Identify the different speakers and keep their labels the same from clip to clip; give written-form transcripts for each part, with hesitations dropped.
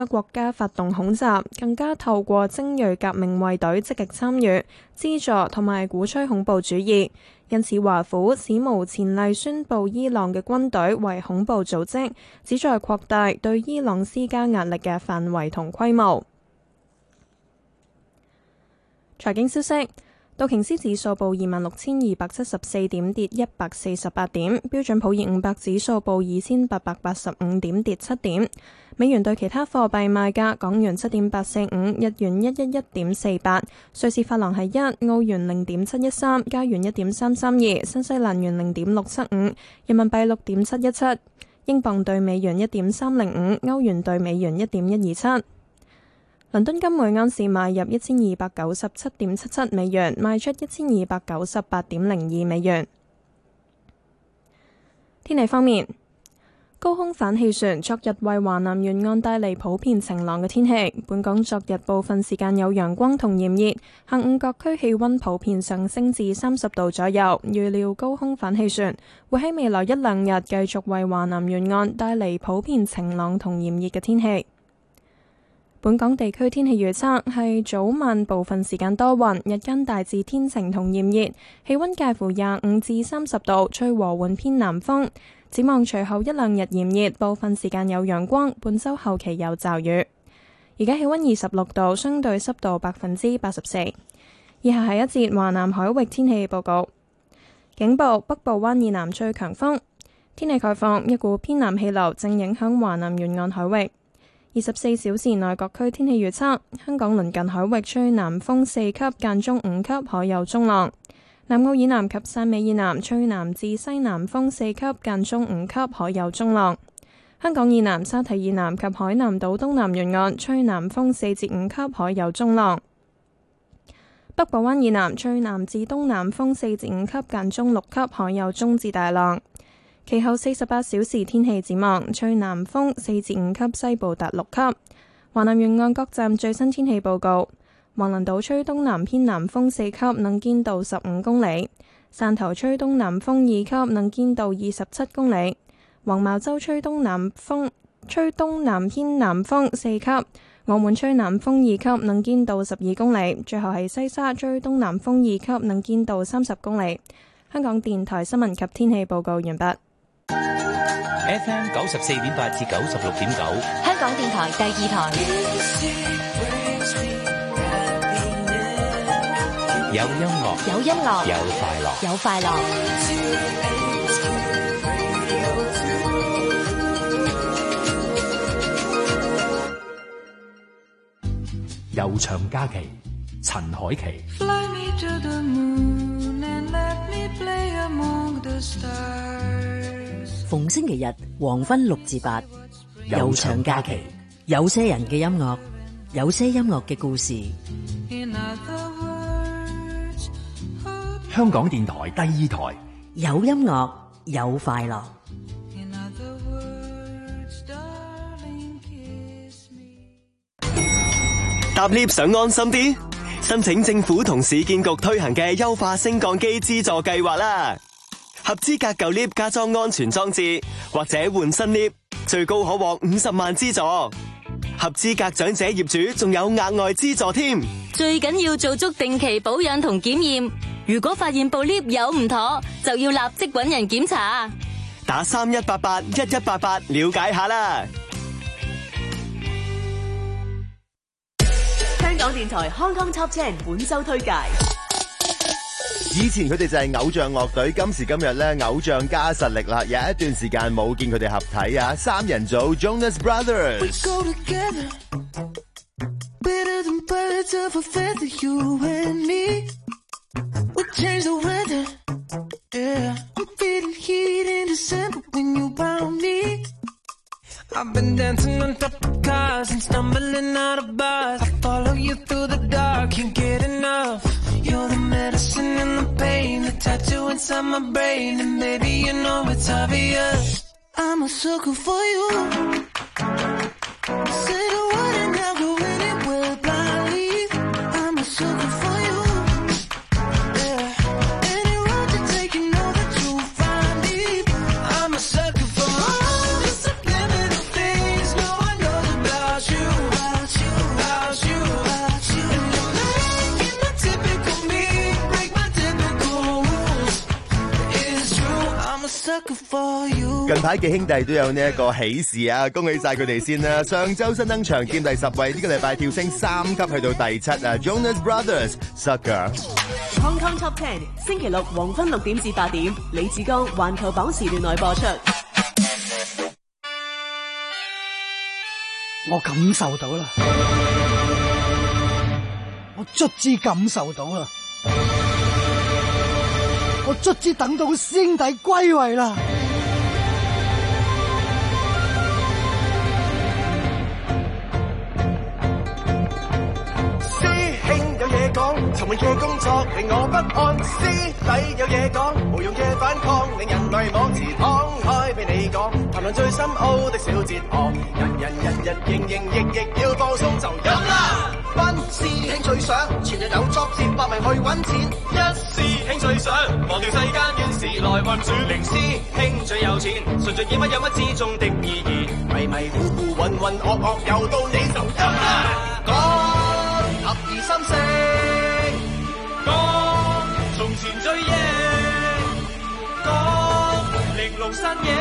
Speaker 1: 國家發動恐襲，更加透過精鋭革命衛隊積極參與、資助同埋鼓吹恐怖主義。因此，華府史無前例宣布伊朗嘅軍隊為恐怖組織，旨在擴大對伊朗施加壓力嘅範圍同規模。財經消息。道瓊斯指數報26,274點，跌148點；標準普爾500指數報2,885點，跌7點。美元對其他貨幣賣價：港元7.845，日元111.48，瑞士法郎係1，澳元0.713，加元1.332，新西蘭元0.675，人民幣6.717，英鎊對美元1.305，歐元對美元1.127。倫敦金每安士買入1297.77美元，賣出1298.02美元。天氣方面，高空反氣旋昨日為華南沿岸帶嚟普遍晴朗嘅天氣。本港昨日部分時間有陽光同炎熱，下午各區氣溫普遍上升至30度左右。預料高空反氣旋會喺未來一兩日繼續為華南沿岸帶嚟普遍晴朗同炎熱嘅天氣。本港地區天氣預測係早晚部分時間多雲，日間大致天晴同炎熱，氣溫介乎25至30度，吹和緩偏南風。展望隨後一兩日炎熱，部分時間有陽光，本週後期有驟雨。而家氣溫26度，相對濕度84%。以下係一節華南海域天氣報告。警報：北部灣以南吹強風。天氣概況：一股偏南氣流正影響華南沿岸海域。24小時內各區天氣預測：香港鄰近海域吹南風4級，間中5級，海有中浪；南澳以南及汕尾以南吹南至西南風4級，間中5級，海有中浪；香港以南沙堤以南及海南島東南沿岸吹南風4至5級，海有中浪；北部灣以南吹南至東南風4至5級，間中6級，海有中至大浪。其後48小時天氣展望：吹南風4至5級，西部達6級。華南沿岸各站最新天氣報告：橫瀾島吹東南偏南風4級，能見度15公里；汕頭吹東南風2級，能見度27公里；黃茅洲吹東南偏南風4級；澳門吹南風2級，能見度12公里；最後係西沙吹東南風2級，能見度30公里。香港電台新聞及天氣報告完畢。
Speaker 2: FM 94.8至96.9，
Speaker 3: 香港電台第二台。
Speaker 2: 有音樂，
Speaker 3: 有音樂，
Speaker 2: 有快樂，
Speaker 3: 有快樂。
Speaker 2: 悠長假期，陳凱琪。
Speaker 4: 逢星期日黃昏6至8，悠長假期，有些人嘅音樂，有些音樂嘅故事。
Speaker 2: 香港電台第二台，
Speaker 4: 有音樂，有快樂。
Speaker 5: 搭 lift 想安心啲，申請政府同市建局推行嘅優化升降機資助計劃啦。合資格舊 lift 加裝安全裝置或者換新 lift，最高可獲50萬資助。合資格長者業主仲有額外資助添。
Speaker 6: 最緊要做足定期保養同檢驗，如果發現部 lift 有唔妥，就要立即揾人檢查。
Speaker 5: 打31881188了解下啦。
Speaker 7: 香港電台 Hong Kong Top 10本周推介。
Speaker 8: 以前佢哋就係偶像樂隊，今時今日咧偶像加實力啦，有一段時間冇見佢哋合體啊，三人組 Jonas Brothers。
Speaker 9: I've been dancing on top of cars and stumbling out of bars. I follow you through the dark, can't get enough. You're the medicine and the pain, the tattoo inside my brain. And baby, you know it's obvious, I'm a sucker for you. Say the word and I'll go anywhere blindly. I'm a sucker for you. Yeah, any road you take, you know that you'll find me. I'm a sucker for all the subliminal things no one knows about you. sucker for you。
Speaker 8: 近排幾兄弟都有呢一個喜事啊，恭喜晒佢哋先啦！上週新登場佔第10位，呢個禮拜跳升3級去到第7啊 ！Jonas Brothers Sucker。Hong
Speaker 7: Kong Top 10星期六黃昏6點至8點，李志剛環球榜時段內播出。
Speaker 10: 我感受到啦，我卒之感受到啦，我卒之等到師兄弟歸位啦。
Speaker 11: 尋悶嘅工作令我不安，師弟有嘢講，無用嘅反抗令人迷惘，自敞開俾你講，談論最深奧的小哲學，人營役要放鬆就飲啦。班師兄最想前日有作戰搏命去揾錢，一師兄最想忘掉世間怨事來運轉，零師兄最有錢，順序見乜有乜之中的意義，迷糊渾噩又到你就飲啦。講合二心聲。講從前追憶，講玲瓏身影，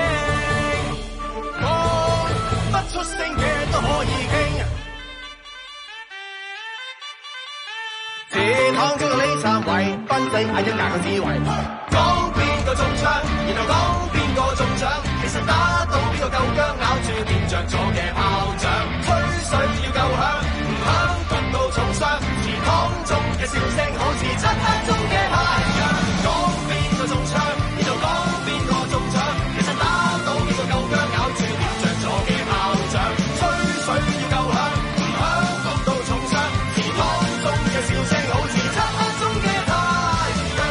Speaker 11: 講不出聲嘅都可以傾。這趟中到呢3位，分析下一格嘅智慧。講邊個中槍，然後講邊個中獎，其實打到邊個夠薑，咬住掂着咗嘅炮仗，吹水要夠響，唔響焗到重傷。祠堂中嘅笑聲好似漆黑中嘅太陽。講邊個中槍，然後講邊個中獎，其實打到邊個夠薑，咬住掂着咗嘅炮仗，吹水要夠響，唔響焗到重傷。祠堂中嘅笑聲好似漆黑中嘅太陽。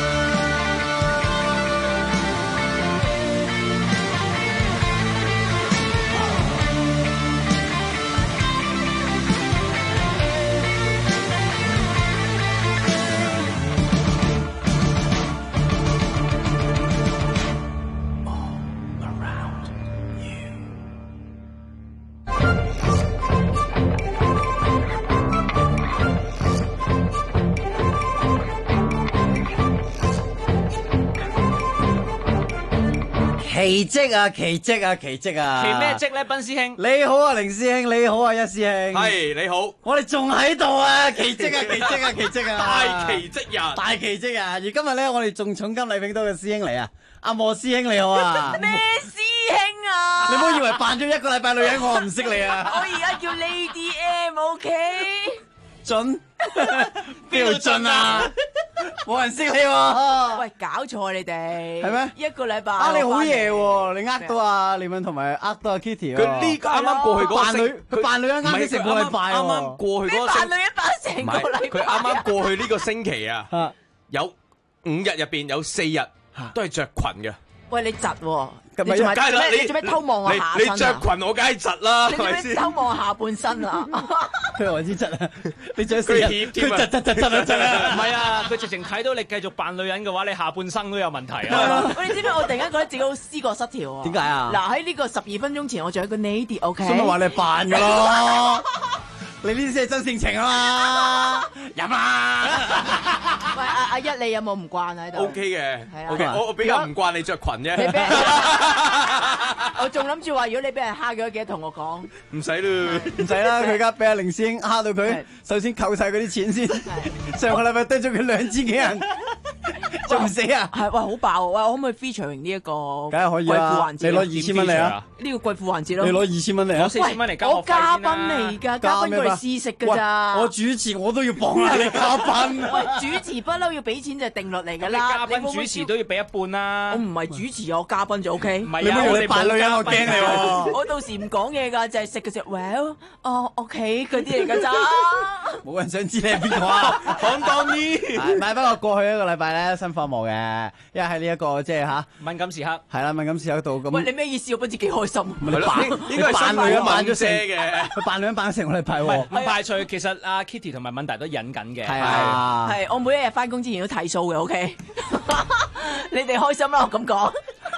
Speaker 12: 奇蹟啊！奇蹟啊！奇蹟啊！
Speaker 13: 奇咩蹟咧？斌師兄，
Speaker 12: 你好啊，凌師兄，你好啊，一師兄，
Speaker 13: 係你好，
Speaker 12: 我哋仲喺度啊！奇蹟啊！奇蹟啊！奇蹟啊！
Speaker 13: 大奇蹟呀！
Speaker 12: 大奇蹟啊！而今日咧，我哋仲重金禮聘到嘅師兄嚟啊！阿莫師兄你好啊！
Speaker 14: 咩師兄啊？
Speaker 12: 你唔好以為扮咗1個禮拜女人，我唔識你啊！
Speaker 14: 我而家叫 Lady M，OK？
Speaker 12: 準邊度準啊？冇人識你喎！
Speaker 14: 喂，搞錯你哋
Speaker 12: 係咩
Speaker 14: ？1個禮拜
Speaker 12: 啊！你好嘢喎！你呃到阿李敏同埋呃到阿 Kitty
Speaker 13: 佢呢個啱啱過去嗰個
Speaker 12: 佢扮女人呃咗成個禮拜喎！
Speaker 13: 啱啱過去嗰個
Speaker 14: 扮女人扮成個禮拜。
Speaker 13: 佢啱啱過去呢個星期啊，有5日入邊有4日都係着裙嘅。
Speaker 14: 喂，你窒喎！
Speaker 13: 你做
Speaker 14: 咩偷望我下身啊？
Speaker 13: 你着裙我梗係窒啦，
Speaker 14: 你做咩偷望我下半身啊？
Speaker 12: 佢話之窒啊！你着4日，佢窒啊！
Speaker 13: 唔係啊，佢直情睇到你繼續扮女人嘅話，你下半身都有問題啊！
Speaker 14: 喂，你知唔知我突然間覺得自己好思覺失調啊？
Speaker 12: 點解啊？
Speaker 14: 嗱，喺呢個12分鐘前，我仲有個 Lady，OK？
Speaker 12: 所以咪話你扮㗎咯。你呢啲先係真性情啊嘛，飲啦！
Speaker 14: 喂，阿一，你有冇唔慣喺度
Speaker 13: ？O K 嘅
Speaker 14: ，O K，
Speaker 13: 我比較唔慣你着裙啫。
Speaker 14: 我仲諗住話，如果你俾人蝦咗，記得同我講。
Speaker 13: 唔使啦，
Speaker 12: 唔使啦，佢而家俾阿凌師兄蝦到佢，首先扣晒佢啲錢先。上個禮拜得咗佢2千幾人，仲唔死啊？
Speaker 14: 係，喂，好爆！喂，我可唔可以 featuring 呢一個？
Speaker 12: 梗係可以啦，你攞2000蚊嚟啊！
Speaker 14: 呢個貴婦環節咯，
Speaker 12: 你攞2000蚊嚟啊
Speaker 13: ！4000蚊嚟交
Speaker 14: 我嘉賓嚟㗎，嘉賓過嚟試食㗎咋。
Speaker 12: 我主持我都要幫下你嘉賓。
Speaker 14: 喂，主持不嬲要俾錢就係定律嚟㗎啦。
Speaker 13: 嘉賓主持都要俾一半啦。
Speaker 14: 我唔係主持，我嘉賓就 OK。
Speaker 13: 唔係啊，
Speaker 12: 你唔好你扮女人，我驚你喎。
Speaker 14: 我到時唔講嘢㗎，就係食嘅時候 ，well，哦 OK 嗰啲嚟㗎咋。
Speaker 12: 冇人想知你係邊個啊？
Speaker 13: 講多啲。
Speaker 12: 唔係，不過過去1個禮拜咧，新貨冇嘅，因為喺呢一個即係嚇
Speaker 13: 敏感時刻。
Speaker 12: 係啦，敏感時刻度咁。
Speaker 14: 喂，你咩意思？我不知幾開心。
Speaker 12: 係咯，應該係扮女人扮咗成嘅，佢扮女人扮咗成個禮拜喎。
Speaker 13: 唔排除其實阿 Kitty 同埋敏大都忍緊嘅。
Speaker 12: 係啊，
Speaker 14: 係我每一日翻工之前都睇數嘅，OK。你哋開心啦，我咁講。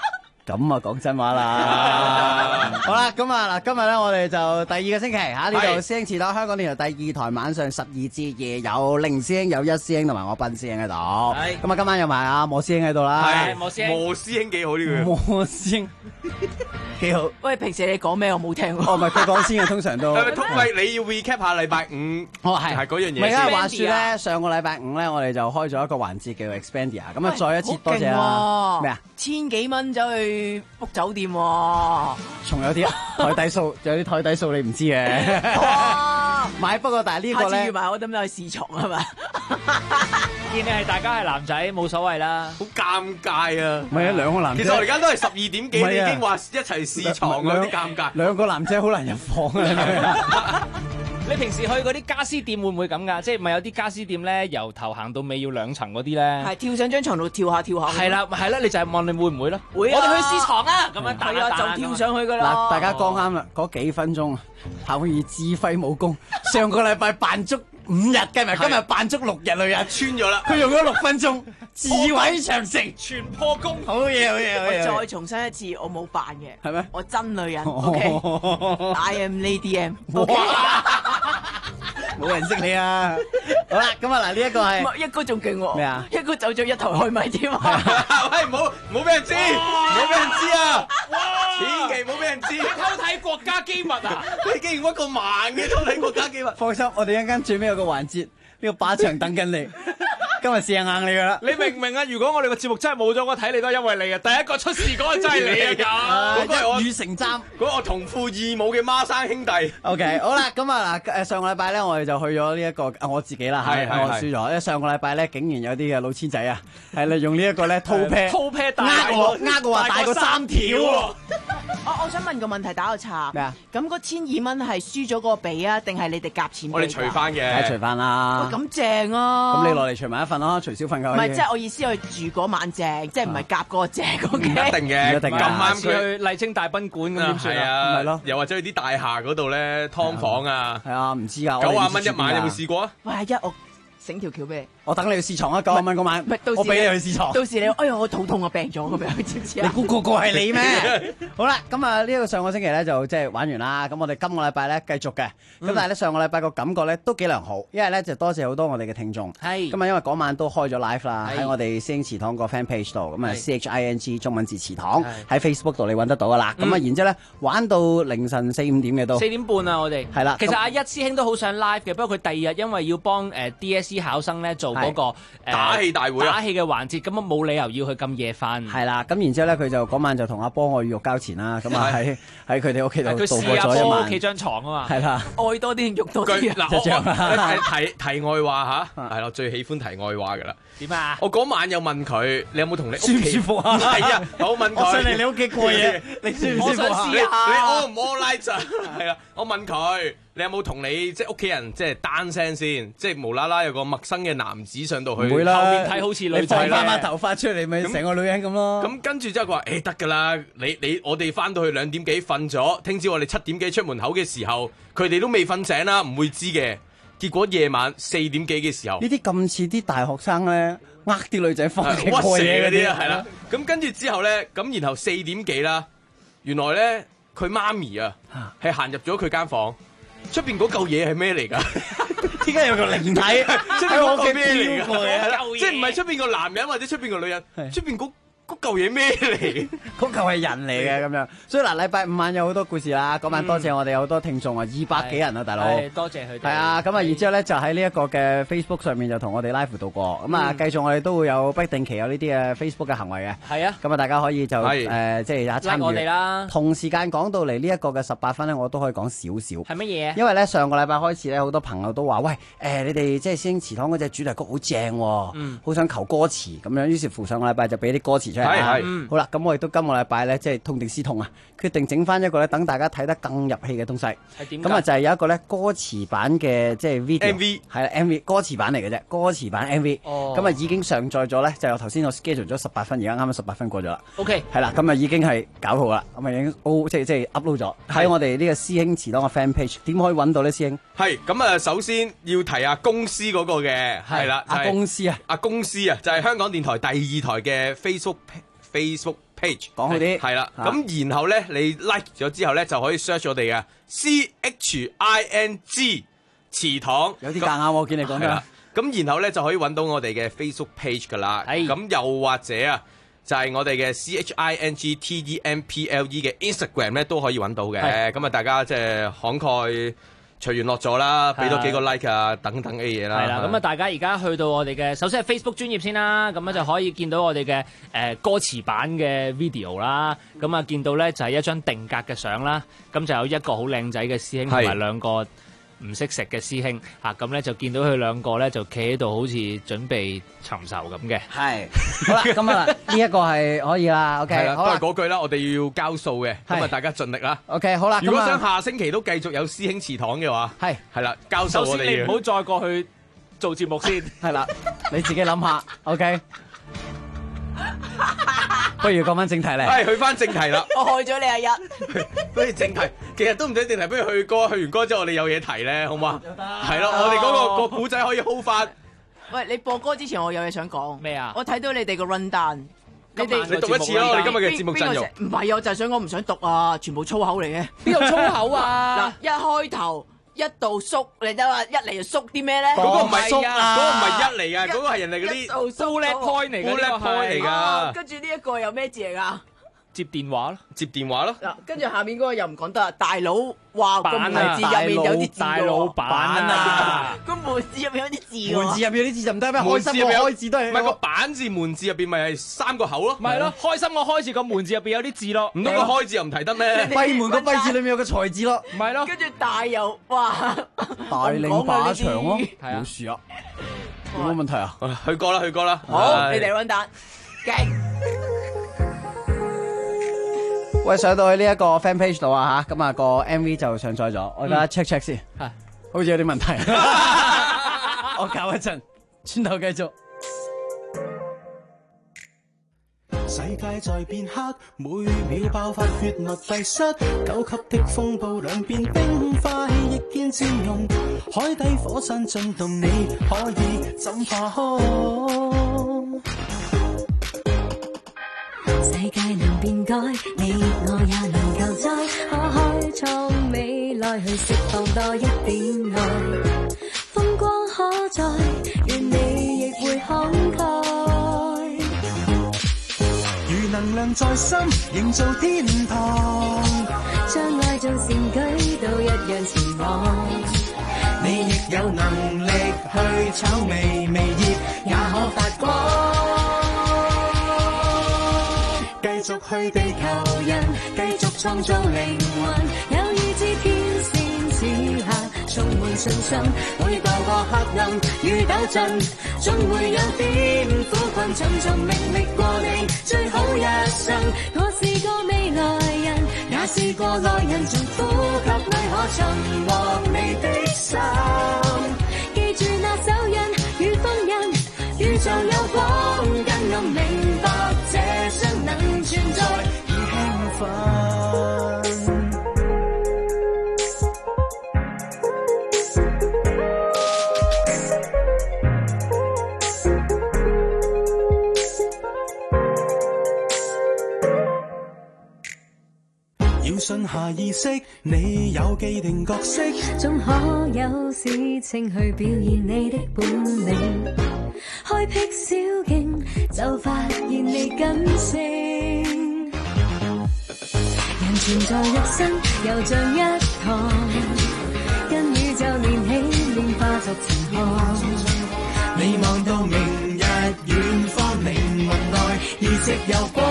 Speaker 12: 咁啊，講真話啦。好啦，咁啊嗱，今日咧我哋就第二個星期嚇，呢度師兄祠堂香港電台第2台晚上12至夜有凌師兄、有一師兄同埋我斌師兄喺度。咁啊，今晚有埋阿莫師兄喺度啦。
Speaker 13: 係莫師兄幾好呢個？
Speaker 12: 莫師兄幾好。
Speaker 14: 喂，平時你講咩我冇聽喎。
Speaker 12: 哦，唔係佢講先嘅，通常都。
Speaker 13: 喂，你要 recap 下禮拜5。
Speaker 12: 哦，係
Speaker 13: 嗰樣嘢。
Speaker 12: 唔係啊，話説咧，上個禮拜5咧，我哋就開咗一個環節叫做 Expandia， 咁啊，再一次多謝啦。咩啊
Speaker 14: ？1000幾蚊走去 book 酒店喎。
Speaker 12: 仲有啲台底數，仲有啲台底數你唔知嘅。買不過，但係呢個咧，
Speaker 14: 下次預埋我得唔得去試床係咪？
Speaker 15: 見你係大家係男仔，冇所謂啦。
Speaker 13: 好尷尬啊！
Speaker 12: 唔係啊，兩個男仔。
Speaker 13: 其實我而家都係12點幾，你已經話一齊試床嗰啲尷尬。
Speaker 12: 兩個男仔好難入房啊！
Speaker 15: 你平時去嗰啲家私店會唔會咁㗎？即係咪有啲家私店咧，由頭行到尾要2層嗰啲咧？
Speaker 14: 係跳上張床度跳下。
Speaker 15: 係啦，你就係問你會唔會咯？
Speaker 14: 會啊！
Speaker 15: 我哋去試床啊！咁樣
Speaker 14: 係啊，就跳上去㗎啦。
Speaker 12: 嗱，大家講啱啦，嗰幾分鐘夏威夷自揮武功，上個禮拜扮足5日，計埋今日扮足6日，女人
Speaker 13: 穿咗啦。
Speaker 12: 佢用咗6分鐘，自毀長城，
Speaker 15: 全破功。
Speaker 12: 好嘢，好嘢，好嘢！
Speaker 14: 我再重申一次，我冇扮嘅。
Speaker 12: 係咩？
Speaker 14: 我真女人。OK，I am Lady M。
Speaker 12: 冇人識你啊！好啦，咁啊嗱，呢一個係
Speaker 14: 一哥仲勁喎。
Speaker 12: 咩啊？
Speaker 14: 一哥走咗一頭開咪添啊！
Speaker 13: 喂，唔好俾人知，唔好俾人知啊！千祈唔好俾人知，
Speaker 15: 你偷睇國家機密啊！
Speaker 13: 你竟然屈個盲嘅偷睇國家機密。
Speaker 12: 放心，我哋一陣間最尾有個環節，呢個靶場等緊你。今日試硬你噶啦！
Speaker 15: 你明唔明啊？如果我哋個節目真係冇咗，我睇你都係因為你啊！第一個出事嗰個真係你啊！
Speaker 13: 嗰個係我
Speaker 12: 一語成讖，
Speaker 13: 嗰個我同父異母嘅孖生兄弟。
Speaker 12: OK， 好啦，咁啊嗱，上個禮拜咧，我哋就去咗呢一個我自己啦，我輸咗，因為上個禮拜咧，竟然有啲嘅老千仔啊，係利用呢一個咧套啤呃我話大過3條喎。
Speaker 14: 我想問個問題，打個岔。
Speaker 12: 咩啊？
Speaker 14: 咁嗰1200蚊係輸咗個俾啊，定係你哋夾錢？
Speaker 13: 我哋除翻嘅，
Speaker 12: 除翻啦。
Speaker 14: 咁正啊！
Speaker 12: 咁你落嚟除埋一份咯，除少份夠。
Speaker 14: 唔係，即係我意思，去住嗰晚正，即係唔係夾嗰個正嗰
Speaker 13: 唔一定嘅，
Speaker 12: 一定
Speaker 13: 咁啱佢
Speaker 15: 去麗晶大賓館咁點算啊？
Speaker 12: 係咯，
Speaker 13: 又或者去啲大廈嗰度咧，劏房啊。
Speaker 12: 係啊，唔知啊。
Speaker 13: 90蚊一晚有冇試過啊？
Speaker 14: 喂，我整條橋俾你。
Speaker 12: 我等你去試床啊！90蚊嗰晚，我俾你去試床。
Speaker 14: 到時你，哎呀，我肚痛啊，病咗咁樣，知唔知啊？
Speaker 12: 你估個係你咩？好啦，咁啊呢個上個星期咧就即係玩完啦。咁我哋今個禮拜咧繼續嘅。咁但係咧上個禮拜個感覺咧都幾良好，因為咧就多謝好多我哋嘅聽眾。
Speaker 14: 係。
Speaker 12: 咁啊因為嗰晚都開咗 live 啦，喺我哋師兄祠堂個 fan page 度，咁啊 CHING 中文字祠堂喺 Facebook 度你揾得到噶啦。咁啊然之後咧玩到凌晨4、5點嘅都。
Speaker 15: 4點半啊，我哋。
Speaker 12: 係啦。
Speaker 15: 其實阿一師兄都好想 live 嘅，不過佢第二日因為要幫DSE 考生咧做嗰個
Speaker 13: 打氣大會
Speaker 15: 打氣嘅環節，咁啊冇理由要佢咁夜瞓。
Speaker 12: 係啦，咁然之後咧，佢就嗰晚就同阿波愛與肉交錢啦，咁啊喺佢哋屋企度度過咗一晚。
Speaker 15: 屋企張床啊嘛。
Speaker 12: 係啦，
Speaker 14: 愛多啲，肉多啲。
Speaker 13: 嗱，題外話嚇，係咯，最喜歡題外話噶啦。
Speaker 15: 點啊？
Speaker 13: 我嗰晚有問佢，你有冇同你屋企
Speaker 12: 舒唔舒服啊？
Speaker 13: 係啊，我問佢。
Speaker 12: 我上嚟你屋企過夜，你舒唔舒服啊？
Speaker 13: 你屙唔屙拉咋？係啊，我問佢。你有冇同你即係屋企人即係單聲先？即係無啦啦有個陌生嘅男子上到去，
Speaker 12: 唔會啦，
Speaker 15: 後面睇好似女仔
Speaker 12: 咧，放翻頭髮出嚟咪成個女人咁咯。
Speaker 13: 咁跟住之後佢話：誒得㗎啦，你我哋翻到去2點幾瞓咗，聽朝我哋7點幾出門口嘅時候，佢哋都未瞓醒啦，唔會知嘅。結果夜晚4點幾嘅時候，
Speaker 12: 呢啲咁似啲大學生咧，啲女仔翻屋企過夜嗰啲
Speaker 13: 係啦。咁跟住之後咧，咁然後4點幾啦，原來咧佢媽咪啊係行入咗佢間房。出邊嗰嚿嘢係咩嚟㗎？
Speaker 12: 點解有個靈體喺我屋企咩嚟
Speaker 13: 㗎？即係唔係出邊個男人或者出邊個女人？出邊嗰嚿嘢咩嚟？
Speaker 12: 嗰嚿係人嚟嘅咁樣。所以嗱，禮拜5晚有好多故事啦。嗰晚多謝我哋有好多聽眾啊，200幾人啊，大佬。
Speaker 15: 多謝佢哋。
Speaker 12: 係啊，咁啊，然之後咧就喺呢一個嘅 Facebook 上面就同我哋 live 度過。咁啊，繼續我哋都會有不定期有呢啲嘅 Facebook 嘅行為嘅。
Speaker 15: 係啊。
Speaker 12: 咁啊，大家可以就即係參與
Speaker 15: 我哋啦。
Speaker 12: 同時間講到嚟呢一個嘅18分咧，我都可以講少少。
Speaker 15: 係乜嘢？
Speaker 12: 因為咧上個禮拜開始咧，好多朋友都話：喂，你哋即係師兄祠堂嗰隻主題曲好正喎，好想求歌詞咁樣。於是乎上個禮拜就俾啲歌詞出嚟啦。好啦，咁我亦都今個禮拜咧，即係痛定思痛啊，決定整翻一個咧，等大家睇得更入戲嘅東西。
Speaker 15: 係點？
Speaker 12: 咁啊就係有一個咧歌詞版嘅即係
Speaker 13: video，
Speaker 12: 係啦 MV 歌詞版嚟嘅啫，歌詞版 MV。咁啊已經上載咗咧，就由頭先我 schedule 咗18分，而家啱啱18分過咗啦。
Speaker 15: OK，
Speaker 12: 係啦，咁啊已經係搞好啦，咁啊已經即係 upload 咗喺我哋呢個師兄祠堂嘅 fan page。點可以揾到咧，師兄？
Speaker 13: 係咁啊，首先要提下公司嗰個嘅係啦，
Speaker 12: 公司啊，
Speaker 13: 公司啊，就係香港電台第2台嘅Facebook page，
Speaker 12: 講好啲
Speaker 13: 係啦。咁然後咧，你 like 咗之後咧，就可以 search 我哋嘅 CHING 祠堂，
Speaker 12: 有啲夾硬我見你講啦。
Speaker 13: 咁然後咧就可以揾到我哋嘅 Facebook page 噶啦。咁又或者啊，就係我哋嘅 CHINGTEMPLE 嘅 Instagram 咧都可以揾到嘅。咁啊，大家即係慷慨隨緣落咗啦，俾多幾個 like 啊，等等嘅嘢啦。
Speaker 15: 係啦，咁啊，大家而家去到我哋嘅，首先係 Facebook 專頁先啦，咁咧就可以見到我哋嘅歌詞版嘅 video 啦。咁啊，見到咧就係一張定格嘅相啦，咁就有一個好靚仔嘅師兄同埋兩個唔識食嘅師兄嚇，咁咧就見到佢兩個咧就企喺度，好似準備尋仇咁嘅。
Speaker 12: 係，好啦，咁啊呢一個係可以啦。OK，
Speaker 13: 係啦，都係嗰句啦，我哋要交數嘅，咁啊大家盡力啦。
Speaker 12: OK， 好啦。
Speaker 13: 如果想下星期都繼續有師兄祠堂嘅話，係啦，交數我哋要。
Speaker 15: 首先你唔好再過去做節目先，
Speaker 12: 係啦，你自己諗下。OK。不如講翻正題咧，
Speaker 13: 係去翻正題啦。
Speaker 14: 我害咗你阿一，
Speaker 13: 不如正題，其實都唔使正題，不如去歌，去完歌之後我哋有嘢提咧，好嘛？係咯，我哋嗰個古仔可以 hold 翻。
Speaker 14: 喂，你播歌之前我有嘢想講。
Speaker 15: 咩啊？
Speaker 14: 我睇到你哋個 run down，你讀
Speaker 13: 一次咯，我哋今日嘅節目陣容。
Speaker 14: 唔係，我就係想講唔想讀啊，全部粗口嚟嘅。
Speaker 15: 邊有粗口啊？
Speaker 14: 嗱，一開頭。一度縮，你就話一嚟就縮啲咩咧？
Speaker 13: 嗰個唔係縮啊，嗰個唔係一嚟噶，嗰個係人哋嗰啲
Speaker 15: bullet point 嚟嘅
Speaker 13: ，bullet point 嚟噶。
Speaker 14: 跟住呢一個有咩字嚟噶？
Speaker 15: 接電話咯，
Speaker 13: 接電話咯。
Speaker 14: 嗱，跟住下面嗰個又唔講得，大佬話個門字入面有啲字
Speaker 15: 大老闆啊，
Speaker 14: 個門字入面有啲字喎。
Speaker 12: 門字入面有啲字就唔得咩？開心個開字都係。
Speaker 13: 唔係個板字門字入邊咪係三個口咯？
Speaker 15: 咪係咯，開心個開字個門字入邊有啲字咯。
Speaker 13: 唔通個開字又唔提得咩？
Speaker 12: 閉門個閉字裏面有個財字咯。
Speaker 15: 唔係咯。
Speaker 14: 跟住大又哇，
Speaker 12: 大領把長咯，冇事啊，有冇問題啊？
Speaker 13: 去歌啦，去歌啦。
Speaker 14: 好，你哋揾蛋勁。
Speaker 12: 喂，上到去呢一個 fan page 度啊嚇，咁啊個 MV 就上載咗，我而家 check 先，好似有啲問題，我搞一陣，轉頭繼續。
Speaker 9: 世界在變黑，每秒爆發血脈遞失，9級的風暴兩邊冰塊亦見漸融，海底火山進動，你可以怎化開？
Speaker 16: 世界能變改，你我也能救災，可開創未來，去釋放多一點愛，風光可在，願你亦會慷慨。
Speaker 9: 如能量在心，營造天堂，
Speaker 16: 將愛做善舉，都一樣前往。
Speaker 9: 你亦有能力去炒微微熱，也可發光。繼續去地球人，繼續創造靈魂，
Speaker 16: 有意志天線此刻充滿信心，
Speaker 9: 會渡過黑暗與鬥爭，總會有點苦困，尋尋覓覓過你最好一生。
Speaker 16: 我是個未來人，
Speaker 9: 也是個內人，從呼吸裏可尋獲你的心。
Speaker 16: 記住那手印與封印，宇宙有光更暗，明白這雙能存在
Speaker 9: 而興奮。要信下意識，你有既定角色，
Speaker 16: 總可有事情去表現你的本領，開闢小徑就發現你感性，人存在一生又像一堂，跟宇宙連起變化逐前行，
Speaker 9: 你望到明日遠方靈魂內一直有光，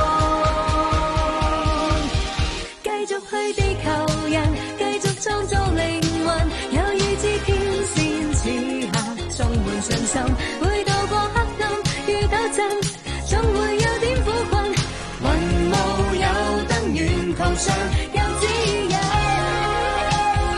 Speaker 16: 去地球人，繼續創造靈魂，有意志天線此刻充滿信心，會渡過黑暗與鬥爭，總會有點苦困，
Speaker 9: 雲霧有燈源途上有自由。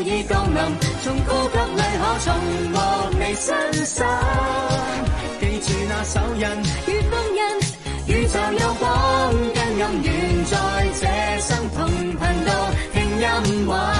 Speaker 16: 已降臨，從高級裏可重獲你身手。記住那手印與封印，宇宙有光跟暗，願在這相同頻道聽音樂。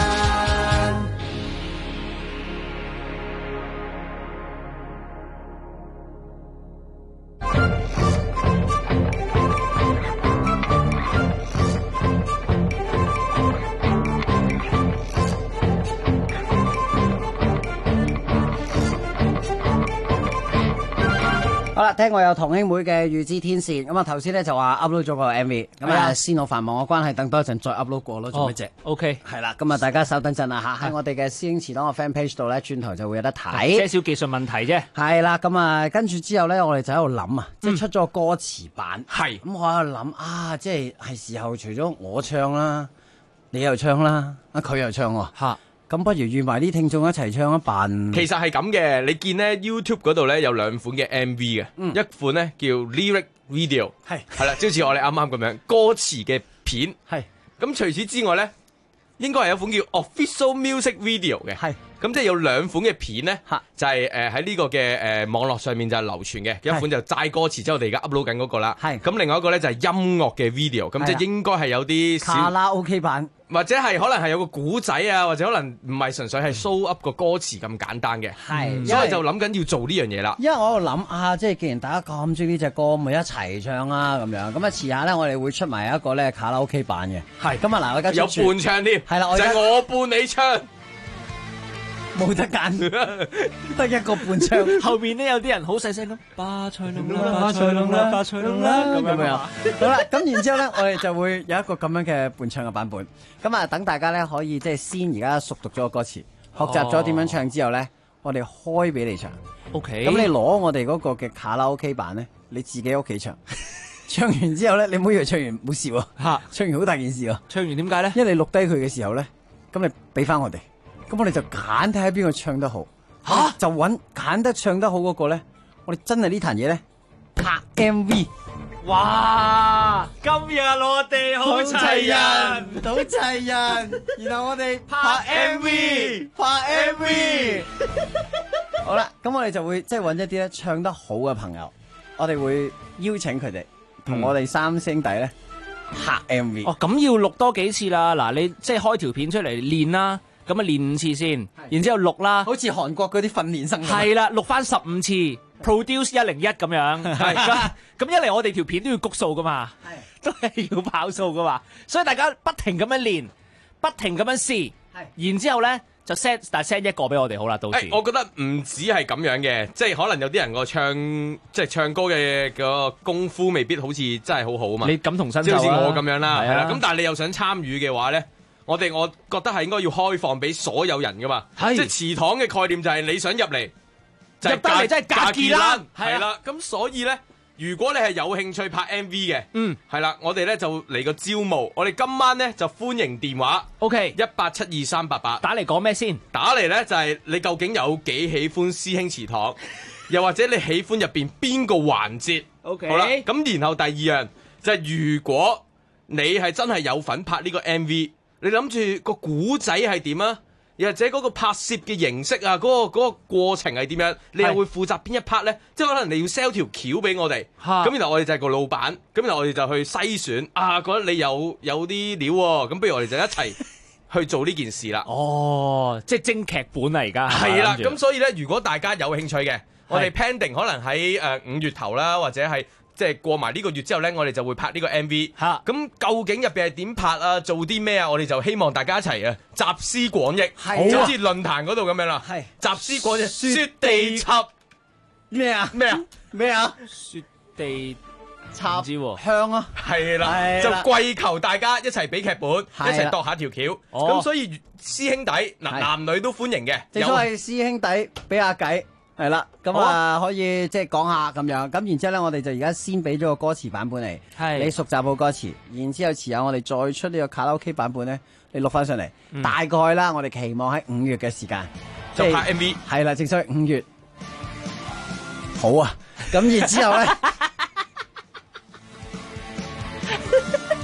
Speaker 12: 好啦，聽我有同兄妹嘅預知天線，咁啊頭先咧就話 upload 咗個 MV， 咁啊先我繁忙嘅關係，等多一陣再 upload 過咯，做乜啫
Speaker 15: ？OK，
Speaker 12: 係啦，咁啊大家稍等陣啦嚇，喺我哋嘅師兄祠堂嘅 fan page 度咧，轉頭就會有得睇，
Speaker 15: 些少技術問題啫。
Speaker 12: 係啦，咁啊跟住之後咧，我哋就喺度諗啊，即係出咗個歌詞版，係咁我喺度諗啊，即係時候除咗我唱啦，你又唱啦，佢又唱喎嚇。咁不如預埋啲聽眾一齊唱一版。
Speaker 13: 其實係咁嘅，你見咧 YouTube 嗰度咧有兩款嘅 MV 嘅，一款咧叫 Lyric Video， 係啦，即好似我哋啱啱咁樣歌詞嘅片。係咁除此之外咧，應該係有款叫 Official Music Video 嘅。係咁即係有兩款嘅片咧，就係喺呢個嘅網絡上面就係流傳嘅，一款就齋歌詞，即係我哋而家 upload 緊嗰個啦。係咁另外一個咧就係音樂嘅 video， 咁即係應該係有啲
Speaker 12: 卡拉 OK 版。
Speaker 13: 或者係可能係有個古仔啊，或者可能唔係純粹係 show up 個歌詞咁簡單嘅，所以就諗緊要做呢樣嘢啦。
Speaker 12: 因為我喺度諗啊，即係既然大家咁中意呢隻歌，咪一齊唱啦咁樣。咁啊遲下咧，我哋會出埋一個咧卡拉 OK 版嘅。係咁啊嗱，我而家
Speaker 13: 有伴唱添，係啦，就係我伴你唱。
Speaker 12: 冇得揀，得一個伴唱。
Speaker 15: 後面呢有啲人好細聲咁，巴塞隆啦，巴塞隆啦，巴塞隆啦，咁樣啊。
Speaker 12: 好啦，咁然之後咧，我哋就會有一個咁樣嘅伴唱嘅版本。咁啊，等大家咧可以即係先而家熟讀咗個歌詞，學習咗點樣唱之後咧，我哋開俾你唱。
Speaker 15: OK。
Speaker 12: 咁你攞我哋嗰個嘅卡拉 OK 版咧，你自己屋企唱。唱完之後咧，你唔好以為唱完冇事喎。嚇！唱完好大件事喎。
Speaker 15: 唱完點解咧？
Speaker 12: 因為你錄低佢嘅時候咧，咁你俾翻我哋。咁我哋就揀睇下邊個唱得好，就揾揀得唱得好嗰個咧，我哋真係呢壇嘢咧拍 MV，
Speaker 15: 哇！今日我哋好齊人，
Speaker 12: 好齊人，然後我哋拍 MV， 拍 MV， 好啦，咁我哋就會即係揾一啲咧唱得好嘅朋友，我哋會邀請佢哋同我哋三兄弟咧拍 MV。
Speaker 15: 哦，咁要錄多幾次啦，嗱，你即係開條片出嚟練啦。咁啊練5次先，然之後錄啦，
Speaker 12: 好似韓國嗰啲訓練生咁。
Speaker 15: 係啦，錄翻15次 ，produce 101咁樣。係咁一嚟我哋條片都要谷數噶嘛，都係要跑數噶嘛，所以大家不停咁樣練，不停咁樣試，然之後咧就 send 一個俾我哋好啦。到時
Speaker 13: 我覺得唔止係咁樣嘅，即係可能有啲人個唱歌嘅個功夫未必好似真係好好啊嘛。
Speaker 15: 你感同身受，
Speaker 13: 即係好似我咁樣啦，係啦。咁但係你又想參與嘅話咧？我覺得係應該要開放俾所有人噶嘛，即係祠堂嘅概念就係你想入嚟，就係入得嚟真係格傑啦，係啦。咁所以咧，如果你係有興趣拍 MV 嘅，係啦，我哋咧就嚟個招募，我哋今晚咧就歡迎電話
Speaker 15: ，OK
Speaker 13: 1872388，
Speaker 15: 打嚟講咩先？
Speaker 13: 打嚟咧就係你究竟有幾喜歡師兄祠堂，又或者你喜歡入邊邊個環節
Speaker 15: ？OK，
Speaker 13: 好啦，咁然後第二樣就係如果你係真係有份拍呢個 MV。你諗住個古仔係點啊？又或者嗰個拍攝嘅形式啊，嗰個過程係點樣？你又會負責邊一 part 咧？即係可能你要 sell 條橋俾我哋，咁然後我哋就係個老闆，咁然後我哋就去篩選啊，覺得你有啲料喎，咁不如我哋就一齊去做呢件事啦。
Speaker 15: 哦，即係精劇本啊！而家
Speaker 13: 係啦，咁所以咧，如果大家有興趣嘅，我哋 pending 可能喺5月頭啦，或者係。即係過埋呢個月之後咧，我哋就會拍呢個 MV。咁究竟入邊係點拍啊？做啲咩啊？我哋就希望大家一齊啊，集思廣益，就好似論壇嗰度咁樣啦。集思廣益，雪地插
Speaker 12: 咩啊？雪地插
Speaker 15: 唔知喎，
Speaker 12: 香啊，
Speaker 13: 係啦，就跪求大家一齊俾劇本，一齊度下條橋。咁所以師兄弟嗱，男女都歡迎嘅。
Speaker 12: 正所謂師兄弟俾下計。係啦，咁啊可以即係講下咁樣，咁然之後咧，我哋就而家先俾咗個歌詞版本嚟，你熟習好歌詞，然之後遲下我哋再出呢個卡拉 OK 版本咧，你錄翻上嚟，大概啦，我哋期望喺5月嘅時間
Speaker 13: 就拍 MV，
Speaker 12: 係啦，正所謂5月，好啊，咁然之後咧，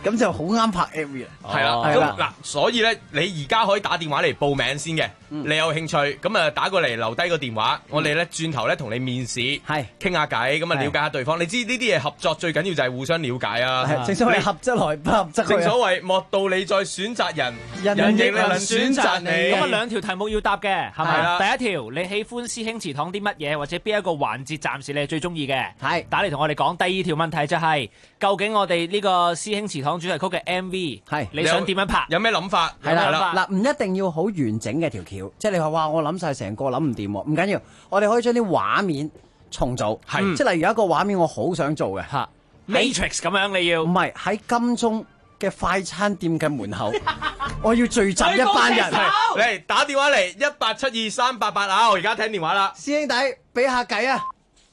Speaker 12: 咁就好啱拍 MV 啊。
Speaker 13: 係啦，咁嗱，所以咧，你而家可以打電話嚟報名先嘅，你有興趣咁啊打過嚟留低個電話，我哋咧轉頭咧同你面試，係傾下偈，咁啊了解下對方。你知呢啲嘢合作最緊要就係互相了解啊。
Speaker 12: 正所謂合則來，不合則去。
Speaker 13: 正所謂莫道你在選擇人，人亦能選擇你。
Speaker 15: 咁啊兩條題目要答嘅，係咪？
Speaker 13: 係啦
Speaker 15: 第一條，你喜歡師兄祠堂啲乜嘢，或者邊一個環節暫時你係最中意嘅？係打嚟同我哋講。第二條問題就係，究竟我哋呢個師兄祠堂主題曲嘅 MV，係你想點樣拍？
Speaker 13: 有咩諗法？
Speaker 12: 係啦，嗱，唔一定要好完整嘅條橋，即係你話哇，我諗晒成個諗唔掂喎，唔緊要，我哋可以將啲畫面重組，係即係例如有一個畫面我好想做嘅嚇
Speaker 15: Matrix 咁樣你要，
Speaker 12: 唔係喺金鐘嘅快餐店嘅門口，我要聚集一班人，
Speaker 13: 嚟打電話嚟18723888啊！我而家聽電話啦，
Speaker 12: 師兄弟俾下計啊！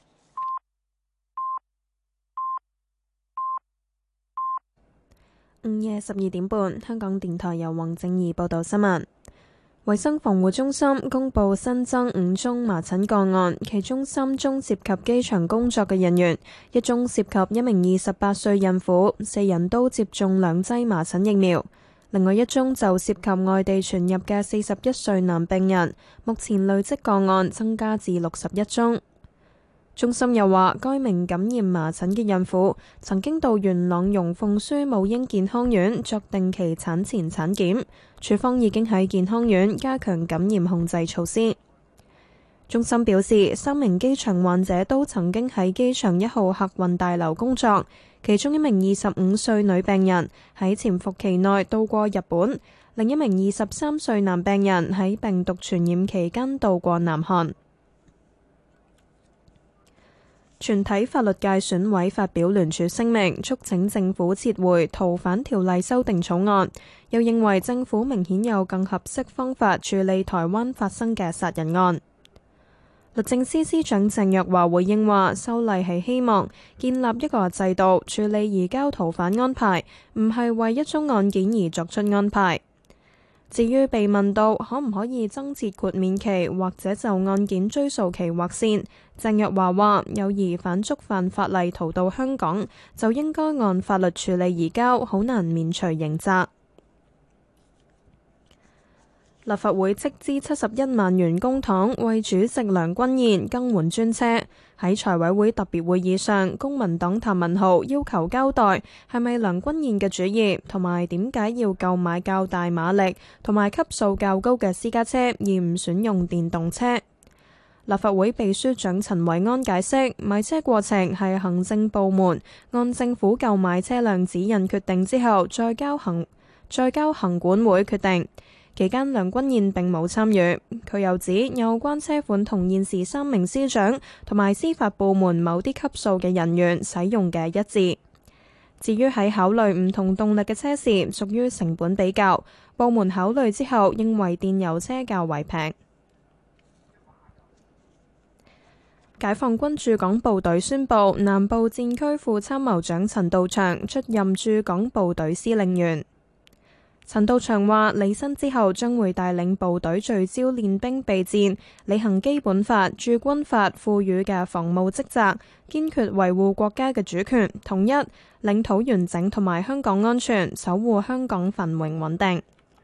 Speaker 1: 午夜12點半，香港電台由黃正義報道新聞。衛生防護中心公布新增5宗麻疹個案，其中3宗涉及機場工作嘅人員，1宗涉及一名28歲孕婦，4人都接種2劑麻疹疫苗。另外1宗就涉及外地傳入嘅41歲男病人，目前累積個案增加至61宗。中心又話，該名感染麻疹嘅孕婦曾經到元朗容鳳書母嬰健康院作定期產前產檢，處方已經喺健康院加強感染控制措施。中心表示，3名機場患者都曾經喺機場1號客運大樓工作，其中1名25歲女病人喺潛伏期內到過日本，另1名23歲男病人喺病毒傳染期間到過南韓。全體法律界選委發表聯署聲明，促請政府撤回逃犯條例修訂草案，又認為政府明顯有更合適方法處理台灣發生嘅殺人案。律政司司長鄭若驊回應話，修例係希望建立一個制度處理移交逃犯安排，唔係為一宗案件而作出安排。至於被問到可唔可以增設豁免期或者就案件追訴期劃線，鄭若驊話有疑犯觸犯法例逃到香港，就應該按法律處理移交，好難免除刑責。立法會斥資71萬元公帑為主席梁君彥更換專車。喺財委會特別會議上，公民黨譚文豪要求交代係咪梁君彥嘅主意，同埋點解要購買較大馬力同埋級數較高嘅私家車，而唔選用電動車。立法會秘書長陳維安解釋，買車過程係行政部門按政府購買車輛指引決定之後，再交行管會決定。期間梁君彥並冇參與。佢又指有關車款同現時3名司長同埋司法部門某啲級數嘅人員使用嘅一致。至於喺考慮唔同動力嘅車時，屬於成本比較，部門考慮之後認為電油車較為平。解放軍駐港部隊宣布，南部戰區副參謀長陳道祥出任駐港部隊司令員。陳道祥話：履新之後將會帶領部隊聚焦練兵備戰，履行基本法、駐軍法賦予嘅防務職責，堅決維護國家嘅主權、統一、領土完整同埋香港安全，守護香港繁榮穩定。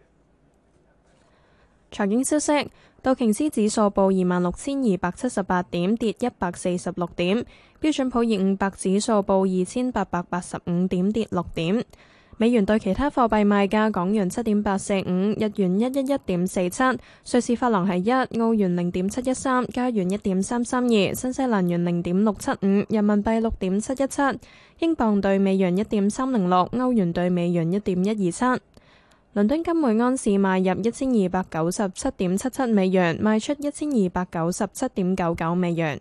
Speaker 1: 財經消息：道瓊斯指數報26,278點，跌146點；標準普爾500指數報2,885點，跌6點。美元對其他貨幣賣價：港元7.845，日元111.47，瑞士法郎係1，澳元0.713，加元1.332，新西蘭元0.675，人民幣6.717，英鎊對美元1.306，歐元對美元1.127。倫敦金每安士買入1297.77美元，賣出1297.99美元。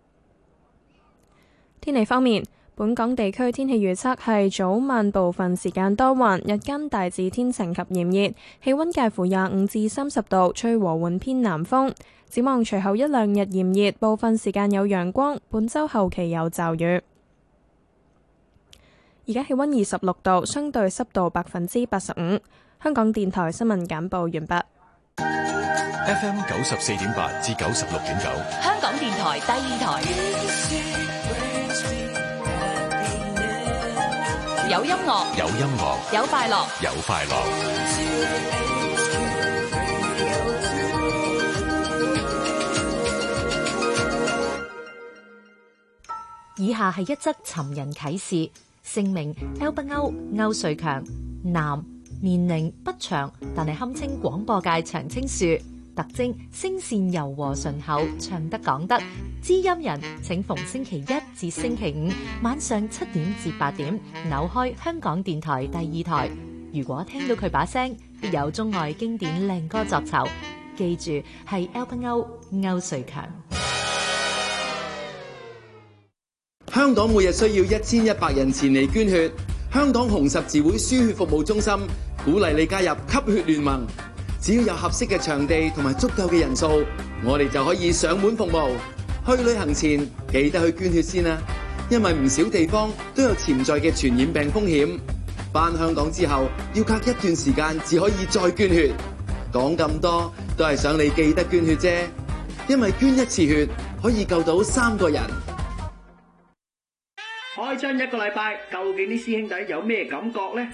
Speaker 1: 天氣方面，本港地區天氣預測係早晚部分時間多雲，日間大致天晴及炎熱，氣溫介乎25至30度，吹和緩偏南風。展望隨後一兩日炎熱，部分時間有陽光，本週後期有驟雨。而家氣溫26度，相對濕度85%。香港電台新聞簡報完畢。
Speaker 2: FM 94.8至96.9，
Speaker 3: 香港電台第二台。
Speaker 6: 有音樂，
Speaker 2: 有音樂，
Speaker 6: 有快樂，
Speaker 2: 有快樂。
Speaker 17: 以下係一則尋人啟事，姓名歐北歐歐瑞強，男，年齡不詳，但係堪稱廣播界長青樹。特徵聲線柔和順厚，唱得講得。知音人請逢星期一至星期五晚上7點至8點扭開香港電台第2台。如果聽到佢把聲，必有中外經典靚歌作酬。記住係歐北歐歐瑞強。
Speaker 18: 香港每日需要1100人前嚟捐血。香港紅十字會輸血服務中心鼓勵你加入吸血聯盟。只要有合適嘅場地同埋足夠嘅人數，我哋就可以上門服務。去旅行前記得去捐血先啦，因為唔少地方都有潛在嘅傳染病風險。返香港之後要隔一段時間至可以再捐血。講咁多都係想你記得捐血啫，因為捐一次血可以救到3個人。
Speaker 19: 開張1個禮拜，究竟啲師兄弟有咩感覺呢？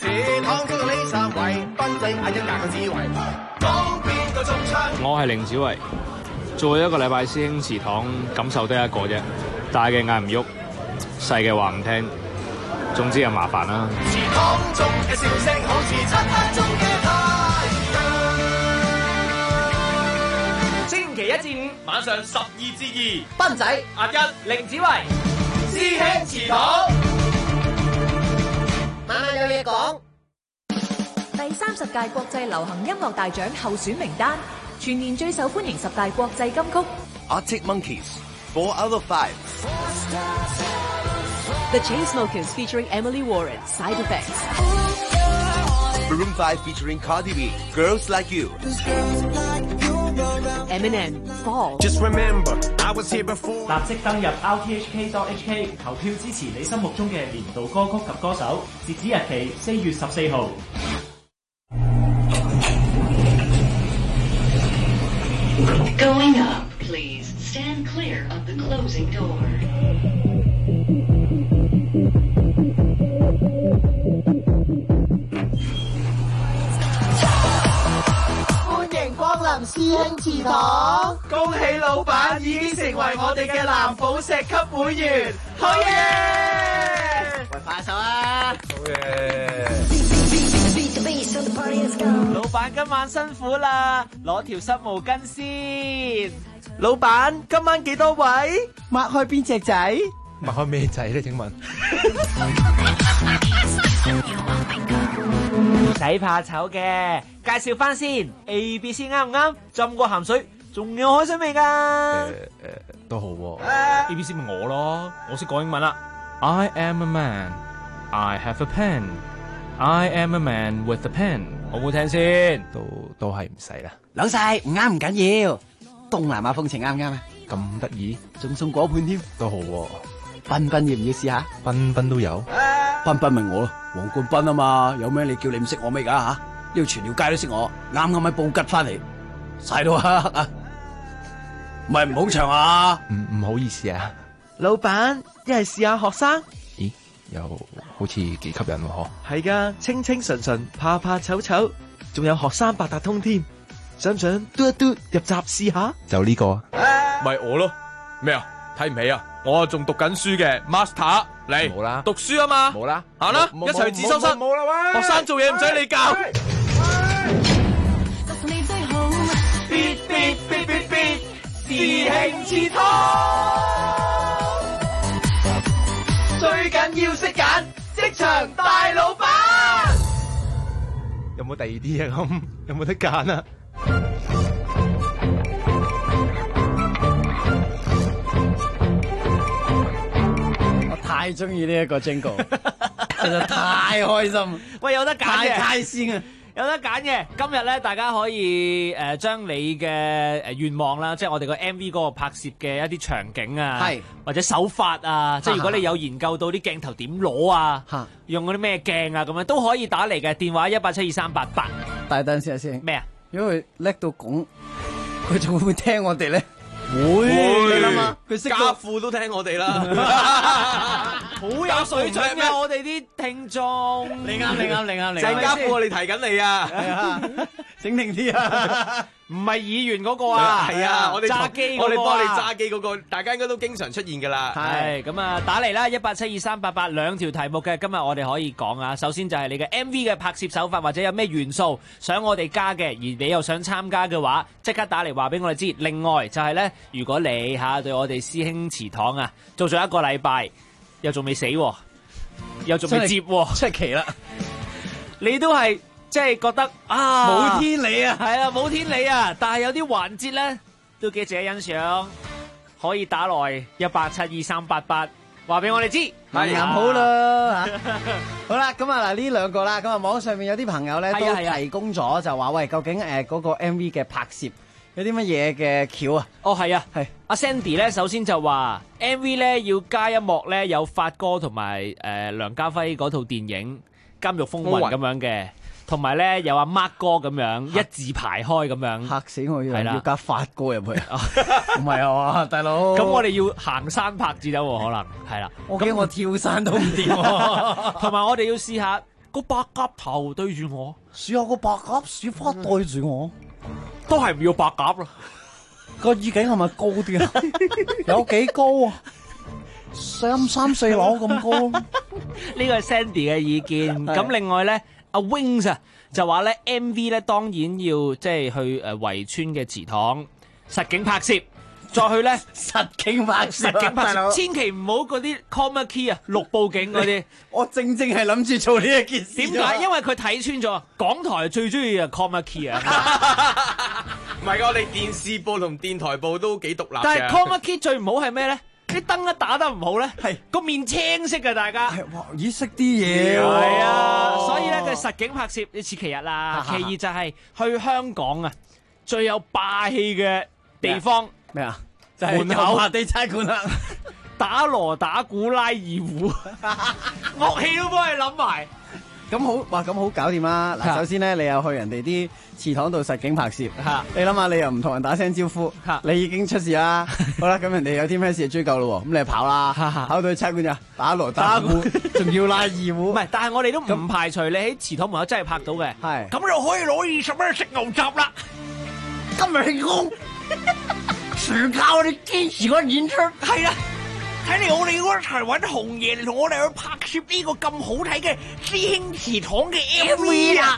Speaker 15: 我係凌子維，做1個禮拜師兄祠堂，感受得一個啫，大嘅嗌唔喐，細嘅話唔聽，總之又麻煩啦。祠堂中嘅笑聲好似漆黑中嘅太陽。星期1至5晚上12至2，斌仔、阿一、凌子維。師兄祠堂，
Speaker 14: 晚晚有嘢講。
Speaker 17: 第30屆國際流行音樂大獎候選名單，全年最受歡迎10大國際金曲。
Speaker 8: Arctic Monkeys, 4 out of 5.
Speaker 7: The Chainsmokers featuring Emily Warren, Side Effects.
Speaker 8: Maroon 5 featuring Cardi B, Girls Like You.
Speaker 7: Eminem, Fall.
Speaker 11: Just remember, I was here before.
Speaker 20: 立即登入 rthk.hk 投票支持你心目中嘅年度歌曲及歌手，截止日期4月14號。
Speaker 16: Going up, please. Stand clear of the closing door.
Speaker 14: 歡迎光臨師兄祠堂，
Speaker 19: 恭喜老闆已經成為我哋嘅藍寶石級會員，好嘢！
Speaker 14: 喂，快手啊！
Speaker 19: 好嘢！老闆今晚辛苦啦，攞條濕毛巾先。老闆今晚幾多位？擘開邊隻仔？
Speaker 13: 擘開咩仔咧？請問？
Speaker 19: 唔使怕醜嘅，介紹翻先。A、B、C 啱唔啱？浸過鹹水，仲有海水味㗎。
Speaker 13: 都好喎。
Speaker 15: A、B、C 咪我咯，我識講英文啦。I am a man, I have a pen, I am a man with a pen。好唔好聽先？
Speaker 13: 都係唔使啦。
Speaker 12: 老細唔啱唔緊要，東南亞風情啱唔啱啊？
Speaker 13: 咁得意，
Speaker 12: 仲送果盤添，
Speaker 13: 都好喎。
Speaker 12: 彬彬要唔要試下？
Speaker 13: 彬彬都有。
Speaker 12: 彬彬咪我咯，黃冠彬啊嘛，有咩你叫你唔識我咩噶吓？呢度全條街都識我，啱啱喺布吉翻嚟，晒到黑啊！唔係唔好長啊！
Speaker 13: 唔好意思啊，
Speaker 19: 老闆一係試下學生。
Speaker 13: 咦，又好似幾吸引喎嗬？
Speaker 19: 係噶，清清純純，怕怕醜醜，仲有學生八達通添，想唔想嘟一嘟入閘試下？
Speaker 13: 就呢個，
Speaker 15: 咪我咯？咩啊？睇唔起啊？我仲讀緊書嘅 Master 嚟，
Speaker 13: 冇啦，
Speaker 15: 讀書啊嘛，
Speaker 13: 冇啦，
Speaker 15: 行啦，一齊自修室，
Speaker 13: 冇啦喂，
Speaker 15: 學生做嘢唔使你教。
Speaker 19: 必必必必必，師兄祠堂，最緊要識揀職場大老闆。
Speaker 13: 有冇第二啲啊？咁有冇得揀啊？
Speaker 12: 太中意呢一個 jingle，實在太開心。
Speaker 15: 喂，有得揀嘅，
Speaker 12: 太鮮啊！
Speaker 15: 有得揀嘅。今日咧，大家可以將你嘅願望啦，即係我哋個 MV 嗰個拍攝嘅一啲場景啊，
Speaker 12: 係
Speaker 15: 或者手法啊，即係如果你有研究到啲鏡頭點攞啊，用嗰啲咩鏡啊咁樣都可以打嚟嘅電話1872388。
Speaker 12: 大等先啊先。
Speaker 15: 咩啊？
Speaker 12: 如果佢叻到講，佢仲會唔會聽我哋咧？
Speaker 15: 會，
Speaker 12: 你諗下，佢識
Speaker 15: 家父都聽我哋啦。 好有水準嘅我哋啲聽眾。
Speaker 12: 你啱。
Speaker 13: 鄭家富，我哋提緊你啊！
Speaker 12: 係啊，醒定啲啊！
Speaker 15: 唔係議員嗰個啊，
Speaker 13: 係啊，我哋
Speaker 15: 揸機嗰個啊，
Speaker 13: 我哋幫你揸機嗰個，大家應該都經常出現㗎啦。
Speaker 15: 係咁啊，打嚟啦，1872388兩條題目嘅，今日我哋可以講啊。首先就係你嘅 MV 嘅拍攝手法或者有咩元素想我哋加嘅，而你又想參加嘅話，即刻打嚟話俾我哋知。另外就係咧，如果你對我哋師兄祠堂啊做咗1個禮拜，又仲未死喎，又仲未接喎，
Speaker 12: 出奇啦！
Speaker 15: 你都係。即係覺得啊，
Speaker 12: 冇天理啊，
Speaker 15: 係啊，冇天理啊！但係有啲環節咧都幾值得欣賞，可以打來1872388，話俾我哋知。
Speaker 12: 係好啦，好啦，咁啊嗱呢兩個啦，咁啊網上面有啲朋友咧都提供咗，就話喂，究竟嗰個 MV 嘅拍攝有啲乜嘢嘅橋啊？
Speaker 15: 哦，係啊，係阿 Sandy 咧，首先就話 MV 咧要加一幕咧有發哥同埋梁家輝嗰套電影《監獄風雲》咁樣嘅。同埋咧有阿 Mark 哥咁樣一字排開咁樣，
Speaker 12: 嚇死我！要加發哥入去，唔係啊嘛，大佬。
Speaker 15: 咁我哋要行山拍至得喎，可能係啦。
Speaker 12: 我驚我跳山都唔掂。
Speaker 15: 同埋我哋要試下個白鴿頭對住我，
Speaker 12: 試下個白鴿屎忽對住我，
Speaker 15: 都係唔要白鴿咯。
Speaker 12: 個耳景係咪高啲啊？有幾高啊？3-4樓咁高。
Speaker 15: 呢個係 Sandy 嘅意見。咁另外咧。阿 Wings 啊，就話咧 MV 咧當然要即係去圍村嘅祠堂實景拍攝，再去咧
Speaker 12: 實景拍攝，
Speaker 15: 千祈唔好嗰啲 chroma key 啊，錄佈景嗰啲。
Speaker 12: 我正係諗住做呢一件事。
Speaker 15: 點解？因為佢睇穿咗，港台最中意啊 chroma key 啊。
Speaker 13: 唔係㗎，我哋電視部同電台部都幾獨立嘅。
Speaker 15: 但係 chroma key 最唔好係咩咧？啲燈一打得唔好咧，係個面青色嘅，大家
Speaker 12: 哇，咦識啲嘢喎，
Speaker 15: 係啊，所以咧佢實景拍攝，你似其日啦。其二就係去香港啊，最有霸氣嘅地方
Speaker 12: 咩啊？就係
Speaker 15: 門口
Speaker 12: 地差館啦，
Speaker 15: 打鑼打鼓拉二胡，樂器都幫你諗埋。
Speaker 12: 咁好，哇！咁好搞掂啦。嗱，首先咧，你又去人哋啲祠堂度實景拍攝，你諗下，你又唔同人打聲招呼，你已經出事啦。好啦，咁人哋有啲咩事就追究咯，咁你就跑啦，跑到去差館就打鑼打鼓，仲要拉二胡。唔
Speaker 15: 係，但係我哋都唔排除你喺祠堂門口真係拍到嘅。係，咁就可以攞20蚊食牛雜啦。
Speaker 12: 今日慶功，全靠你堅持嗰演出。
Speaker 15: 係啦。睇嚟我哋要一齊揾紅爺嚟同我哋去拍攝呢個咁好睇嘅師兄祠堂嘅 MV 啊！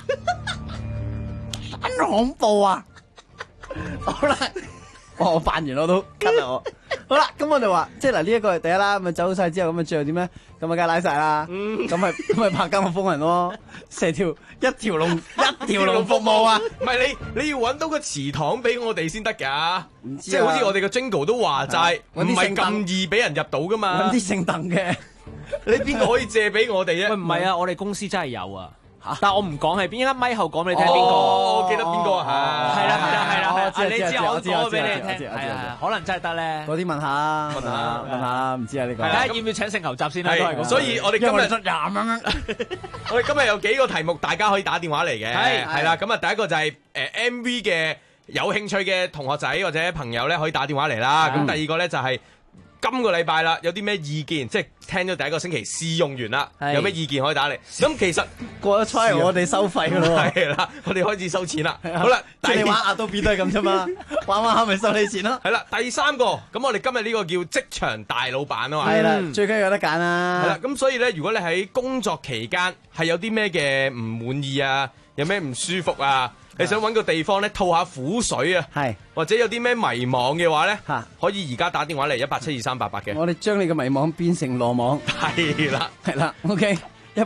Speaker 12: 真恐怖啊！好啦，我扮完我都跟啦我。好啦，咁我哋話，即係嗱呢一個係第一啦，咁啊走晒之後，咁啊最後點咧？咁啊梗係拉晒啦，咁咪拍《監獄風雲》咯，成條一條龍服務啊！
Speaker 13: 唔係你要揾到個祠堂俾我哋先得㗎，即係好似我哋個 Jingle 都話齋，唔係咁易俾人入到㗎嘛。
Speaker 12: 揾啲姓鄧嘅，
Speaker 13: 你邊個可以借俾我哋啫？
Speaker 15: 喂，唔係啊，我哋公司真係有啊。但係我唔講係邊，一咪後講俾你聽邊個。
Speaker 13: 我記得邊個啊？
Speaker 15: 係啦，
Speaker 12: 你知
Speaker 15: 我講俾你聽。可能真係得咧。
Speaker 12: 嗰啲問下，唔知啊呢個。
Speaker 15: 睇下要唔要請食牛雜先啦。
Speaker 13: 係，所以我哋今日
Speaker 12: 出廿蚊。
Speaker 13: 我哋今日有幾個題目，大家可以打電話嚟嘅。係啦，咁啊第一個就係MV 嘅有興趣嘅同學仔或者朋友咧，可以打電話嚟啦。咁第二個咧就係。今個禮拜啦，有啲咩意見？即係聽咗第一個星期試用完啦，有咩意見可以打嚟？咁其實
Speaker 12: 過咗初，我哋收費噶咯，
Speaker 13: 係啦，我哋開始收錢啦。好啦，
Speaker 12: 你玩阿都變都係咁啫嘛，玩下咪收你錢咯。
Speaker 13: 係啦，第三個，咁我哋今日呢個叫職場大老闆啊嘛。
Speaker 12: 係啦，最緊要有得揀啦。
Speaker 13: 係啦，咁所以咧，如果你喺工作期間係有啲咩嘅唔滿意啊，有咩唔舒服啊？你想揾個地方咧吐下苦水啊，或者有啲咩迷惘嘅話咧，可以而家打電話嚟1872388嘅。
Speaker 12: 我哋將你嘅迷惘變成羅網。
Speaker 13: 係啦
Speaker 12: ，OK，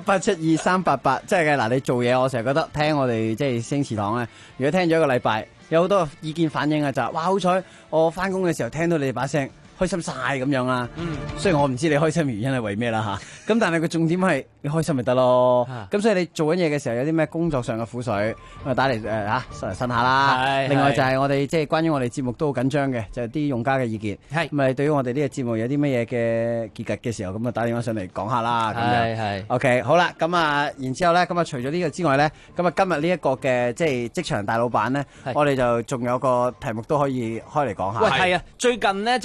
Speaker 12: 1872388，即係嘅嗱，你做嘢我成日覺得聽我哋即係星祠堂咧，如果聽咗一個禮拜，有好多意見反映啊，就哇好彩我翻工嘅時候聽到你哋把聲。開心晒咁樣啦，雖然我唔知你開心嘅原因係為咩啦吓，咁但係個重點係你開心咪得咯，咁所以你做緊嘢嘅時候有啲咩工作上嘅苦水，咁打嚟呻下啦。另外就係我哋即係關於我哋節目都好緊張嘅，就係啲用家嘅意見，咁咪對於我哋呢個節目有啲乜嘢嘅結格嘅時候，咁啊打電話上嚟講下啦。係 OK 好啦，咁啊然之後咧，咁啊除咗呢個之外咧，咁啊今日呢一個嘅即係職場大老闆咧，我哋就仲有個題目都可以開嚟講下。
Speaker 15: 喂，係啊，最近咧就喺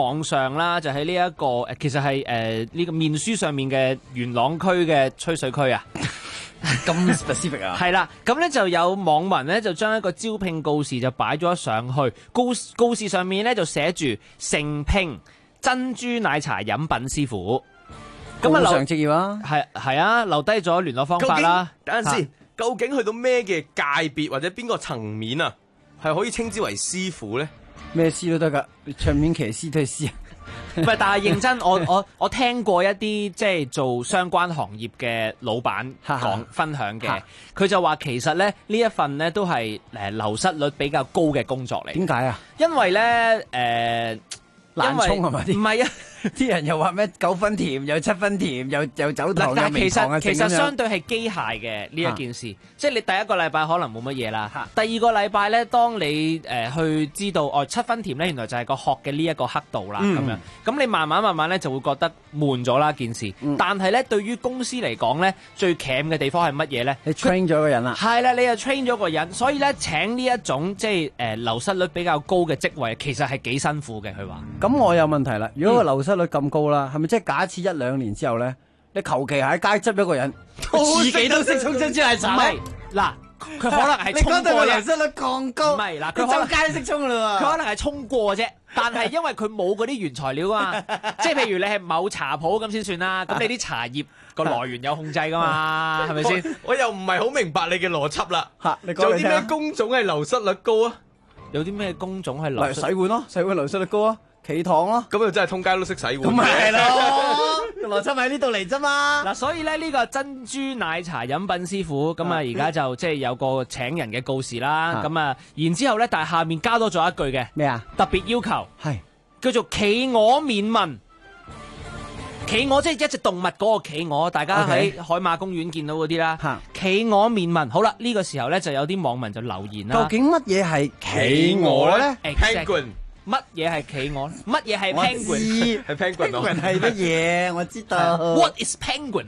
Speaker 15: 網上啦，就喺呢一個其實係呢個面書上面嘅元朗區嘅吹水區啊。
Speaker 12: 咁 specific 啊？
Speaker 15: 係啦，咁咧就有網民咧就將一個招聘告示就擺咗上去，告示上面咧就寫住誠聘珍珠奶茶飲品師傅。咁啊，
Speaker 12: 上職業啊，
Speaker 15: 係啊，留低咗聯絡方法啦。
Speaker 13: 等陣先，究竟去到咩嘅界別或者邊個層面啊，係可以稱之為師傅咧？
Speaker 12: 咩師都得㗎，唱片騎師都係師。
Speaker 15: 唔係，但係認真，我聽過一啲即係做相關行業嘅老闆分享嘅，佢就話其實咧呢一份咧都係流失率比較高嘅工作嚟。
Speaker 12: 點解啊？因
Speaker 15: 為咧
Speaker 12: 難沖係咪？
Speaker 15: 唔係啊，
Speaker 12: 啲人又話咩9分甜，又7分甜，又走糖，
Speaker 15: 但係其實
Speaker 12: 又
Speaker 15: 相對係機械嘅呢一件事，即係你第一個禮拜可能冇乜嘢啦，第二個禮拜咧，當你去知道7分甜咧，原來就係個殼嘅呢一個刻度啦，咁樣，咁你慢慢咧就會覺得悶咗啦件事。但係咧，對於公司嚟講咧，最鉗嘅地方係乜嘢咧？
Speaker 12: 你 train 咗個人啦，
Speaker 15: 係啦，你又 train 咗個人，所以咧請呢一種即係流失率比較高嘅職位，其實係幾辛苦嘅。佢話。
Speaker 12: 咁我有問題啦，如果個流失率咁高啦，係咪即係假設1-2年之後咧，你求其喺街執一個人，自己都識沖珍珠奶茶？唔係，嗱，佢可能係沖過嘅。流失率咁高，唔係嗱，佢周街都識沖啦喎。佢可能係沖過啫，但係因為佢冇嗰啲原材料啊嘛，即係譬如你係某茶鋪咁先算啦，咁你啲茶葉個來源有控制噶嘛，係咪先？
Speaker 13: 我又唔係好明白你嘅邏輯啦。
Speaker 12: 你
Speaker 13: 有啲咩工種係流失率高啊？
Speaker 15: 有啲咩工種係流失？
Speaker 12: 洗碗咯，洗碗流失率高啊。企堂咯，
Speaker 13: 咁就真係通街都識洗碗。
Speaker 12: 咁咪係咯，邏輯喺呢度嚟啫嘛。
Speaker 15: 嗱，所以咧呢個珍珠奶茶飲品師傅咁啊，而家就即係有個請人嘅告示啦。咁啊，然之後咧，但係下面加多咗一句嘅
Speaker 12: 咩啊？
Speaker 15: 特別要求
Speaker 12: 係
Speaker 15: 叫做企鵝免問。企鵝即係一隻動物嗰個企鵝，大家喺海馬公園見到嗰啲啦。企鵝免問，好啦，呢個時候咧就有啲網民就留言啦。
Speaker 12: 究竟乜嘢係企鵝咧
Speaker 13: ？Penguin。
Speaker 15: 乜嘢係企鵝？乜嘢係 penguin？
Speaker 13: 係 penguin。
Speaker 12: penguin 係乜嘢？我知道。
Speaker 15: What is penguin？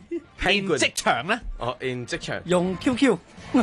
Speaker 15: in 職場咧？
Speaker 13: 哦 ，in 職場
Speaker 12: 用 QQ。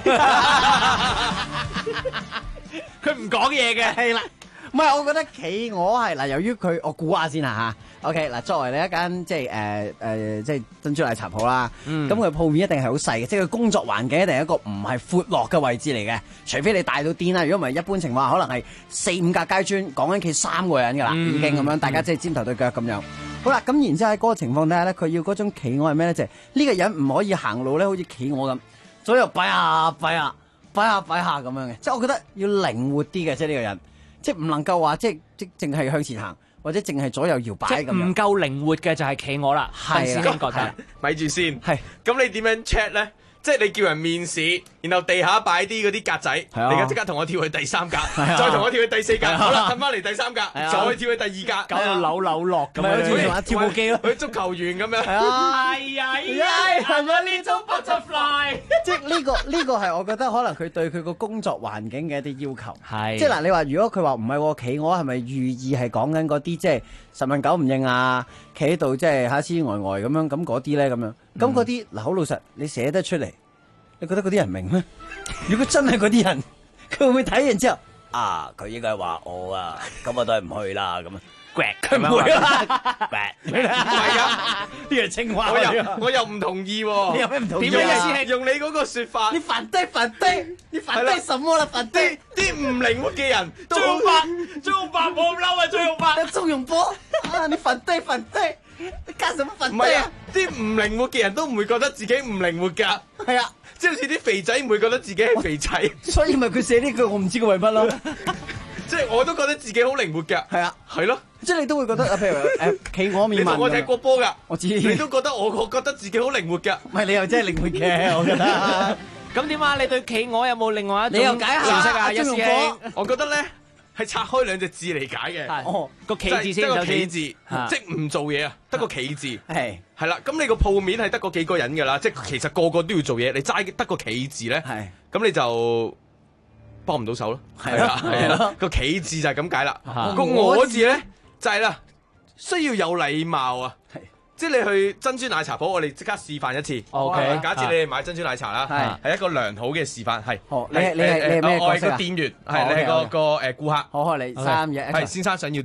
Speaker 15: 佢唔講嘢嘅。
Speaker 12: 係啦。唔係，我覺得企鵝係嗱，由於佢，我估下先啦嚇。OK，嗱，作為你一間即係即係珍珠奶茶鋪啦，咁佢鋪面一定係好細嘅，即係佢工作環境一定係一個唔係闊落嘅位置嚟嘅，除非你大到癲啦。如果唔係，一般情況下可能係4-5格階磚，講緊企3個人㗎啦，已經咁樣，大家即係尖頭對腳咁樣。好啦，咁然之後喺嗰個情況底下咧，佢要嗰種企鵝係咩咧？就係呢個人唔可以行路咧，好似企鵝咁，左右擺下咁樣嘅，即係我覺得要靈活啲嘅，即係呢個人。即係唔能夠話即淨係向前行，或者淨係左右搖擺咁樣。
Speaker 15: 唔夠靈活嘅就係企鵝啦。
Speaker 12: 係啊，
Speaker 15: 覺得
Speaker 13: 咪住先。
Speaker 12: 係
Speaker 13: 咁，你點樣 check 咧？即係你叫人面試，然後地下擺啲嗰啲格仔，你而家即刻同我跳去第3格，再同我跳去第4格，好啦，褪翻嚟第3格，再跳去第2格，
Speaker 15: 搞到扭落咁樣，
Speaker 12: 好似玩跳舞機咯，
Speaker 13: 去足球員咁樣。
Speaker 15: 係咪呢種 butterfly？
Speaker 12: 即係呢個係我覺得可能佢對佢個工作環境嘅一啲要求。
Speaker 15: 係
Speaker 12: 即係嗱，你話如果佢話唔係喎，企鵝係咪寓意係講緊嗰啲即係10問9唔應啊？企喺度即係下黐呆呆咁樣，咁嗰啲咧咁樣，咁嗰啲嗱好老實，你寫得出嚟，你覺得嗰啲人明咩？如果真係嗰啲人，佢會唔會睇完之後佢應該話我啊，咁我都係唔去啦咁啊？佢唔會啦，
Speaker 13: 唔係啊，
Speaker 12: 呢個青蛙，
Speaker 13: 我又唔同意喎。
Speaker 12: 你有咩唔同意？
Speaker 13: 點樣係用你嗰個説法？
Speaker 12: 你反對，你反對什麼啦？反對
Speaker 13: 啲唔靈活嘅人，
Speaker 15: 鍾永發冇咁嬲啊！
Speaker 12: 鍾永波你反對，你加什麼反對啊？
Speaker 13: 啲唔靈活嘅人都唔會覺得自己唔靈活㗎。
Speaker 12: 係啊，
Speaker 13: 即係好似啲肥仔唔會覺得自己係肥仔。
Speaker 12: 所以咪佢寫呢句，我唔知佢為乜咯。
Speaker 13: 即係我都覺得自己好靈活㗎。
Speaker 12: 係啊，
Speaker 13: 係咯。
Speaker 12: 即係你都會覺得譬如企鵝面問，
Speaker 13: 你同我踢過波㗎，
Speaker 12: 我知。
Speaker 13: 你都覺得我覺得自己好靈活㗎。
Speaker 12: 唔係你又真係靈活嘅，我覺得。
Speaker 15: 咁點啊？你對企鵝有冇另外一種
Speaker 12: 你又解下
Speaker 15: 認識啊？一師兄，
Speaker 13: 我覺得咧係拆開2隻字嚟解嘅。
Speaker 15: 哦，個企字先，
Speaker 13: 得個企字，即係唔做嘢啊，得個企字。係啦，咁你個鋪面係得嗰幾個人㗎啦，即係其實個個都要做嘢，你齋得個企字咧，咁你就幫唔到手咯。係啦，個企字就係咁解啦。個我字咧就係啦，需要有禮貌啊。即係你去珍珠奶茶鋪，我哋即刻示範一次。
Speaker 15: OK，
Speaker 13: 假設你哋買珍珠奶茶啦，係一個良好嘅示範。係，
Speaker 12: 你係咩角色啊？
Speaker 13: 我係個店員，係你係個顧客。
Speaker 12: 好，你3、2、1。
Speaker 13: 係先生想要啲咩啊？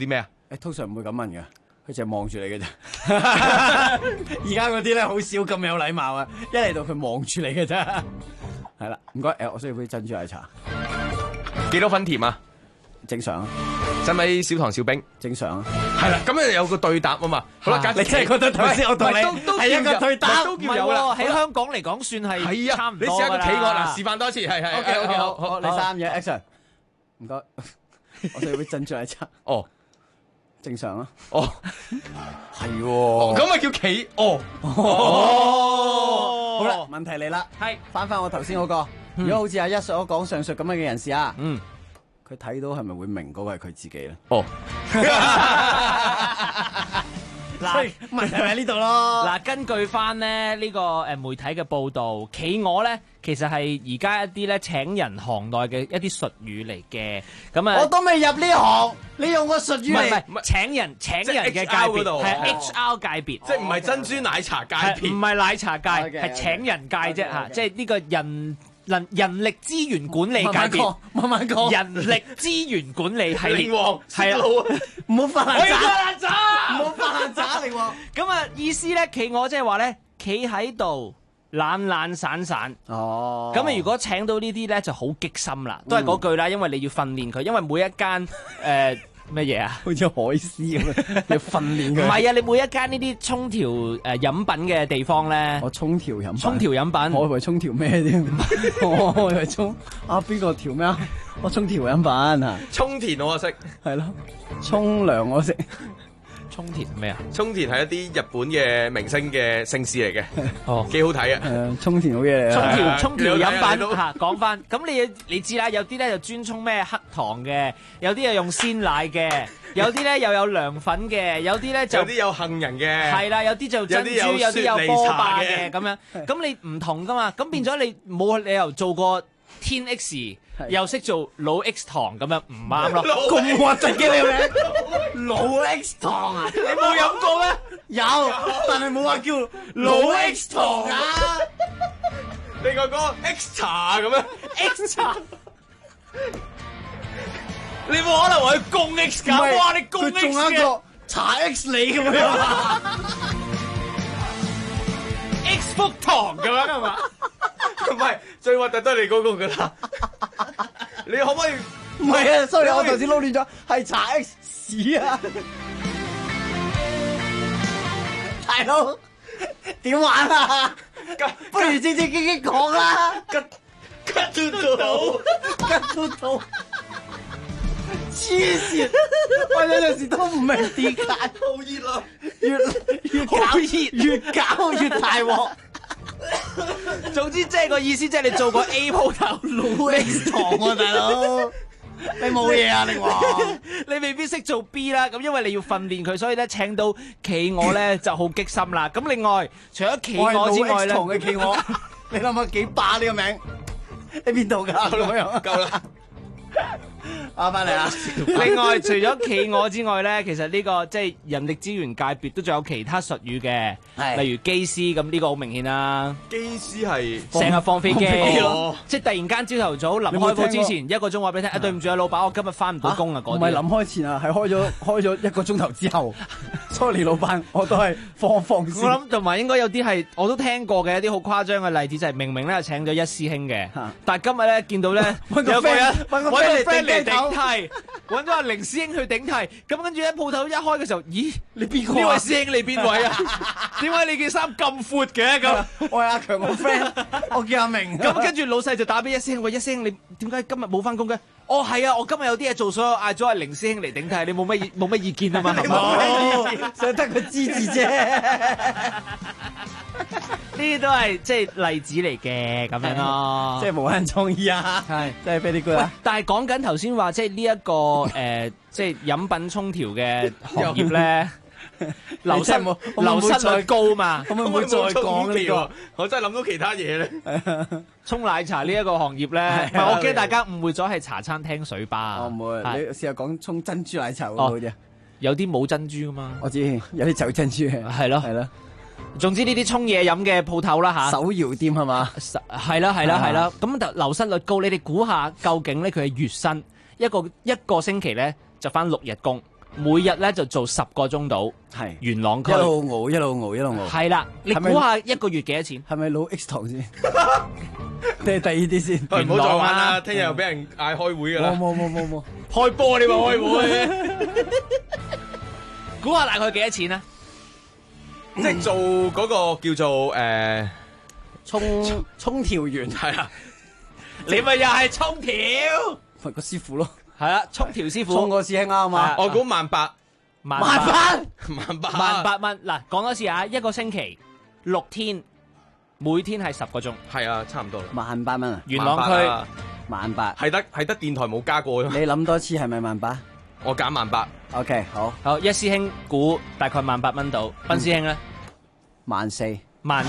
Speaker 12: 通常唔會咁問㗎，佢淨係望住你嘅啫。而家嗰啲咧好少咁有禮貌啊！一嚟到佢望住你嘅啫。係啦，唔該，我需要杯珍珠奶茶。
Speaker 13: 幾多分甜啊？
Speaker 12: 正常啊。
Speaker 13: 使唔使少糖少冰？
Speaker 12: 正常啊。
Speaker 13: 係啦，咁樣有個對答啊嘛。好啦，
Speaker 12: 你真係覺得頭先我同你係一個對答，
Speaker 15: 都叫有啦。喺香港嚟講算係差唔多。
Speaker 13: 你試下個企鵝嗱，示範多次，係。
Speaker 12: OK， 好，你3嘢 action。唔該，我需要杯珍珠奶茶。
Speaker 13: 哦，
Speaker 12: 正常啊。
Speaker 13: 哦，
Speaker 12: 係喎。
Speaker 13: 咁咪叫企鵝。
Speaker 12: 好啦，問題嚟啦。係翻我頭先嗰個。如果好似阿一所講上述咁樣嘅人士啊，佢睇到係咪會明嗰個係佢自己咧？
Speaker 13: 哦。
Speaker 15: 嗱，
Speaker 12: 問題喺呢度咯。
Speaker 15: 嗱，根據翻咧呢個媒體嘅報導，企鵝咧其實係而家一啲咧請人行內嘅一啲術語嚟嘅。咁啊，
Speaker 12: 我都未入呢行，你用個術語嚟？
Speaker 15: 唔係請人嘅界別，係 HR 界別，
Speaker 13: 即係唔係珍珠奶茶界別，
Speaker 15: 唔係奶茶界，係請人界啫嚇，即係呢個人力資源管理界別，
Speaker 12: 慢慢講。
Speaker 15: 人力資源管理系列，
Speaker 12: 係啊，唔好發爛渣，唔好發爛渣嚟喎。
Speaker 15: 咁啊，意思咧，企鵝即係話咧，企喺度懶散。
Speaker 12: 哦。
Speaker 15: 咁啊，如果請到呢啲咧，就好激心啦。都係嗰句啦，因為你要訓練佢，因為每一間乜嘢啊？
Speaker 12: 好似海獅咁樣，要訓練佢。
Speaker 15: 唔係啊，你每一間呢啲沖調飲品嘅地方咧，
Speaker 12: 我沖調飲品。
Speaker 15: 沖調飲品，
Speaker 12: 我以為沖調咩添？我以為沖邊個調咩啊？我沖調飲品啊。
Speaker 13: 沖田我識，
Speaker 12: 係咯。沖涼我識。
Speaker 15: 沖田咩啊？
Speaker 13: 沖田係一啲日本嘅明星嘅姓氏嚟嘅，
Speaker 15: 哦，
Speaker 13: 幾好睇啊！
Speaker 12: 沖田好嘢嚟啊！
Speaker 15: 沖調飲品嚇，講翻咁你知啦，有啲咧就專沖咩黑糖嘅，有啲又用鮮奶嘅，有啲咧又有涼粉嘅，有啲咧就
Speaker 13: 有啲有杏仁嘅，
Speaker 15: 係啦，有啲就珍珠，有啲有波霸嘅咁樣，咁你唔同噶嘛，咁變咗你冇理由做過天 X。又識做老 X 糖咁樣唔啱咯，
Speaker 12: 咁核突嘅你名，老 X 糖啊！
Speaker 15: 你冇飲過咩？
Speaker 12: 有，但係冇話叫老 X 糖啊！
Speaker 13: 你個個 X 茶咁樣
Speaker 15: ，X 茶，你冇可能話佢供 X 噶，哇！你供 X 嘅，
Speaker 12: 佢仲有一個茶 X 你咁樣
Speaker 15: ，X 福糖咁樣係嘛？
Speaker 13: 唔係，最核突都係你嗰個噶啦。你可唔可以？
Speaker 12: 唔係啊 ，sorry， 我頭先撈亂咗，係茶 X 屎啊！大佬，點玩啊？不如正正經經講啦。
Speaker 13: 吉到到，
Speaker 12: 黐線！我有陣時都唔明點解
Speaker 13: 好熱啊！
Speaker 12: 越搞越大鑊。
Speaker 15: 總之即係個意思，即係你做過 A 鋪頭
Speaker 12: 老 X 糖啊，大佬，你冇嘢啊，你話
Speaker 15: 你未必識做 B 啦，咁因為你要訓練佢，所以咧請到企鵝咧就好激心啦。咁另外除咗企鵝之外咧，
Speaker 12: 我係老 X 糖嘅企鵝，你諗下幾霸呢個名？喺邊度㗎？咁樣
Speaker 13: 夠啦。
Speaker 12: 翻嚟啊！
Speaker 15: 另外，除咗企鵝之外咧，其實呢個即係人力資源界別都仲有其他術語嘅，例如機師咁，呢個好明顯啦。
Speaker 13: 機師係
Speaker 15: 成日放飛機，即係突然間朝頭早臨開鋪之前1個鐘話俾你聽，對唔住啊，老闆，我今日翻唔到工啊！嗰啲
Speaker 12: 唔係臨開前啊，係開咗1個鐘頭之後。Sorry， 老闆，我都係放先。
Speaker 15: 我諗同埋應該有啲係我都聽過嘅一啲好誇張嘅例子，就係明明咧請咗一師兄嘅，但係今日咧見到咧有個人揾個 friend 嚟頂替，揾咗阿凌師兄去頂替，咁跟住咧鋪頭一開嘅時候，咦？
Speaker 12: 你邊個？
Speaker 15: 呢位師兄你邊位啊？點解你件衫咁闊嘅？咁
Speaker 12: 我係阿強個 friend，我叫阿明。
Speaker 15: 咁跟住老細就打俾一師兄，喂，一師兄你點解今日冇翻工嘅？哦，係啊，我今日有啲嘢做，所以嗌咗阿凌師兄嚟頂替，你冇乜意見啊嘛？
Speaker 12: 想得佢知字啫，
Speaker 15: 呢啲都係即係例子嚟嘅咁樣咯，
Speaker 12: 即係無限創意啊，係真係 very good 啊！
Speaker 15: 但係講緊頭先話，即係呢一個即係飲品沖調嘅行業咧，流失率高嘛，
Speaker 12: 可唔可以再講呢個？
Speaker 13: 我真係諗到其他嘢咧。
Speaker 15: 沖奶茶呢一個行業咧，我驚大家誤會咗係茶餐廳水吧。
Speaker 12: 我唔會，你試下講沖珍珠奶茶會唔會好啲啊？
Speaker 15: 有啲冇珍珠噶嘛，
Speaker 12: 我知有啲走珍珠嘅，
Speaker 15: 係咯。總之呢啲沖嘢飲嘅鋪頭啦嚇，
Speaker 12: 手搖店係嘛？
Speaker 15: 係啦，咁就流失率高。你哋估下究竟咧佢嘅月薪一個星期咧就返6日工， 每日咧就做10個鐘度，
Speaker 12: 係
Speaker 15: 元朗區
Speaker 12: 一路熬一路熬一路熬。
Speaker 15: 係啦，你估下一個月幾多錢？
Speaker 12: 係咪老 X 堂先？定係第二啲先？
Speaker 13: 唔好再玩啦，聽日又俾人嗌開會㗎啦。
Speaker 12: 冇，
Speaker 15: 開波你話開會？估下大概幾多錢啊？
Speaker 13: 即係做嗰個叫做
Speaker 12: 沖調員
Speaker 13: 係啊，
Speaker 15: 你咪又係沖調，
Speaker 12: 咪個師傅咯，
Speaker 15: 係啊，沖調師傅，
Speaker 12: 沖個師兄啱嘛？
Speaker 13: 我估1800
Speaker 15: 蚊。嗱，講多次啊，一個星期6天，每天係10個鐘，
Speaker 13: 係啊，差唔多
Speaker 12: 18000蚊啊，
Speaker 15: 元朗區
Speaker 12: 18000，
Speaker 13: 係得電台冇加過啫。
Speaker 12: 你諗多次係咪18000？
Speaker 13: 我減18000。
Speaker 12: OK， 好，
Speaker 15: 一師兄估大概18000蚊到，斌師兄咧
Speaker 12: 14000。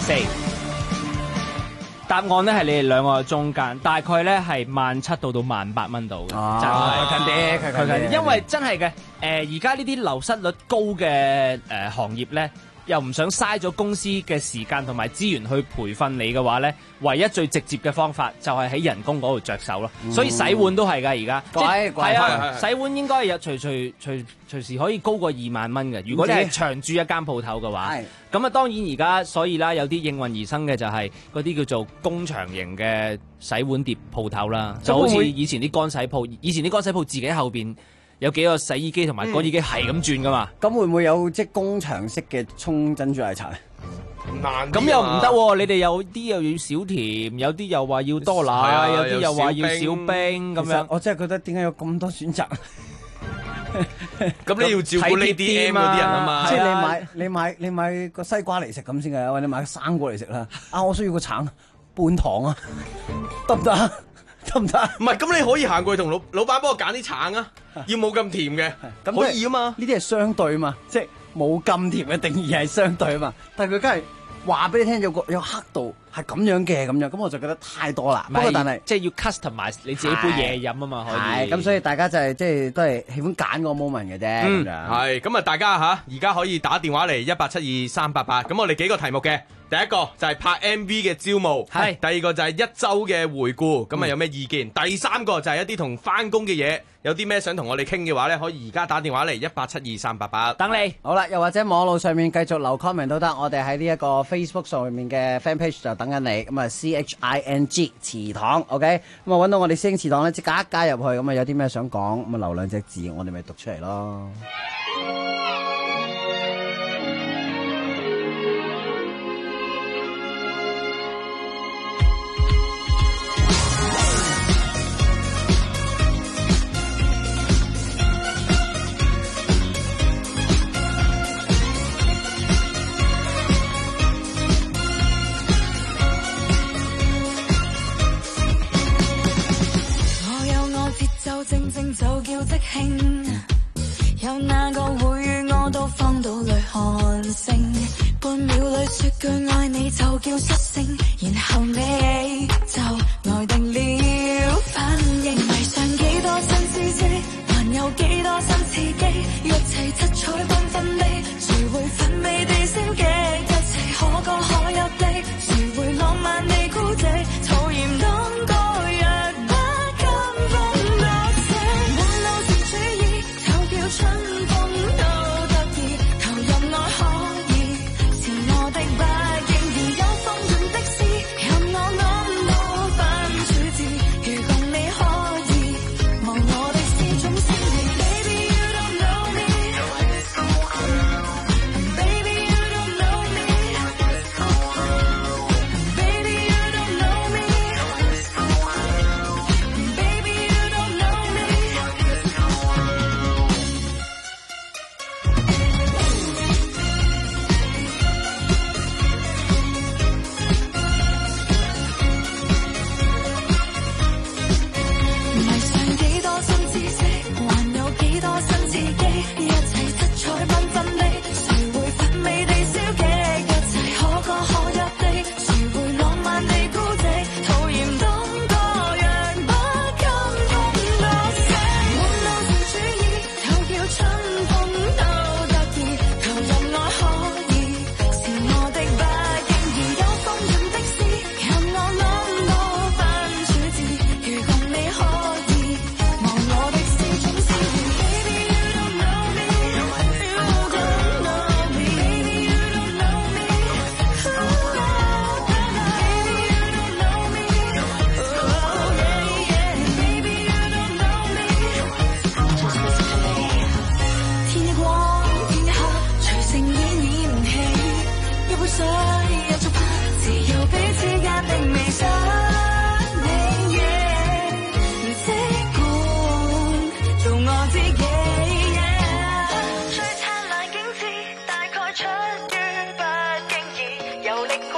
Speaker 15: 答案咧係你哋兩個中間，大概咧係17000到18000蚊度嘅，
Speaker 12: 近啲，
Speaker 15: 因為真係嘅，而家呢啲流失率高嘅行業咧，又唔想嘥咗公司嘅時間同埋資源去培訓你嘅話咧，唯一最直接嘅方法就係喺人工嗰度着手咯。所以洗碗都係㗎，而家係啊，洗碗應該有隨時可以高過2萬蚊嘅。如果你係長住一間鋪頭嘅話，咁啊當然而家所以啦，有啲應運而生嘅就係嗰啲叫做工場型嘅洗碗碟鋪頭啦，就好似以前啲乾洗鋪，以前啲乾洗鋪自己後邊有幾個洗衣機同埋乾衣機係咁轉噶嘛？
Speaker 12: 咁會唔會有即係工場式嘅沖珍珠奶茶？
Speaker 13: 難
Speaker 15: 咁又唔得喎！你哋有啲又要少甜，有啲又話要多奶，有啲又話要少冰咁樣。
Speaker 12: 我真係覺得點解有咁多選擇？
Speaker 13: 咁你要照顧呢啲 M 嗰啲人啊嘛，
Speaker 12: 即係你買個西瓜嚟食咁先嘅，或者你買個生果嚟食啦。我需要個橙半糖啊，得唔得？得唔得？
Speaker 13: 唔係，咁你可以行過去同老闆幫我揀啲橙啊，要冇咁甜嘅，可以啊嘛。
Speaker 12: 呢啲係相對啊嘛，即係冇咁甜嘅定義係相對啊嘛。但係佢梗係話俾你聽有黑度係咁樣嘅咁樣，咁我就覺得太多啦。不過但係
Speaker 15: 即係要 customize 你自己杯嘢飲啊嘛，可以。
Speaker 12: 咁所以大家就係即係都係喜歡揀個 moment 嘅啫。咁樣
Speaker 13: 係咁啊！大家而家可以打電話嚟1872388。咁我哋幾個題目嘅。第一個就係拍 MV 嘅招募，第二個就係1週嘅回顧，咁啊有咩意見？第三個就係一啲同翻工嘅嘢，有啲咩想同我哋傾嘅話咧，可以而家打電話嚟1872388，
Speaker 15: 等你。
Speaker 12: 好啦，又或者網絡上面繼續留 comment 都得，我哋喺呢一個 Facebook 上面嘅 fan page 就等緊你，咁啊 CHING 祠堂 ，OK，咁啊揾到我哋師兄祠堂咧，即刻加入去，咁啊有啲咩想講，咁啊留2隻字，我哋咪讀出嚟咯。
Speaker 16: 正正就叫即興，有哪個會與我到荒島裏看星？半秒裏說句愛你就叫失聲，然後你就呆定了反應。迷上幾多新知識，還有幾多新刺激，一切七彩繽紛的，誰會奮美地消極？一切可歌可泣的，誰會浪漫地孤寂？討厭當個春風都得意，投入愛可以是我的不經意，有風韻的詩，任我諗到分處置。如共你可以望我的詩種聲氣 ，Baby you don't know me。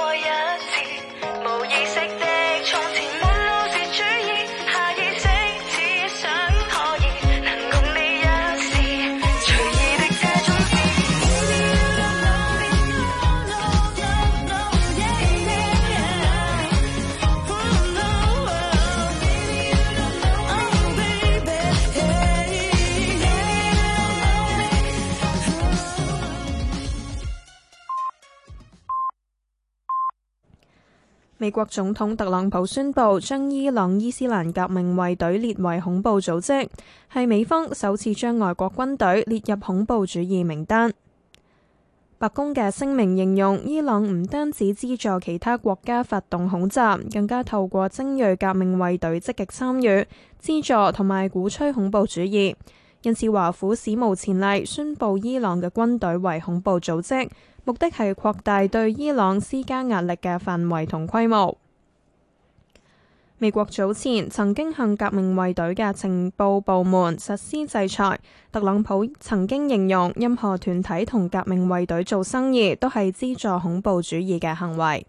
Speaker 16: 過一次，無意識的從前滿腦是主意，下意識只想可以能共你一試，隨意的這種事。
Speaker 1: 美國總統特朗普宣布將伊朗伊斯蘭革命衛隊列為恐怖組織，係美方首次將外國軍隊列入恐怖主義名單。白宮嘅聲明形容，伊朗唔單止資助其他國家發動恐襲，更加透過精鋭革命衛隊積極參與、資助同埋鼓吹恐怖主義。因此，華府史無前例宣布伊朗嘅軍隊為恐怖組織，目的係擴大對伊朗施加壓力嘅範圍同規模。美國早前曾經向革命衛隊嘅情報部門實施制裁，特朗普曾經形容任何團體同革命衛隊做生意都係資助恐怖主義嘅行為。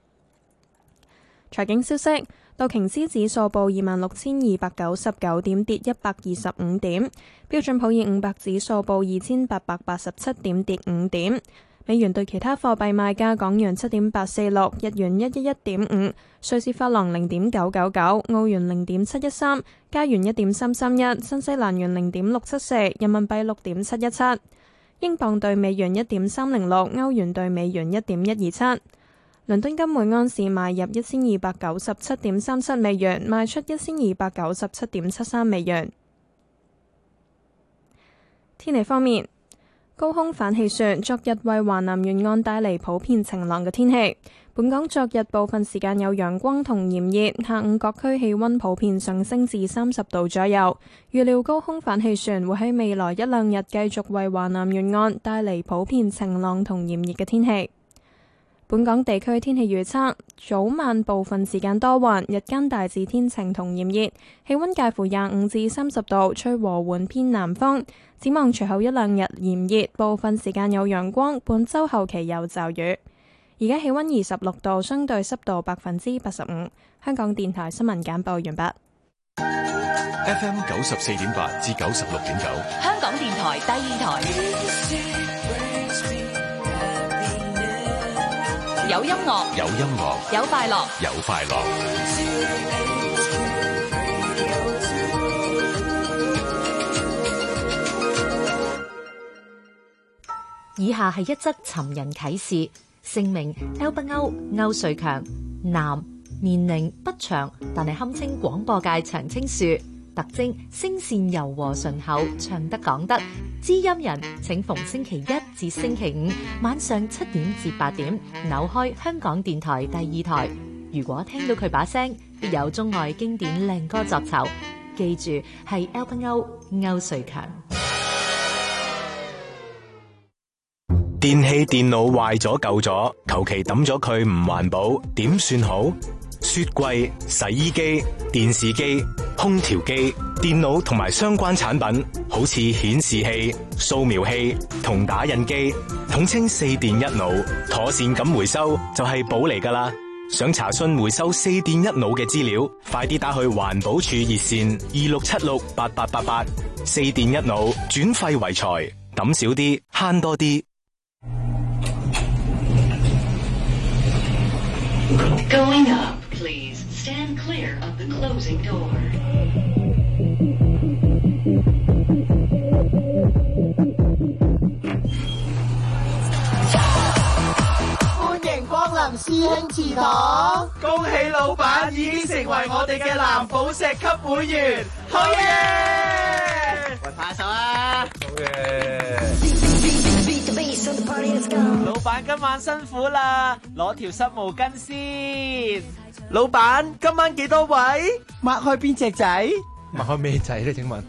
Speaker 1: 財經消息，道瓊斯指數報26,299點，跌125點；標準普爾500指數報2,887點，跌5點。美元對其他貨幣賣價：港元7.846，日元111.5，瑞士法郎0.999，澳元0.713，加元1.331，新西蘭元0.674，人民幣6.717，英鎊對美元1.306，歐元對美元1.127。倫敦金每安士買入1297.37美元，賣出1297.73美元。天氣方面，高空反氣旋昨日為華南沿岸帶嚟普遍晴朗嘅天氣。本港昨日部分時間有陽光同炎熱，下午各區氣溫普遍上升至30度左右。預料高空反氣旋會喺未來一兩日繼續為華南沿岸帶嚟普遍晴朗同炎熱嘅天氣。本港地區天氣預測：早晚部分時間多雲，日間大致天晴同炎熱，氣溫介乎25至30度，吹和緩偏南風。展望隨後一兩日炎熱，部分時間有陽光，本週後期有驟雨。而家氣溫26度，相對濕度85%。香港電台新聞簡報完畢。
Speaker 2: FM 94.8至96.9，
Speaker 3: 香港電台第二台。有音樂，
Speaker 2: 有音樂，
Speaker 3: 有快樂，
Speaker 2: 有快樂。
Speaker 17: 以下係一則尋人啟事，姓名歐北歐瑞強，男，年齡不詳，但係堪稱廣播界長青樹。特徵聲線柔和順厚，唱得講得。知音人請逢星期一至星期五晚上7點至8點扭開香港電台第二台。如果聽到佢把聲，必有中外經典靚歌作酬。記住係 Albino 歐瑞強。
Speaker 21: 電器電腦壞咗舊咗，求其抌咗佢唔環保，點算好？雪櫃、洗衣機、電視機、空調機、電腦同埋相關產品，好似顯示器、掃描器同打印機，統稱4電一腦，妥善咁回收就係寶嚟㗎喇。想查詢回收4電一腦嘅資料，快啲打去環保署熱線26768888。4電一腦，轉廢為財，抌少啲，慳多啲。
Speaker 16: Going up, please. Stand clear of the closing door.
Speaker 19: 歡迎光臨師兄祠堂，恭喜老闆已經成為我哋嘅藍寶石級會員，好嘢！喂，拍手啊！好嘢！老闆今晚辛苦啦，攞條濕毛巾先。老闆今晚幾多位？抹開邊隻仔？
Speaker 13: 抹開咩仔咧？請問？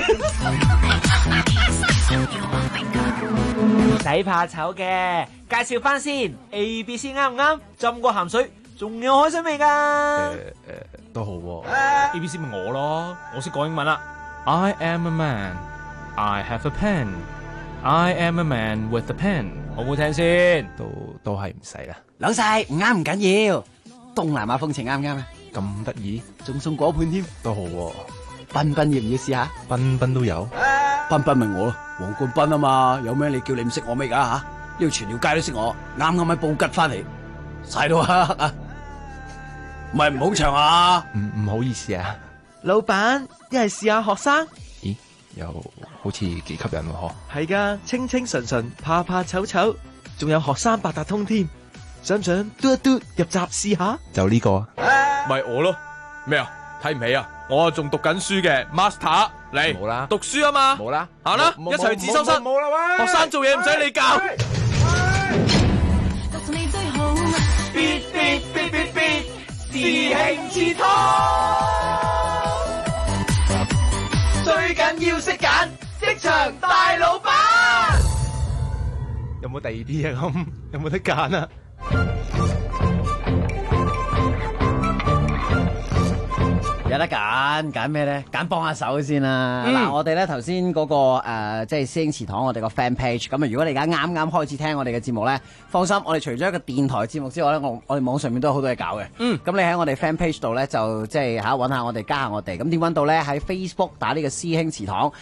Speaker 19: 唔使怕醜嘅，介紹翻先。A B C 啱唔啱？浸過鹹水，仲有海水味㗎。
Speaker 13: 都好喎。A B C 咪我咯，我識講英文啦。I am a man. I have a pen. I am a man with a pen.
Speaker 15: 好唔好聽先？
Speaker 4: 都係唔使啦。
Speaker 12: 老細唔啱唔緊要，東南亞風情啱唔啱啊？
Speaker 4: 咁得意，
Speaker 12: 仲送果盤添，
Speaker 4: 都好喎。
Speaker 12: 彬彬要唔要試下？
Speaker 4: 彬彬都有，
Speaker 12: 彬彬咪我咯，黃冠彬啊嘛，有咩你叫你唔識我咩㗎吓？呢度全條街都識我，啱啱喺布吉翻嚟，晒到黑啊！唔係唔好長啊？
Speaker 4: 唔好意思啊，
Speaker 19: 老闆，一係試下學生。
Speaker 4: 咦，又好似幾吸引喎嗬？
Speaker 19: 係噶，清清純純，怕怕醜醜，仲有學生八達通添，想唔想嘟一嘟入閘試下？
Speaker 4: 就呢個啊，
Speaker 13: 咪我咯，咩啊？睇唔起啊？我仲讀緊書嘅 master 嚟，
Speaker 4: 冇啦，
Speaker 13: 讀書啊嘛，
Speaker 4: 冇啦，
Speaker 13: 行啦，一齊自修室，
Speaker 19: 冇啦喂，
Speaker 13: 學生做嘢唔使你教。
Speaker 19: 必必必必必，師兄祠堂，最緊要識揀職場大老闆。
Speaker 4: 有冇第二啲啊？咁有冇得揀啊？
Speaker 12: 有得揀咩咧？揀幫下手先啦。嗱，我哋咧頭先嗰個即係師兄祠堂我哋個 fan page。咁啊，如果你而家啱啱開始聽我哋嘅節目咧，放心，我哋除咗一個電台節目之外咧，我哋網上面都有好多嘢搞嘅。咁你喺我哋 fan page 度咧，就即係揾下我哋，加下我哋。咁點揾到咧？喺 Facebook 打呢個師兄祠堂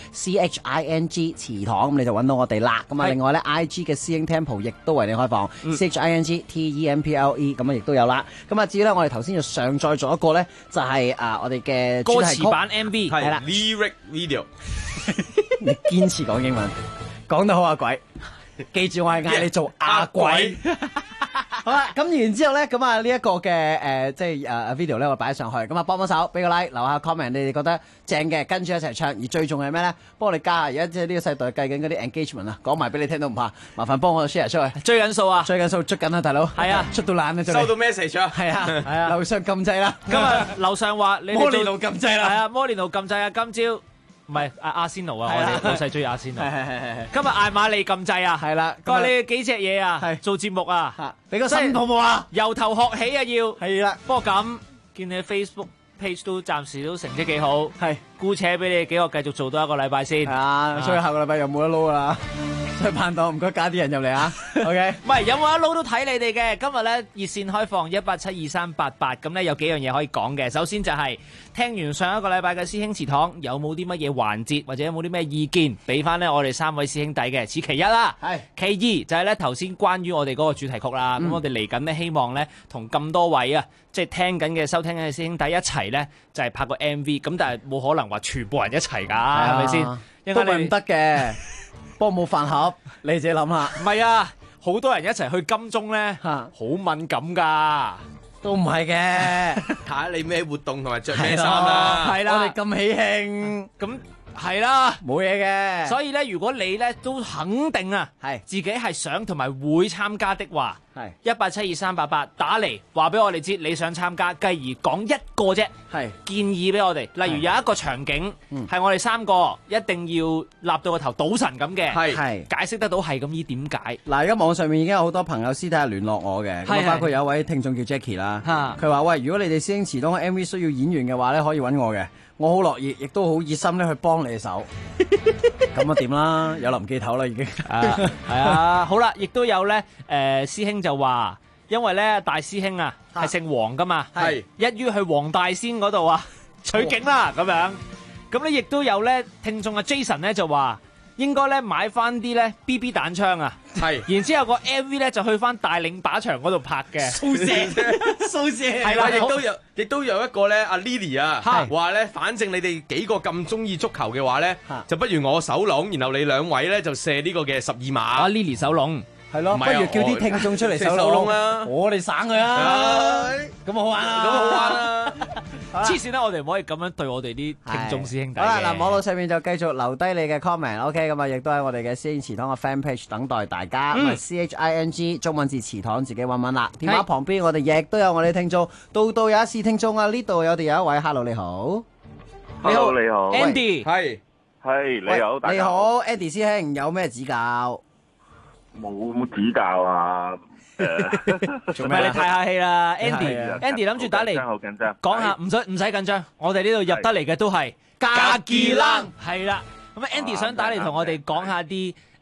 Speaker 12: CHING 祠堂，咁你就揾到我哋啦。咁啊，另外咧 IG 嘅師兄 Temple 亦都為你開放CHING TEMPLE，咁啊亦都有啦。咁啊，至於咧，我哋頭先就上載咗一個咧，就係我哋嘅
Speaker 15: 歌詞版 MV
Speaker 12: 係啦
Speaker 13: lyric video。
Speaker 12: 你堅持講英文，講得好啊鬼！記住我係嗌你做阿鬼。好啦，咁然之後咧，咁啊呢一個嘅即係video 咧，我擺上去，咁啊幫手，俾個 like，留下 comment，你哋覺得正嘅，跟住一齊唱。而最重係咩咧？幫我哋加下，而家即係呢個世代計緊嗰啲 engagement 啊，講埋俾你聽都唔怕，麻煩幫我 share 出去。
Speaker 15: 追緊數啊！
Speaker 12: 追緊數，捉緊啊，大佬。係啊，出到爛啊，
Speaker 13: 收到 message 啊！
Speaker 12: 係啊，係啊，樓上撳掣啦。
Speaker 15: 今日樓上話你
Speaker 12: 摩連奴撳掣啦。
Speaker 15: 係啊，摩連奴撳掣啊！今朝。唔係阿仙奴啊，我哋老細追阿仙奴。今日艾瑪利撳掣啊，
Speaker 12: 係啦。
Speaker 15: 佢話你幾隻嘢啊？做節目啊，
Speaker 12: 俾個新好冇啊？
Speaker 15: 由頭學起啊要。
Speaker 12: 係啦。
Speaker 15: 不過咁，見你 Facebook page 都暫時都成績幾好，係姑且俾你幾個繼續做多一個禮拜先。
Speaker 12: 啊，所以下個禮拜又冇得撈啦。所以盼到唔該加啲人入嚟啊。OK，
Speaker 15: 唔係有冇得撈都睇你哋嘅。今日咧熱線開放1872388，咁咧有幾樣嘢可以講嘅。首先就係聽完上一個禮拜嘅師兄祠堂，有冇啲乜嘢環節或者有冇啲咩意見俾翻咧我哋三位師兄弟嘅？此其一啦。係。其二就係咧頭先關於我哋嗰個主題曲啦。咁我哋嚟緊咧希望咧同咁多位啊，即係聽緊嘅收聽緊嘅師兄弟一齊咧，就係拍個 MV。咁但係冇可能話全部人一齊㗎，係咪先？
Speaker 12: 都係唔得嘅。不過冇飯盒，你自己諗下。
Speaker 15: 唔係啊，好多人一齊去金鐘咧，好敏感噶，
Speaker 12: 都唔係嘅。
Speaker 13: 睇下你咩活動同埋着咩衫啦。
Speaker 15: 係啦，
Speaker 12: 我哋咁喜慶，
Speaker 15: 咁係啦，
Speaker 12: 冇嘢嘅。
Speaker 15: 所以咧，如果你咧都肯定啊，係自己係想同埋會參加的話，係1872388打嚟話俾我哋知你想參加，繼而講一個啫，係建議俾我哋。例如有一個場景係我哋三個一定要立到個頭賭神咁嘅，係解釋得到係咁依點解？
Speaker 12: 嗱，而家網上面已經有好多朋友私底下聯絡我嘅，咁包括有位聽眾叫 Jackie 啦，佢話喂，如果你哋師兄祠堂嘅 MV 需要演員嘅話咧，可以揾我嘅。我好樂意，亦都好熱心咧去幫你手。咁啊點啦？有臨記頭啦已經。
Speaker 15: 係啊，好啦，亦都有咧師兄就話，因為咧大師兄啊係姓黃噶嘛，係一於去黃大仙嗰度啊取景啦咁樣。咁咧亦都有咧聽眾啊 Jason 咧就話，應該咧買翻啲咧 BB 彈槍啊，係，然之後個 MV 咧就去翻大嶺靶場嗰度拍嘅，掃射，掃射，
Speaker 13: 係啦，亦都有一個咧，阿 Lily 啊，話咧，反正你哋幾個咁中意足球嘅話咧，就不如我手籠，然後你兩位咧就射呢個嘅12碼。
Speaker 15: 啊 Lily 手籠。
Speaker 12: 係咯，不如叫啲聽眾出嚟手籠
Speaker 13: 啦，
Speaker 12: 我哋省佢啊，咁好玩啊，
Speaker 13: 咁好玩啊！
Speaker 15: 黐線啦，我哋唔可以咁樣對我哋啲聽眾師兄弟嘅。
Speaker 12: 好啦，嗱，網絡上面就繼續留低你嘅 comment，OK， 咁啊，亦都喺我哋嘅師兄祠堂嘅 fan page 等待大家。咁啊，CHING 中文字祠堂自己揾揾啦。電話旁邊我哋亦都有我哋聽眾，度度有一次聽眾啊！呢度我哋有一位 ，Hello 你好，
Speaker 22: 你好你好
Speaker 15: ，Andy
Speaker 22: 係你好，大
Speaker 12: 你
Speaker 22: 家好
Speaker 12: ，Andy 師兄有咩指教？
Speaker 22: 冇指教啊！
Speaker 15: 做咩？你太客氣啦 ，Andy 諗住打嚟，
Speaker 22: 好緊張，
Speaker 15: 講下唔使緊張，我哋呢度入得嚟嘅都係家傑啦，係啦。咁啊，Andy 想打嚟同我哋講下啲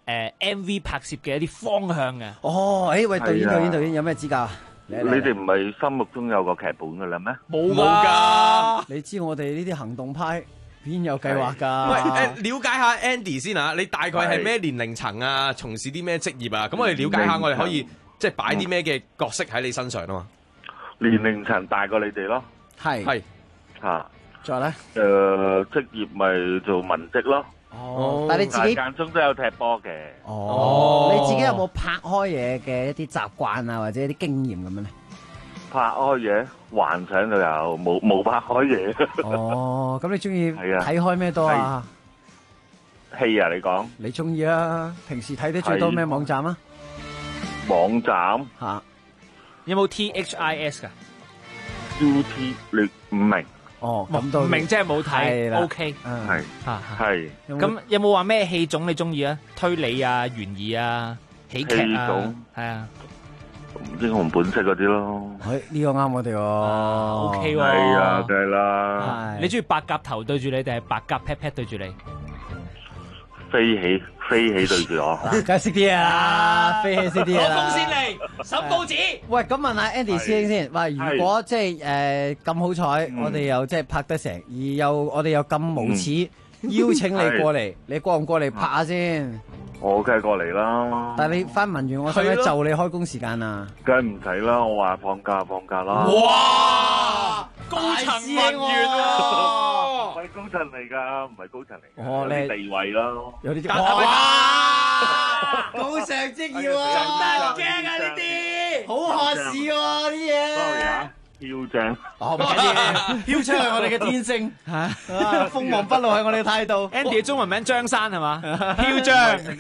Speaker 15: MV 拍攝嘅一啲方向嘅。
Speaker 12: 哦，喂，導演
Speaker 22: 係啊
Speaker 12: 導演有咩指教啊？
Speaker 22: 你哋唔係心目中有個劇本㗎啦咩？
Speaker 15: 冇
Speaker 12: 㗎，你知我哋呢啲行動派邊有計劃㗎？
Speaker 13: 喂，了解下 Andy 先啊，你大概係咩年齡層啊？從事啲咩職業啊？咁我哋了解下，我哋可以即係擺啲咩嘅角色喺你身上啊嘛。
Speaker 22: 年齡層大過你哋咯。
Speaker 12: 係
Speaker 22: 嚇。
Speaker 12: 再咧？
Speaker 22: 職業咪做文職咯。
Speaker 12: 哦，但係你自己
Speaker 22: 間中都有踢波嘅。
Speaker 12: 哦，你自己有冇拍開嘢嘅一啲習慣啊，或者一啲經驗咁樣咧？
Speaker 22: 拍開嘢，幻想就有，冇拍開嘢。
Speaker 12: 哦，咁你中意
Speaker 22: 係啊
Speaker 12: 睇開咩多啊？
Speaker 22: 戲啊，你講？
Speaker 12: 你中意啊？平時睇得最多咩網站啊？
Speaker 22: 網站
Speaker 12: 嚇，
Speaker 15: 有冇 THIS 㗎
Speaker 22: ？UT 你唔明？
Speaker 12: 哦，咁都
Speaker 15: 唔明即係冇
Speaker 12: 係啦
Speaker 15: 睇，OK，
Speaker 22: 係係。
Speaker 15: 咁有冇話咩戲種你中意啊？推理啊、懸疑啊、喜劇啊，
Speaker 22: 戲種
Speaker 15: 係啊，
Speaker 22: 英雄本色嗰啲咯。
Speaker 12: 呢個啱我哋喎
Speaker 15: ，OK 喎。
Speaker 22: 係啊，梗係啦。
Speaker 15: 你中意白鴿頭對住你定係白鴿 pat pat 對住你？
Speaker 22: 飛起對住我，
Speaker 12: 梗係識啲啊，飛起識啲啊！
Speaker 15: 攞風扇嚟，審報紙。
Speaker 12: 喂，咁問下 Andy 師兄先，喂，如果即係咁好彩，我哋又即係拍得成，而又我哋又咁無恥邀請你過嚟，你過唔過嚟拍下先？
Speaker 22: 我梗係過嚟啦。
Speaker 12: 但係你翻文員，我使唔使就你開工時間啊？
Speaker 22: 梗係唔使啦，我話放假啦。
Speaker 15: 哇！高層文員喎。
Speaker 22: 唔係高層嚟㗎，唔係高層嚟㗎。
Speaker 12: 哦，
Speaker 22: 有啲地位咯。
Speaker 12: 有啲
Speaker 15: 哇！
Speaker 12: 高尚職業啊！
Speaker 15: 真驚啊！呢啲
Speaker 12: 好學士喎啲嘢。
Speaker 22: Sorry 啊，囂張。
Speaker 12: 哦，唔緊要，囂張係我哋嘅天性嚇，鋒芒不露係我哋嘅態度。
Speaker 15: Andy 嘅中文名張山係嘛？囂張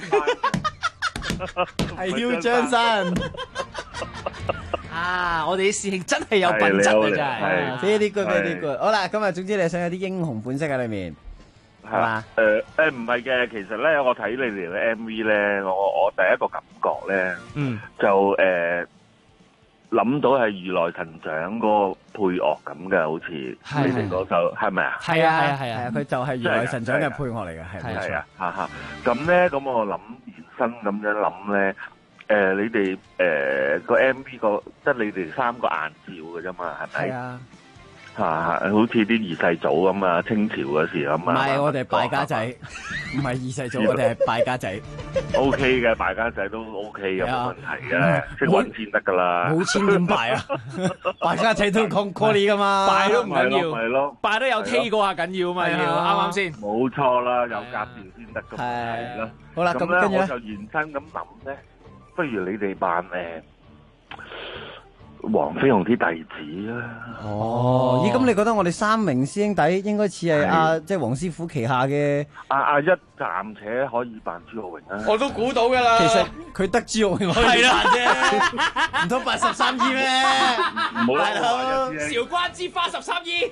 Speaker 12: 係囂張山。
Speaker 15: 啊！我哋啲師兄真係有品質啊，真係。
Speaker 12: very good，very good。好啦，咁啊，總之你想有啲英雄本色喺裏面，係嘛？
Speaker 22: 唔係嘅，其實咧，我睇你哋嘅 MV 咧，我第一個感覺咧，就諗到係如來神掌嗰個配樂咁嘅，好似你哋嗰首係咪啊？
Speaker 12: 係啊，係啊，佢就係如來神掌嘅配樂嚟嘅，係
Speaker 22: 啊，哈。咁咧，咁我諗延伸咁樣諗咧。你哋個 MV 個得你哋3個硬照嘅啫嘛，係咪？係啊，好似啲二世祖咁啊，清朝嗰時咁啊。
Speaker 12: 唔係，我哋敗家仔，唔係二世祖，我哋係敗家仔。
Speaker 22: OK 嘅，敗家仔都 OK 嘅，冇問題嘅，識揾錢得噶啦。
Speaker 12: 冇錢點敗啊？敗家仔都講 call 你噶嘛，
Speaker 15: 敗都唔緊要，
Speaker 22: 係咯，
Speaker 15: 敗都有 K 嗰下緊要嘛，要啱啱先？
Speaker 22: 冇錯啦，有格調先得噶嘛，係啦。
Speaker 12: 好啦，咁跟住
Speaker 22: 我就延伸咁諗咧。不如你哋扮黃飛鴻啲弟子啊！
Speaker 12: 哦，咦，咁你覺得我哋3名師兄弟應該似係即係黃師傅旗下嘅？
Speaker 22: 一暫且可以扮朱浩榮啊！
Speaker 13: 我都估到㗎啦。
Speaker 12: 其實佢得朱浩榮可以扮啫，唔通83姨咩？
Speaker 22: 唔好啦，
Speaker 15: 韶關之花13姨，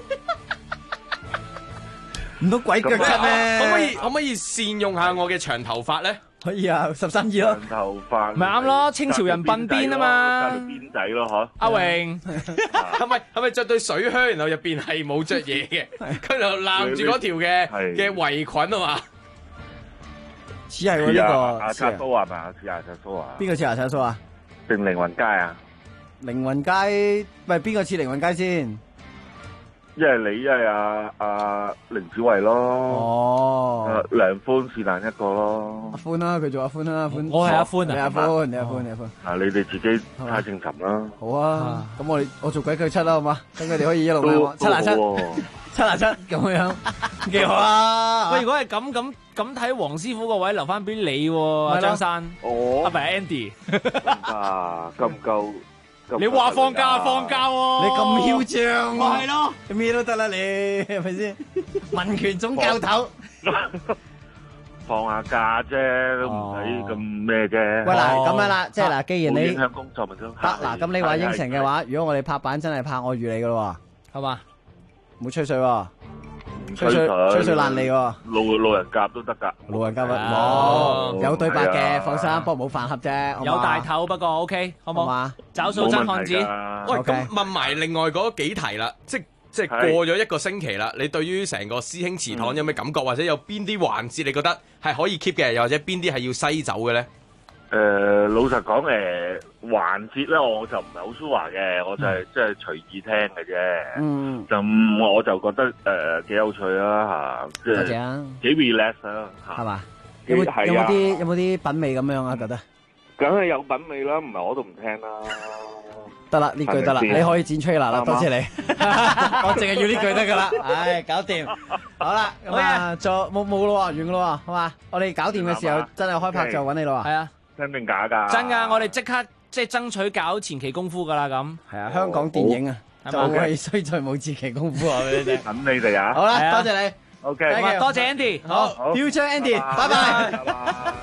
Speaker 12: 唔通鬼腳七咩？
Speaker 13: 可唔可以善用下我嘅長頭髮咧？
Speaker 12: 可以啊，13姨咯，
Speaker 22: 長頭髮
Speaker 15: 咪啱咯，清朝人鬢邊啊嘛，
Speaker 22: 加條辮仔咯，嗬。
Speaker 15: 阿榮
Speaker 13: 係咪着對水靴，然後入邊係冇着嘢嘅，佢就攬住嗰條嘅圍裙啊嘛？
Speaker 12: 似係喎呢個。
Speaker 22: 阿叉蘇係咪？似阿叉蘇啊？
Speaker 12: 邊個似阿叉蘇啊？
Speaker 22: 定凌雲街啊？
Speaker 12: 凌雲街，喂，邊個似凌雲街先？
Speaker 22: 一係你，一係阿凌子維咯。
Speaker 12: 哦，
Speaker 22: 梁寬是但一個咯。
Speaker 12: 阿寬啦，佢做阿寬啦，阿寬。
Speaker 15: 我係阿寬啊，
Speaker 12: 你阿寬，你阿寬，你阿寬。
Speaker 22: 啊，你哋自己猜正尋啦。
Speaker 12: 好啊，咁我做鬼腳七啦，好嘛？等佢哋可以一路咩？7拿7，7拿7咁樣，幾好啊！
Speaker 15: 喂，如果係咁睇黃師傅個位留翻俾你喎，阿張生。
Speaker 22: 哦。
Speaker 15: 阿咪 Andy。
Speaker 22: 啊，夠唔夠？
Speaker 15: 你話放假放假喎，
Speaker 12: 你咁囂張，
Speaker 15: 咪係咯，
Speaker 12: 咩都得啦，你係咪先？民權總教頭，
Speaker 22: 放下假啫，都唔使咁咩啫。
Speaker 12: 喂，嗱咁樣啦，即係嗱，既然你
Speaker 22: 影響工作咪得
Speaker 12: 嗱，咁你話應承嘅話，如果我哋拍板真係拍，我預你噶咯，
Speaker 15: 係嘛？
Speaker 12: 唔好吹水喎。
Speaker 22: 吹水
Speaker 12: 爛你喎，
Speaker 22: 路人甲都得噶，
Speaker 12: 路人甲冇有對白嘅，放心，不過冇飯盒啫，
Speaker 15: 有大頭不過 OK，好唔好？找數真漢子。
Speaker 13: 喂，咁問埋另外嗰幾題啦，即即係過咗一個星期啦，你對於成個師兄祠堂有咩感覺，或者有邊啲環節你覺得係可以 keep 嘅，又或者邊啲係要篩走嘅咧？
Speaker 22: 老實講，環節咧我就唔係好 sure 嘅，我就係即係隨意聽嘅啫。就我就覺得幾有趣啦嚇，即係幾 relax 啦嚇。
Speaker 12: 係嘛？有冇啲品味咁樣啊？覺得？
Speaker 22: 梗係有品味啦，唔係我都唔聽啦。
Speaker 12: 得啦，呢句得啦，你可以剪吹啦，多謝你。我淨係要呢句得噶啦，唉，搞掂。好啦，咁啊，冇咯，完噶咯，好嘛？我哋搞掂嘅時候，真係開拍就揾你咯。
Speaker 15: 係啊，
Speaker 22: 真定假㗎？
Speaker 15: 真㗎，我哋即刻即係爭取搞前期功夫㗎啦，咁。
Speaker 12: 係啊，香港電影啊，就係衰在冇前期功夫啊！俾你哋。
Speaker 22: 等你哋啊！
Speaker 12: 好啦，多謝你。
Speaker 22: OK，
Speaker 15: 多謝 Andy。
Speaker 12: 好，Future Andy，拜拜。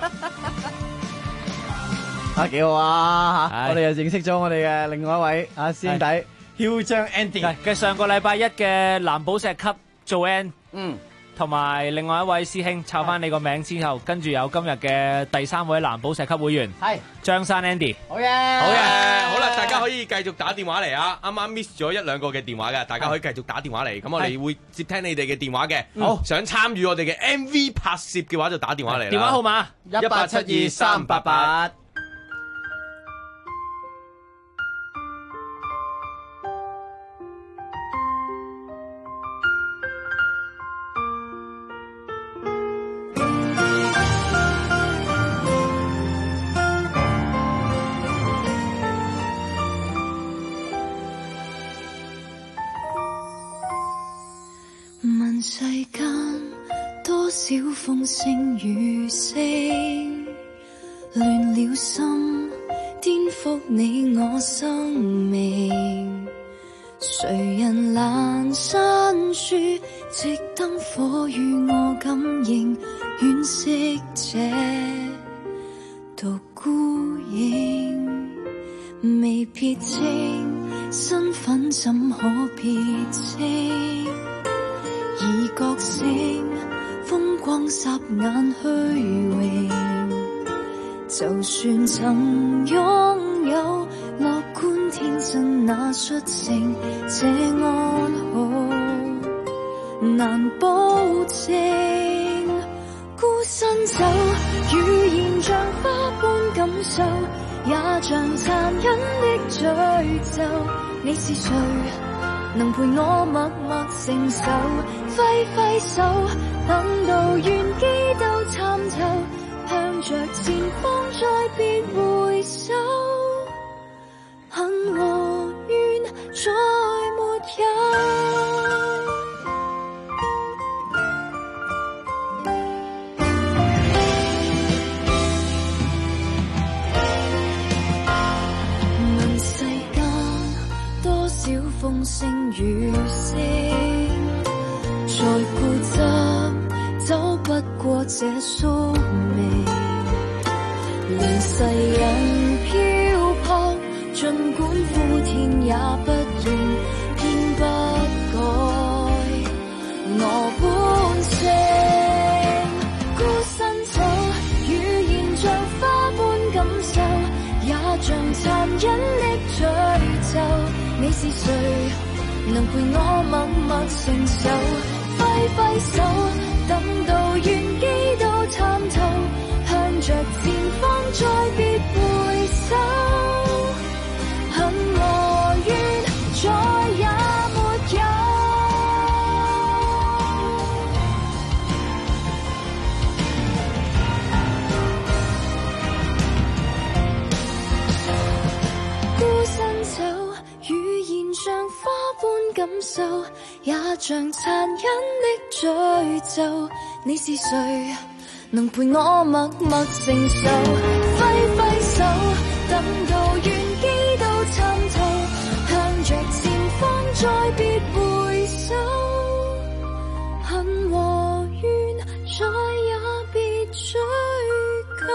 Speaker 12: 啊，幾好啊！嚇，我哋又認識咗我哋嘅另外一位啊師兄弟，囂張 Andy
Speaker 15: 嘅上個禮拜一嘅藍寶石級做 N，同埋另外一位師兄抄翻你個名之後，跟住有今日嘅第3位藍寶石級會員，係張山 Andy。
Speaker 12: 好嘅，
Speaker 13: 好啦，大家可以繼續打電話嚟啊！啱啱 miss 咗1-2個嘅電話嘅，大家可以繼續打電話嚟，咁我哋會接聽你哋嘅電話嘅。好，想參與我哋嘅 MV 拍攝嘅話，就打電話嚟啦。
Speaker 15: 電話號碼
Speaker 12: 1872388。
Speaker 16: 問世間多少風聲雨聲，亂了心，顛覆你我生命。誰人闌珊處，直燈火與我感應，惋惜這獨孤影，未撇清身份，怎可撇清？以角色風光霎眼虛榮，就算曾擁有樂觀天真那率性，這安好難保證。孤身走，語言像花般感受，也像殘忍的詛咒。你是誰？能陪我默默承受，揮揮手，等到玄機都參透，向着前方再別回首，恨和怨再沒有。問世間多少風聲雨聲，再固執走不過這宿命。亂世人漂泊，儘管呼天也不應，偏不改我本性。孤身走，語言像花般感受，也像殘忍的詛咒。你是誰？能陪我默默承受，揮揮手，等到玄機都參透，向着前方再別回首，恨和怨再也沒有。孤身走，語言像花般感受，也像殘忍的詛咒。你是誰？能陪我默默承受，揮揮手，等到玄機都參透，向着前方再別回首，恨和怨再也別追究。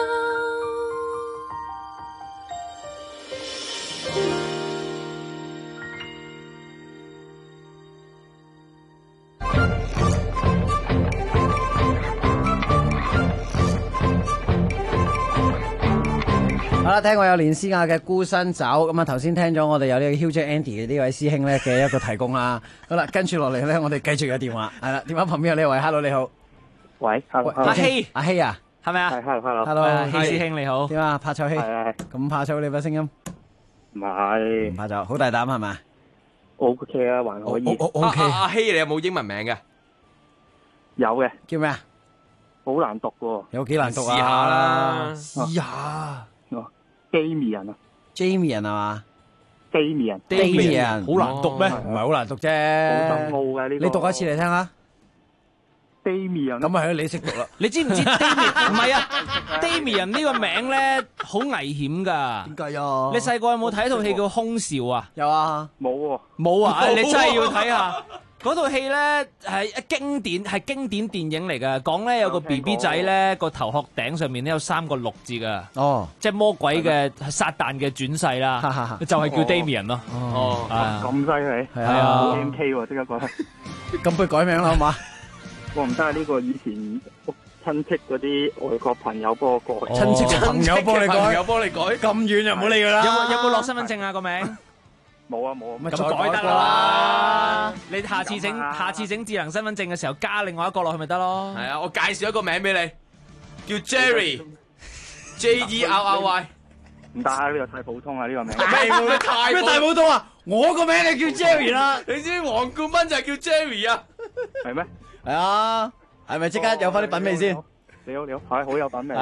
Speaker 12: 好啦，聽過有連詩雅嘅孤身走，咁啊頭先聽咗我哋有呢個 Hugh Jack Andy 嘅呢位師兄咧嘅一個提供啦。好啦，跟住落嚟咧，我哋繼續有電話，係啦，電話旁邊有呢位 ，Hello 你好，
Speaker 5: 喂，
Speaker 15: 阿希，
Speaker 12: 阿希啊，
Speaker 15: 係咪啊？
Speaker 5: 係 hello，
Speaker 12: Hello，
Speaker 15: 希師兄你好，
Speaker 12: 點啊？怕醜希，
Speaker 5: 係
Speaker 12: 咁怕醜你把聲音？
Speaker 5: 唔係，
Speaker 12: 唔怕醜，好大膽係咪？
Speaker 5: OK 啊，還可以。
Speaker 13: OK。阿希，你有冇英文名嘅？
Speaker 5: 有嘅。
Speaker 12: 叫咩啊？
Speaker 5: 好難讀喎。
Speaker 12: 有幾難讀啊？
Speaker 13: 試下啦。
Speaker 12: 試下。
Speaker 5: Jamie 人啊。
Speaker 12: Jamie 人係嘛
Speaker 5: ？Jamie 人。
Speaker 12: 好難讀咩？唔係好難讀啫。
Speaker 5: 好深奧嘅呢個。
Speaker 12: 你讀一次嚟聽下。
Speaker 5: Damien
Speaker 12: 咁啊係你識讀啦。
Speaker 15: 你知唔知 Damien 唔係啊 ？Damien 呢個名咧好危險㗎。
Speaker 12: 點解啊？
Speaker 15: 你細個有冇睇套戲叫《空少》啊？
Speaker 12: 有啊。
Speaker 5: 冇喎。
Speaker 15: 冇啊！你真係要睇下嗰套戲咧，係經典電影嚟㗎。講咧有個 BB 仔咧個頭殼頂上面咧有3個6字㗎。
Speaker 12: 哦，
Speaker 15: 即係魔鬼嘅撒旦嘅轉世啦，就係叫 Damien 咯。
Speaker 5: 哦，咁犀利。
Speaker 12: 係啊
Speaker 5: ，MK 喎，即刻覺得。
Speaker 12: 咁不如改名啦，好嘛？
Speaker 5: 我唔得啊！呢個以前親戚嗰啲外國朋友幫我改，
Speaker 12: 親戚嘅朋友幫你改，咁遠就唔好理佢啦。
Speaker 15: 有冇落身份證啊個名？
Speaker 5: 冇啊冇啊，
Speaker 15: 咁改得啦。你下次整智能身份證嘅時候加另外一個落去咪得咯。
Speaker 13: 係啊，我介紹一個名俾你，叫 Jerry，Jerry。
Speaker 5: 唔得啊！呢個太普通啦，呢個名。
Speaker 12: 咩太普通啊？我個名就叫 Jerry 啦。
Speaker 13: 你知黃冠斌就係叫 Jerry 啊？
Speaker 5: 係咩？
Speaker 12: 係啊，係咪即刻有翻啲品味先？
Speaker 5: 你好，係好有品味。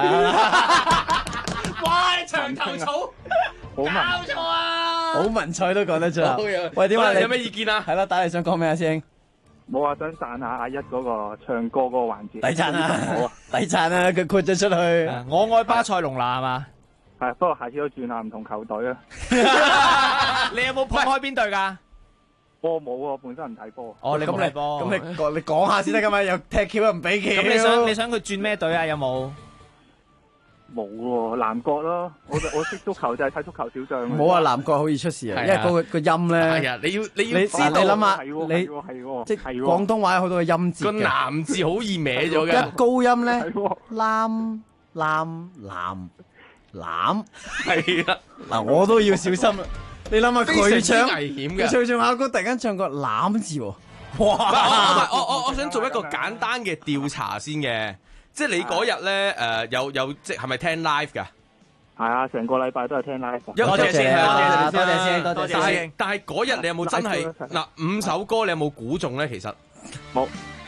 Speaker 15: 哇！長頭草，
Speaker 5: 好文
Speaker 15: 錯啊！
Speaker 12: 好文采都講得出啊！喂，點
Speaker 13: 解
Speaker 12: 解
Speaker 13: 你有咩意見啊？
Speaker 12: 係啦，打嚟想講咩啊，師兄？
Speaker 5: 冇啊，想讚下阿一嗰個唱歌嗰個環節。
Speaker 12: 抵讚啊！好啊，抵讚啊！佢豁咗出去。
Speaker 15: 我愛巴塞隆拿係嘛？
Speaker 5: 係，不過下次都轉下唔同球隊啊。
Speaker 15: 你有冇捧開邊隊㗎？
Speaker 5: 我冇喎，本身唔睇波。
Speaker 15: 哦，你冇睇波，
Speaker 12: 咁你講下先得噶嘛？又踢橋又唔俾橋。
Speaker 15: 咁你想佢轉咩隊啊？有冇？
Speaker 5: 冇喎，南國咯。我識足球就係睇足球小將。
Speaker 12: 冇話南國好易出事啊，因為嗰個音咧。
Speaker 13: 係啊，你要知道。
Speaker 12: 你諗下，
Speaker 5: 你
Speaker 12: 即係廣東話有好多個音節。
Speaker 13: 個南字好易歪咗嘅。
Speaker 12: 一高音咧，藍係啊。嗱，我都要小心啦。你諗下佢唱
Speaker 13: 危險嘅，
Speaker 12: 佢唱下歌突然間唱個攬字喎，
Speaker 13: 哇！我想做一個簡單嘅調查先嘅，即係你嗰日咧有即係咪聽 live 㗎？
Speaker 5: 係啊，成個禮拜都係聽 live。
Speaker 15: 多謝先，
Speaker 12: 多謝先。
Speaker 13: 但係嗰日你有冇真係嗱5首歌你有冇估中咧？其實
Speaker 5: 冇。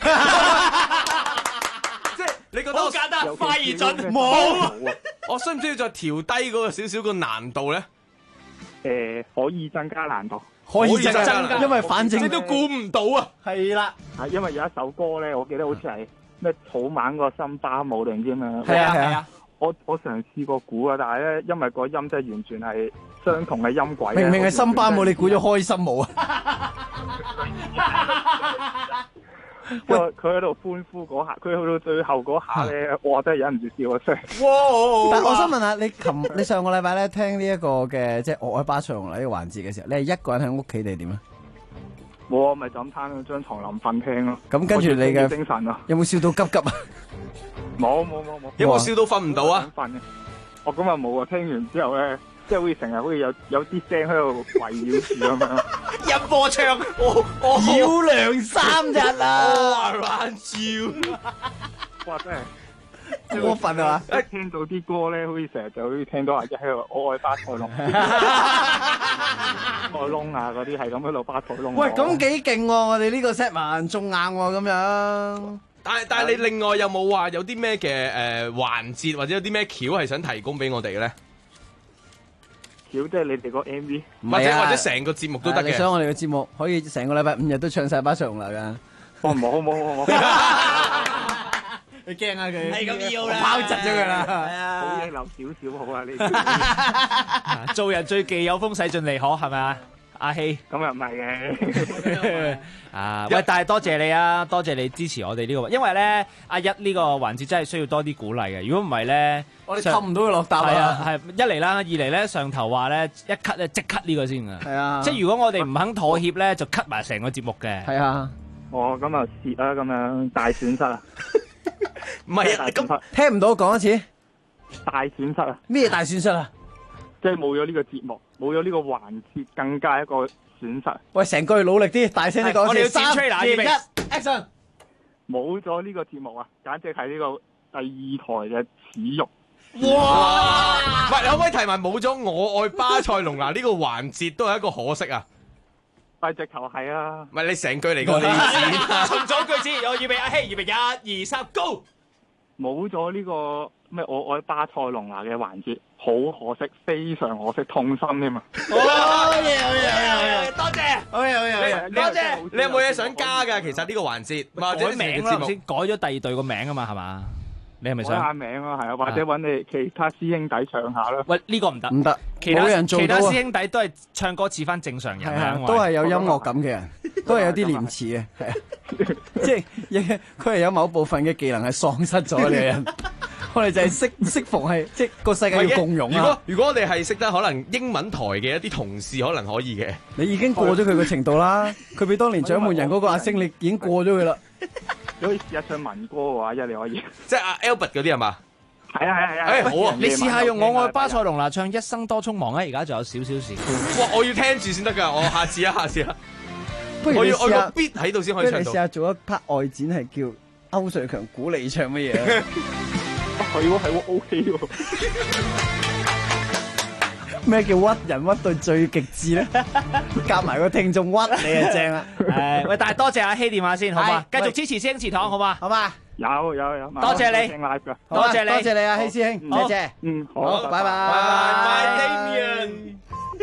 Speaker 13: 即係你覺得
Speaker 15: 好簡單，快而準。
Speaker 13: 冇。我需唔需要再調低嗰個少少個難度咧？
Speaker 5: 可以增加難度，
Speaker 12: 可以增加，因為反正
Speaker 13: 你都估唔到啊。
Speaker 12: 係啦，
Speaker 5: 係因為有一首歌咧，我記得好似係咩草蜢個森巴舞定唔知咩？
Speaker 12: 係啊。
Speaker 5: 我嘗試過估啊，但係咧，因為個音即係完全係相同嘅音軌。
Speaker 12: 明明係森巴舞，你估咗開心舞啊？
Speaker 5: 佢喺度歡呼嗰下，佢去到最後嗰下咧，我真係忍唔住笑咗出嚟。
Speaker 12: 哇！但我想問下你上個禮拜咧聽呢一個嘅即係我愛巴塞隆拿呢個環節嘅時候，你係一個人喺屋企定係點啊？
Speaker 5: 我咪就咁攤喺張床臨瞓聽咯。
Speaker 12: 咁跟住你嘅
Speaker 5: 精神啊？
Speaker 12: 有冇笑到急急啊？
Speaker 5: 冇。
Speaker 13: 有冇笑到瞓唔到啊？
Speaker 5: 瞓嘅。我咁啊冇啊！聽完之後咧，即係好似成日好似有啲聲喺度圍繞住咁樣。
Speaker 15: 音波唱，
Speaker 12: 繞梁3日啊！
Speaker 5: 哇！真係
Speaker 12: 過分啊！
Speaker 5: 一聽到啲歌咧，好似成日就好似聽到阿一喺度我愛巴塞隆，塞窿啊嗰啲係咁喺度巴塞隆。
Speaker 12: 喂，咁幾勁喎！我哋呢個 set 埋仲硬喎咁樣。
Speaker 13: 但係你另外有冇話有啲咩嘅環節或者有啲咩橋係想提供俾我哋嘅咧？
Speaker 5: 橋即係你哋個 MV，
Speaker 13: 或者成個節目都得嘅。
Speaker 12: 你想我哋嘅節目可以成個禮拜5日都唱晒巴塞隆拿㗎？
Speaker 5: 好冇。
Speaker 12: 你驚啊佢？
Speaker 15: 係咁要啦，
Speaker 12: 拋窒咗佢啦。
Speaker 5: 係啊，好嘢留少好啊！你
Speaker 15: 做人最忌有風使盡離可係咪啊？阿希
Speaker 5: 咁又唔係嘅
Speaker 15: 啊！喂，但係多謝你啊，多謝你支持我哋呢個，因為咧阿一呢個環節真係需要多啲鼓勵嘅。如果唔係咧，
Speaker 12: 我哋氹唔到佢落答啊！
Speaker 15: 係啊，係一嚟啦，二嚟咧上頭話咧一 cut 咧即 cut 呢個先啊！
Speaker 12: 係啊，
Speaker 15: 即係如果我哋唔肯妥協咧，就 cut 埋成個節目嘅。
Speaker 12: 係啊，
Speaker 5: 哦咁啊蝕啊咁樣大損失啊！
Speaker 13: 唔係啊，咁
Speaker 12: 聽唔到講一次，
Speaker 5: 大損失啊！
Speaker 12: 咩大損失啊？
Speaker 5: 即係冇咗呢個節目，冇咗呢個環節，更加一個損失。
Speaker 12: 喂，成句努力啲，大聲啲講。
Speaker 15: 我哋要
Speaker 12: 3、
Speaker 15: 剪 trailer，
Speaker 12: 2、1 ，action！
Speaker 5: 冇咗呢個節目啊，簡直係呢個第二台嘅恥辱。
Speaker 13: 哇！唔係，你可唔可以提埋冇咗我愛巴塞隆拿呢個環節都係一個可惜啊？
Speaker 5: 但係直頭係啊！
Speaker 13: 唔係你成句嚟講你知。
Speaker 15: 重組句子，我預備阿希，預備1、2、3，Go！
Speaker 5: 冇咗呢個咩我愛巴塞隆拿嘅環節，好可惜，非常可惜，痛心添啊！
Speaker 12: 好嘢，
Speaker 15: 多謝，
Speaker 12: 好嘢，
Speaker 15: 多謝。
Speaker 13: 你有冇嘢想加㗎？其實呢個環節或者
Speaker 15: 改名啦，先改咗第二隊個名啊嘛，係嘛？你係咪想
Speaker 5: 改下名啊？係啊，或者揾你其他師兄弟唱下啦。
Speaker 15: 喂，呢個唔得，
Speaker 12: 唔得，
Speaker 15: 其他
Speaker 12: 冇人做到啊
Speaker 15: 其他師兄弟都係唱歌似翻正常人啊，
Speaker 12: 都係有音樂感嘅人，都係有啲廉恥嘅，係啊，即係佢係有某部分嘅技能係喪失咗嘅人。我哋就係適逢係即係個世界要共融啊！
Speaker 13: 如果我哋係識得可能英文台嘅一啲同事，可能可以嘅。
Speaker 12: 你已經過咗佢嘅程度啦，佢比當年獎門人嗰個阿星，你已經過咗佢啦。
Speaker 5: 你可以試下唱民歌嘅話，你可以。
Speaker 13: 即係阿 Albert 嗰啲係嘛？
Speaker 5: 係啊。
Speaker 13: 好啊！
Speaker 15: 你試下用我愛巴塞隆拿唱一生多匆忙啊！而家仲有少少時間。
Speaker 13: 哇！我要聽住先得㗎，我下次啊。
Speaker 12: 不如你試下
Speaker 13: 我個 beat 喺度先可以唱到。
Speaker 12: 不如你試下做一 part 外展係叫歐瑞強估你唱乜嘢？
Speaker 5: 係喎 ，OK 喎。
Speaker 12: 咩叫屈人屈到最極致咧？夾埋個聽眾屈你啊，正啊！
Speaker 15: 喂，但係多謝阿希電話先，好嘛？繼續支持師兄祠堂，好嘛？
Speaker 12: 好嘛？
Speaker 5: 有。
Speaker 15: 多謝你，
Speaker 12: 多謝你啊，希師兄，謝謝。好，拜拜。
Speaker 13: Damian。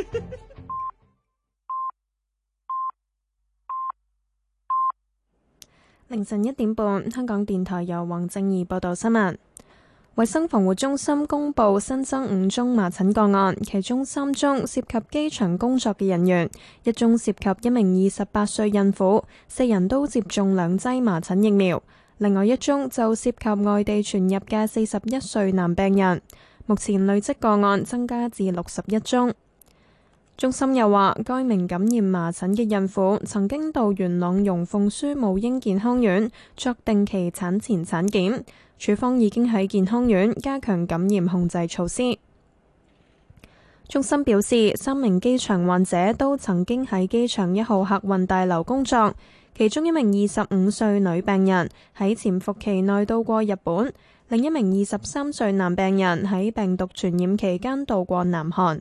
Speaker 1: 凌晨1點半，香港電台由黃正義報道新聞。衛生防護中心公布新增5宗麻疹個案，其中3宗涉及機場工作嘅人員，1宗涉及一名28歲孕婦，4人都接種2劑麻疹疫苗。另外1宗就涉及外地傳入嘅41歲男病人。目前累積個案增加至61宗。中心又話，該名感染麻疹嘅孕婦曾經到元朗容鳳書母嬰健康院作定期產前產檢，處方已經喺健康院加強感染控制措施。中心表示，3名機場患者都曾經喺機場1號客運大樓工作，其中1名25歲女病人喺潛伏期內到過日本，另1名23歲男病人喺病毒傳染期間到過南韓。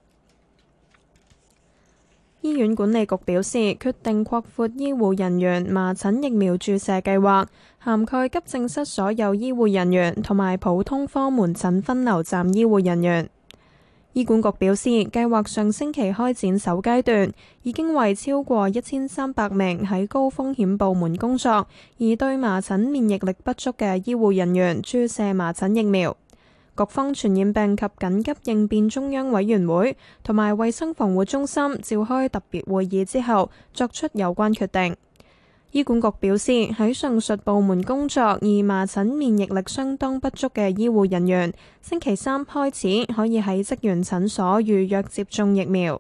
Speaker 1: 醫院管理局表示，決定擴闊醫護人員麻疹疫苗注射計劃，涵蓋急症室所有醫護人員同埋普通科門診分流站醫護人員。醫管局表示，計劃上星期開展首階段，已經為超過1300名喺高風險部門工作而對麻疹免疫力不足嘅醫護人員注射麻疹疫苗。局方傳染病及緊急應變中央委員會同埋衛生防護中心召開特別會議之後，作出有關決定。醫管局表示，喺上述部門工作而麻疹免疫力相當不足嘅醫護人員，星期3開始可以喺職員診所預約接種疫苗。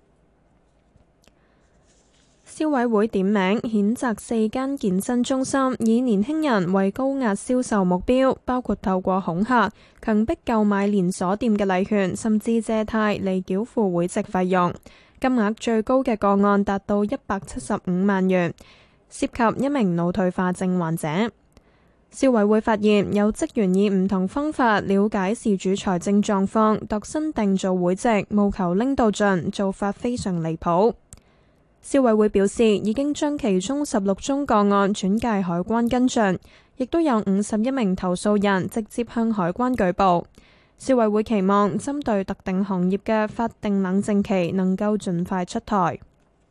Speaker 1: 消委會點名譴責4間健身中心以年輕人為高額銷售目標，包括透過恐嚇、強迫購買連鎖店嘅禮券，甚至借貸嚟繳付會籍費用。金額最高嘅個案達到175萬元，涉及1名腦退化症患者。消委會發現有職員以唔同方法了解事主財政狀況，度身訂造會籍，務求拎到盡，做法非常離譜。消委會表示，已經將其中16宗個案轉介海關跟進，亦都有51名投訴人直接向海關舉報。消委會期望針對特定行業嘅法定冷靜期能夠盡快出台。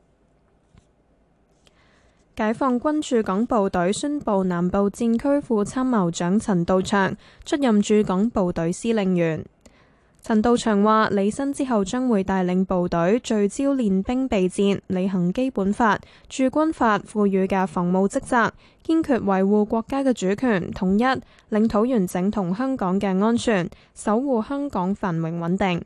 Speaker 1: 解放軍駐港部隊宣布南部戰區副參謀長陳道祥出任駐港部隊司令員。陳道祥話：履新之後將會帶領部隊聚焦練兵備戰，履行基本法、駐軍法賦予嘅防務職責，堅決維護國家嘅主權、統一、領土完整同香港嘅安全，守護香港繁榮穩定。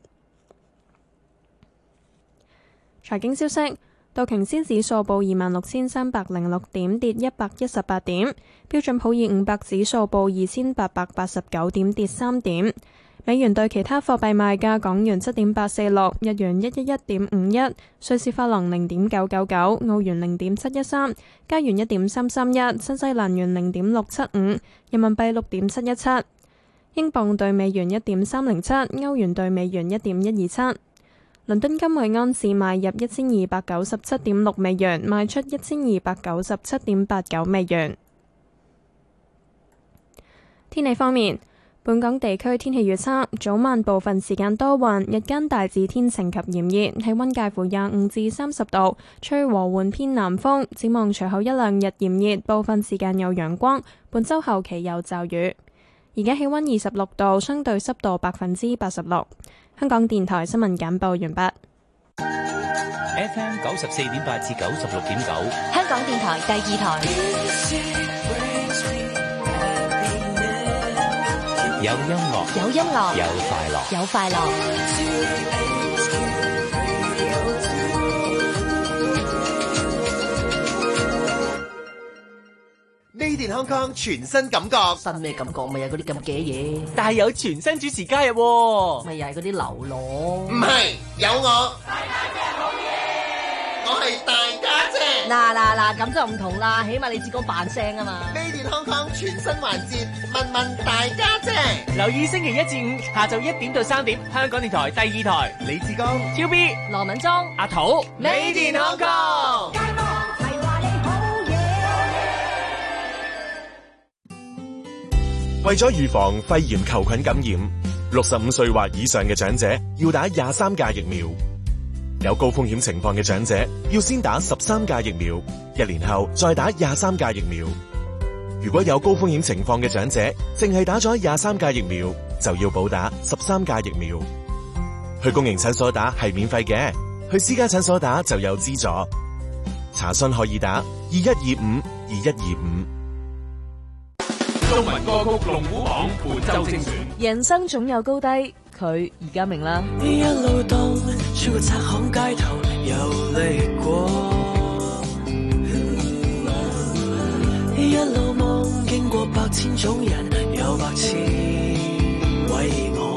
Speaker 1: 財經消息：道瓊斯指數報26,306點，跌118點；標準普爾500指數報2,889點，跌3點。 美元對其他貨幣賣價：港元7.846，日元111.51，瑞士法郎0.999，澳元0.713，加元1.331，新西蘭元0.675，人民幣6.717，英鎊對美元1.307，歐元對美元1.127。倫敦金每盎司買入1297.6美元，賣出1297.89美元。天氣方面，本港地區天氣預測：早晚部分時間多雲，日間大致天晴及炎熱，氣溫介乎25至30度，吹和緩偏南風。展望隨後一兩日炎熱，部分時間有陽光。本週後期有驟雨。而家氣溫26度，相對濕度86%。香港電台新聞簡報完畢。
Speaker 2: FM 94.8至96.9，
Speaker 3: 香港電台第二台。
Speaker 2: 有音樂，
Speaker 3: 有音樂，
Speaker 2: 有快樂，
Speaker 3: 有快樂。
Speaker 8: Made in Hong Kong 全新感覺，
Speaker 14: 新咩感覺？咪有嗰啲咁嘅嘢，
Speaker 20: 但係有全新主持加入喎，
Speaker 14: 咪又係嗰啲流浪。
Speaker 8: 唔係，有我。大家姐好嘢，我係大家姐。
Speaker 14: 嗱，咁就唔同啦，起碼你只講扮聲啊嘛。
Speaker 8: Made in Hong Kong 全新環節，問問大家姐。
Speaker 20: 留意星期1至5下晝1點到3點，香港電台第二台，李志剛、超 B、
Speaker 14: 羅敏莊、
Speaker 20: 阿土
Speaker 8: ，Made in Hong Kong。
Speaker 21: 為咗預防肺炎球菌感染，65歲或以上嘅長者要打23價疫苗。有高風險情況嘅長者要先打13價疫苗，1年後再打23價疫苗。如果有高風險情況嘅長者淨係打咗23價疫苗，就要補打13價疫苗。去公營診所打係免費嘅，去私家診所打就有資助。查詢可以打2125-2125。
Speaker 2: 中文歌曲龍虎榜本周精選。
Speaker 7: 人生總有高低，佢而家明啦。
Speaker 11: 一路蕩穿過窄巷街頭遊歷過，一路望經過百千種人，有百千為我。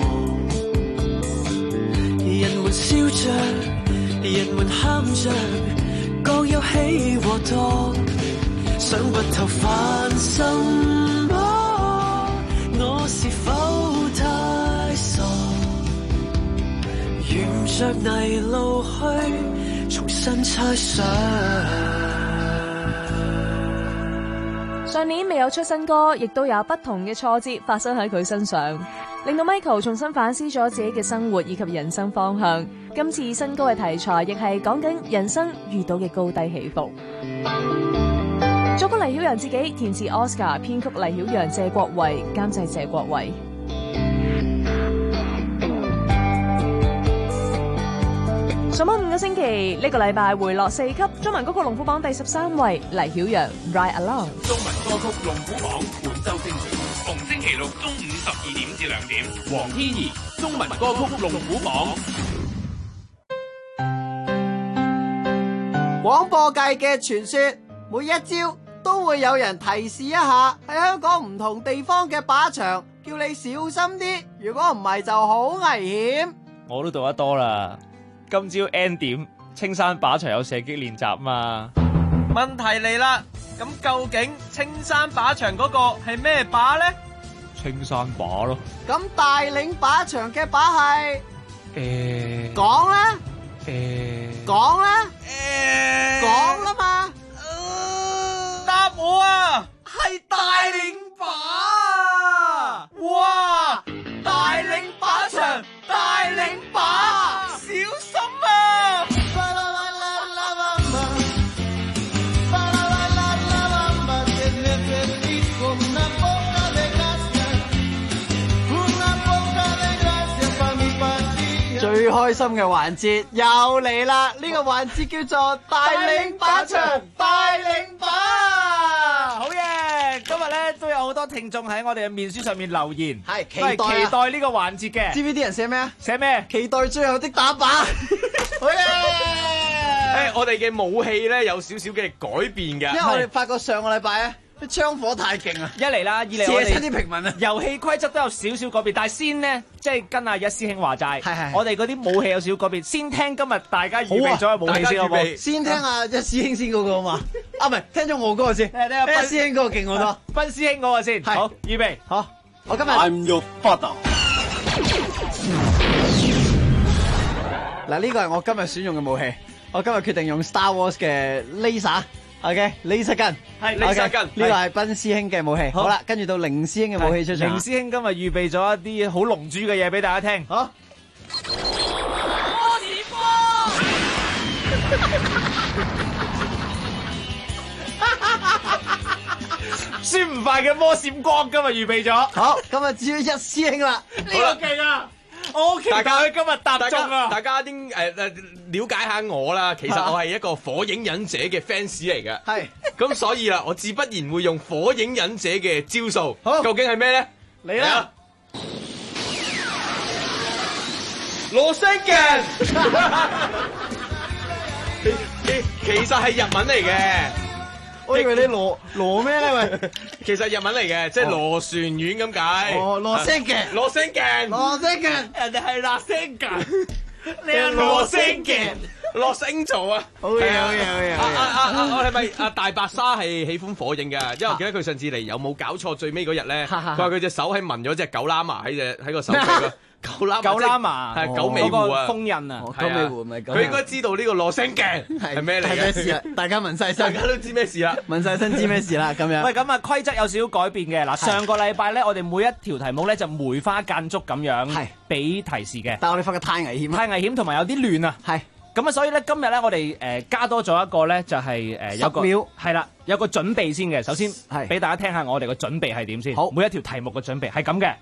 Speaker 11: 人們笑着，人們喊着，各有喜和多，想不透煩心。我是否太傻？沿着泥路去，重新猜想。
Speaker 7: 上年未有出新歌，亦都有不同嘅挫折發生喺佢身上，令到 Michael 重新反思咗自己嘅生活以及人生方向。今次新歌嘅題材亦係講緊人生遇到嘅高低起伏。作曲黎曉陽自己，填詞 Oscar， 編曲黎曉陽、謝國維，監製謝國維。上網5個星期，呢個禮拜回落4級，中文歌曲龍虎榜第13位，黎曉陽 Ride Along。
Speaker 2: 中文歌曲龍虎榜本周精選，逢星期六中午12點至2點，黃天怡中文歌曲龍虎榜。
Speaker 19: 廣播界嘅傳說，每一朝都會有人提示一下喺香港唔同地方嘅靶場，叫你小心啲，如果唔係就好危險。
Speaker 15: 我都讀得多啦，今朝 N 點青山靶場有射擊練習嘛。
Speaker 11: 問題嚟啦，咁究竟青山靶場嗰個係咩靶呢？
Speaker 15: 青山靶咯。
Speaker 19: 咁大嶺靶場嘅靶係？講啦。講啦。講啦嘛。
Speaker 11: 答我啊，係大嶺靶。哇，大嶺靶場，大嶺靶，小心啊！
Speaker 19: 最開心嘅環節又嚟啦！呢個環節叫做大嶺靶場，大嶺靶。
Speaker 15: 好嘢！今日咧都有好多聽眾喺我哋嘅面書上面留言，
Speaker 19: 係
Speaker 15: 期待呢個環節嘅。
Speaker 19: 知唔知啲人寫咩啊？
Speaker 15: 寫咩？
Speaker 19: 期待最後的打靶。好嘢！
Speaker 13: 我哋嘅武器咧有少少嘅改變嘅，
Speaker 19: 因為我哋發覺上個禮拜咧，
Speaker 12: 啲槍火太勁啊！
Speaker 15: 一嚟啦，二嚟我
Speaker 12: 射親啲平民啊！
Speaker 15: 遊戲規則都有少少改變，但係先呢，即係跟阿一師兄話齋，我哋嗰啲武器有少少改變。先聽今日大家預備咗嘅武器先好冇？
Speaker 12: 先聽阿一師兄先嗰個好嘛？啊，唔係，聽咗我嗰個先。聽阿斌師兄嗰個勁好多。
Speaker 15: 斌師兄嗰個先。好，預備。
Speaker 12: 好，我今日。
Speaker 11: I'm your father。
Speaker 12: 嗱，呢個係我今日選用嘅武器。我今日決定用 Star Wars 嘅 laser。OK，laser gun。
Speaker 15: 係 laser gun。
Speaker 12: 呢個係斌師兄嘅武器。好啦，跟住到凌師兄嘅武器出場。
Speaker 15: 凌師兄今日預備咗一啲好龍珠嘅嘢俾大家聽。
Speaker 12: 好。
Speaker 19: 波子波。
Speaker 15: 孫悟飯嘅魔閃光今日預備咗。
Speaker 12: 好，今日只要一師兄啦。
Speaker 15: 呢個勁啊！我好期待佢今日答中啊！
Speaker 13: 大家啲了解下我啦，其實我係一個火影忍者嘅 fans 嚟嘅。
Speaker 12: 係。
Speaker 13: 咁所以啦，我自不然會用火影忍者嘅招數。
Speaker 12: 好，
Speaker 13: 究竟係咩咧？
Speaker 12: 嚟啦！
Speaker 13: 羅星鏡。其實係日文嚟嘅。
Speaker 12: 我以為你羅咩咧？喂，
Speaker 13: 其實日文嚟嘅，即係螺旋丸咁解。
Speaker 12: 哦，螺星鏡，
Speaker 13: 螺星鏡，
Speaker 12: 螺星鏡，
Speaker 15: 人哋係螺星鏡，
Speaker 13: 你係螺星鏡，螺星做啊！
Speaker 12: 好嘢，好嘢，好嘢！
Speaker 13: 我係咪阿大白鯊係喜歡火影嘅？因為我記得佢上次嚟有冇搞錯？最尾嗰日咧，佢話佢隻手係紋咗隻狗喇嘛喺個手臂咯。狗喇嘛係九尾狐啊，
Speaker 15: 封印啊，
Speaker 12: 九尾狐咪
Speaker 13: 佢應該知道呢個螺星鏡係咩嚟嘅？
Speaker 12: 咩事啊？大家問晒身，
Speaker 13: 大家都知咩事啦，
Speaker 12: 問晒身知咩事啦咁樣。
Speaker 15: 喂，咁啊規則有少少改變嘅嗱，上個禮拜咧，我哋每一條題目咧就梅花間竹咁樣係俾提示嘅，
Speaker 12: 但係我哋發覺太危險，
Speaker 15: 太危險同埋有啲亂啊。係咁啊，所以咧今日咧我哋加多咗一個咧就係有個
Speaker 12: 10秒
Speaker 15: 係啦，有個準備先嘅。首先係俾大家聽下我哋個準備係點先。好，每一條題目嘅準備係咁嘅。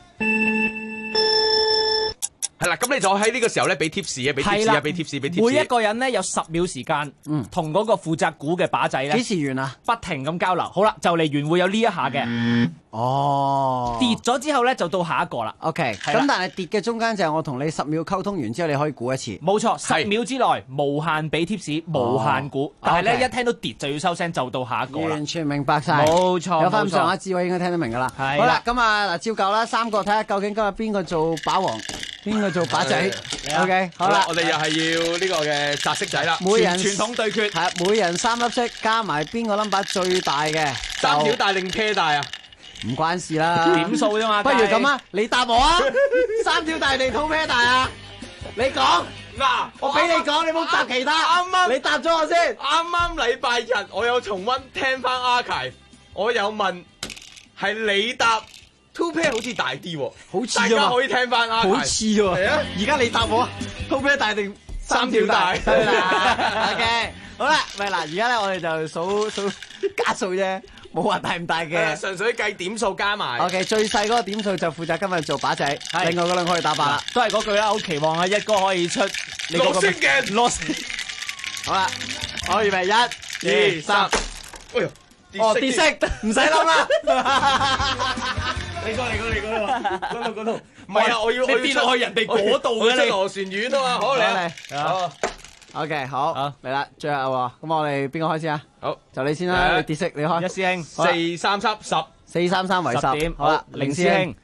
Speaker 13: 係啦，咁你就喺呢個時候咧俾 tips 啊，俾 tips 啊，俾 tips，俾 tips。
Speaker 15: 每一個人咧有10秒時間，同嗰個負責估嘅靶仔咧，
Speaker 12: 幾時完啊？
Speaker 15: 不停咁交流。好啦，就嚟完會有呢一下嘅。
Speaker 12: 哦，
Speaker 15: 跌咗之後咧就到下一個啦。
Speaker 12: OK，咁但係跌嘅中間就係我同你10秒溝通完之後，你可以估一次。
Speaker 15: 冇錯，10秒之內無限俾 tips，無限估。但係咧一聽到跌就要收聲，就到下一個啦。
Speaker 12: 完全明白晒。
Speaker 15: 冇錯，
Speaker 12: 有翻咁上下智慧應該聽得明噶啦。
Speaker 15: 係。
Speaker 12: 好啦，咁啊嗱，照舊啦，3個睇下究竟今日邊個做靶王。邊個做靶仔 ？OK， 好啦，
Speaker 13: 我哋又係要呢個嘅擲色仔啦。
Speaker 15: 每人傳統對決
Speaker 12: 係每人3粒色，加埋邊個 number 最大嘅？
Speaker 13: 三條大定啤大啊？
Speaker 12: 唔關事啦，
Speaker 15: 點數啫嘛。
Speaker 12: 不如咁啊，你答我啊，3條大定套啤大啊？你講
Speaker 13: 嗱，
Speaker 12: 我俾你講，你唔好答其他。
Speaker 13: 啱啱
Speaker 12: 你答咗我先。
Speaker 13: 啱啱禮拜日我有重溫聽翻 archive， 我有問係你答。Two pair 好似大啲喎，
Speaker 12: 好似
Speaker 13: 大家可以聽翻啊，
Speaker 12: 好似喎。係啊，而家你答我，Two pair 大定3條大？對啦，OK，好啦，咪嗱，而家咧我哋就數加數啫，冇話大唔大嘅，
Speaker 13: 純粹計點數加埋。
Speaker 12: OK， 最細嗰個點數就負責今日做靶仔，另外嗰兩個可以打靶啦。
Speaker 15: 都係嗰句啦，好期望啊，一哥可以出
Speaker 13: 螺旋鏡，
Speaker 15: 螺旋。
Speaker 12: 好啦，我預備1、2、3。
Speaker 13: 哎呦！
Speaker 12: 哦，跌色唔使諗啦。
Speaker 13: 你嗰度，唔係啊！我要
Speaker 15: 跌落去人哋嗰度嘅
Speaker 13: 你螺旋丸啊嘛，好嚟，
Speaker 12: 好 OK， 好嚟啦，最後喎，咁我哋邊個開始啊？
Speaker 13: 好，
Speaker 12: 就你先啦，你跌色，你開。
Speaker 15: 一師兄
Speaker 13: 4、3、7、10。
Speaker 12: 4、3、3為10點，好啦，
Speaker 15: 凌師兄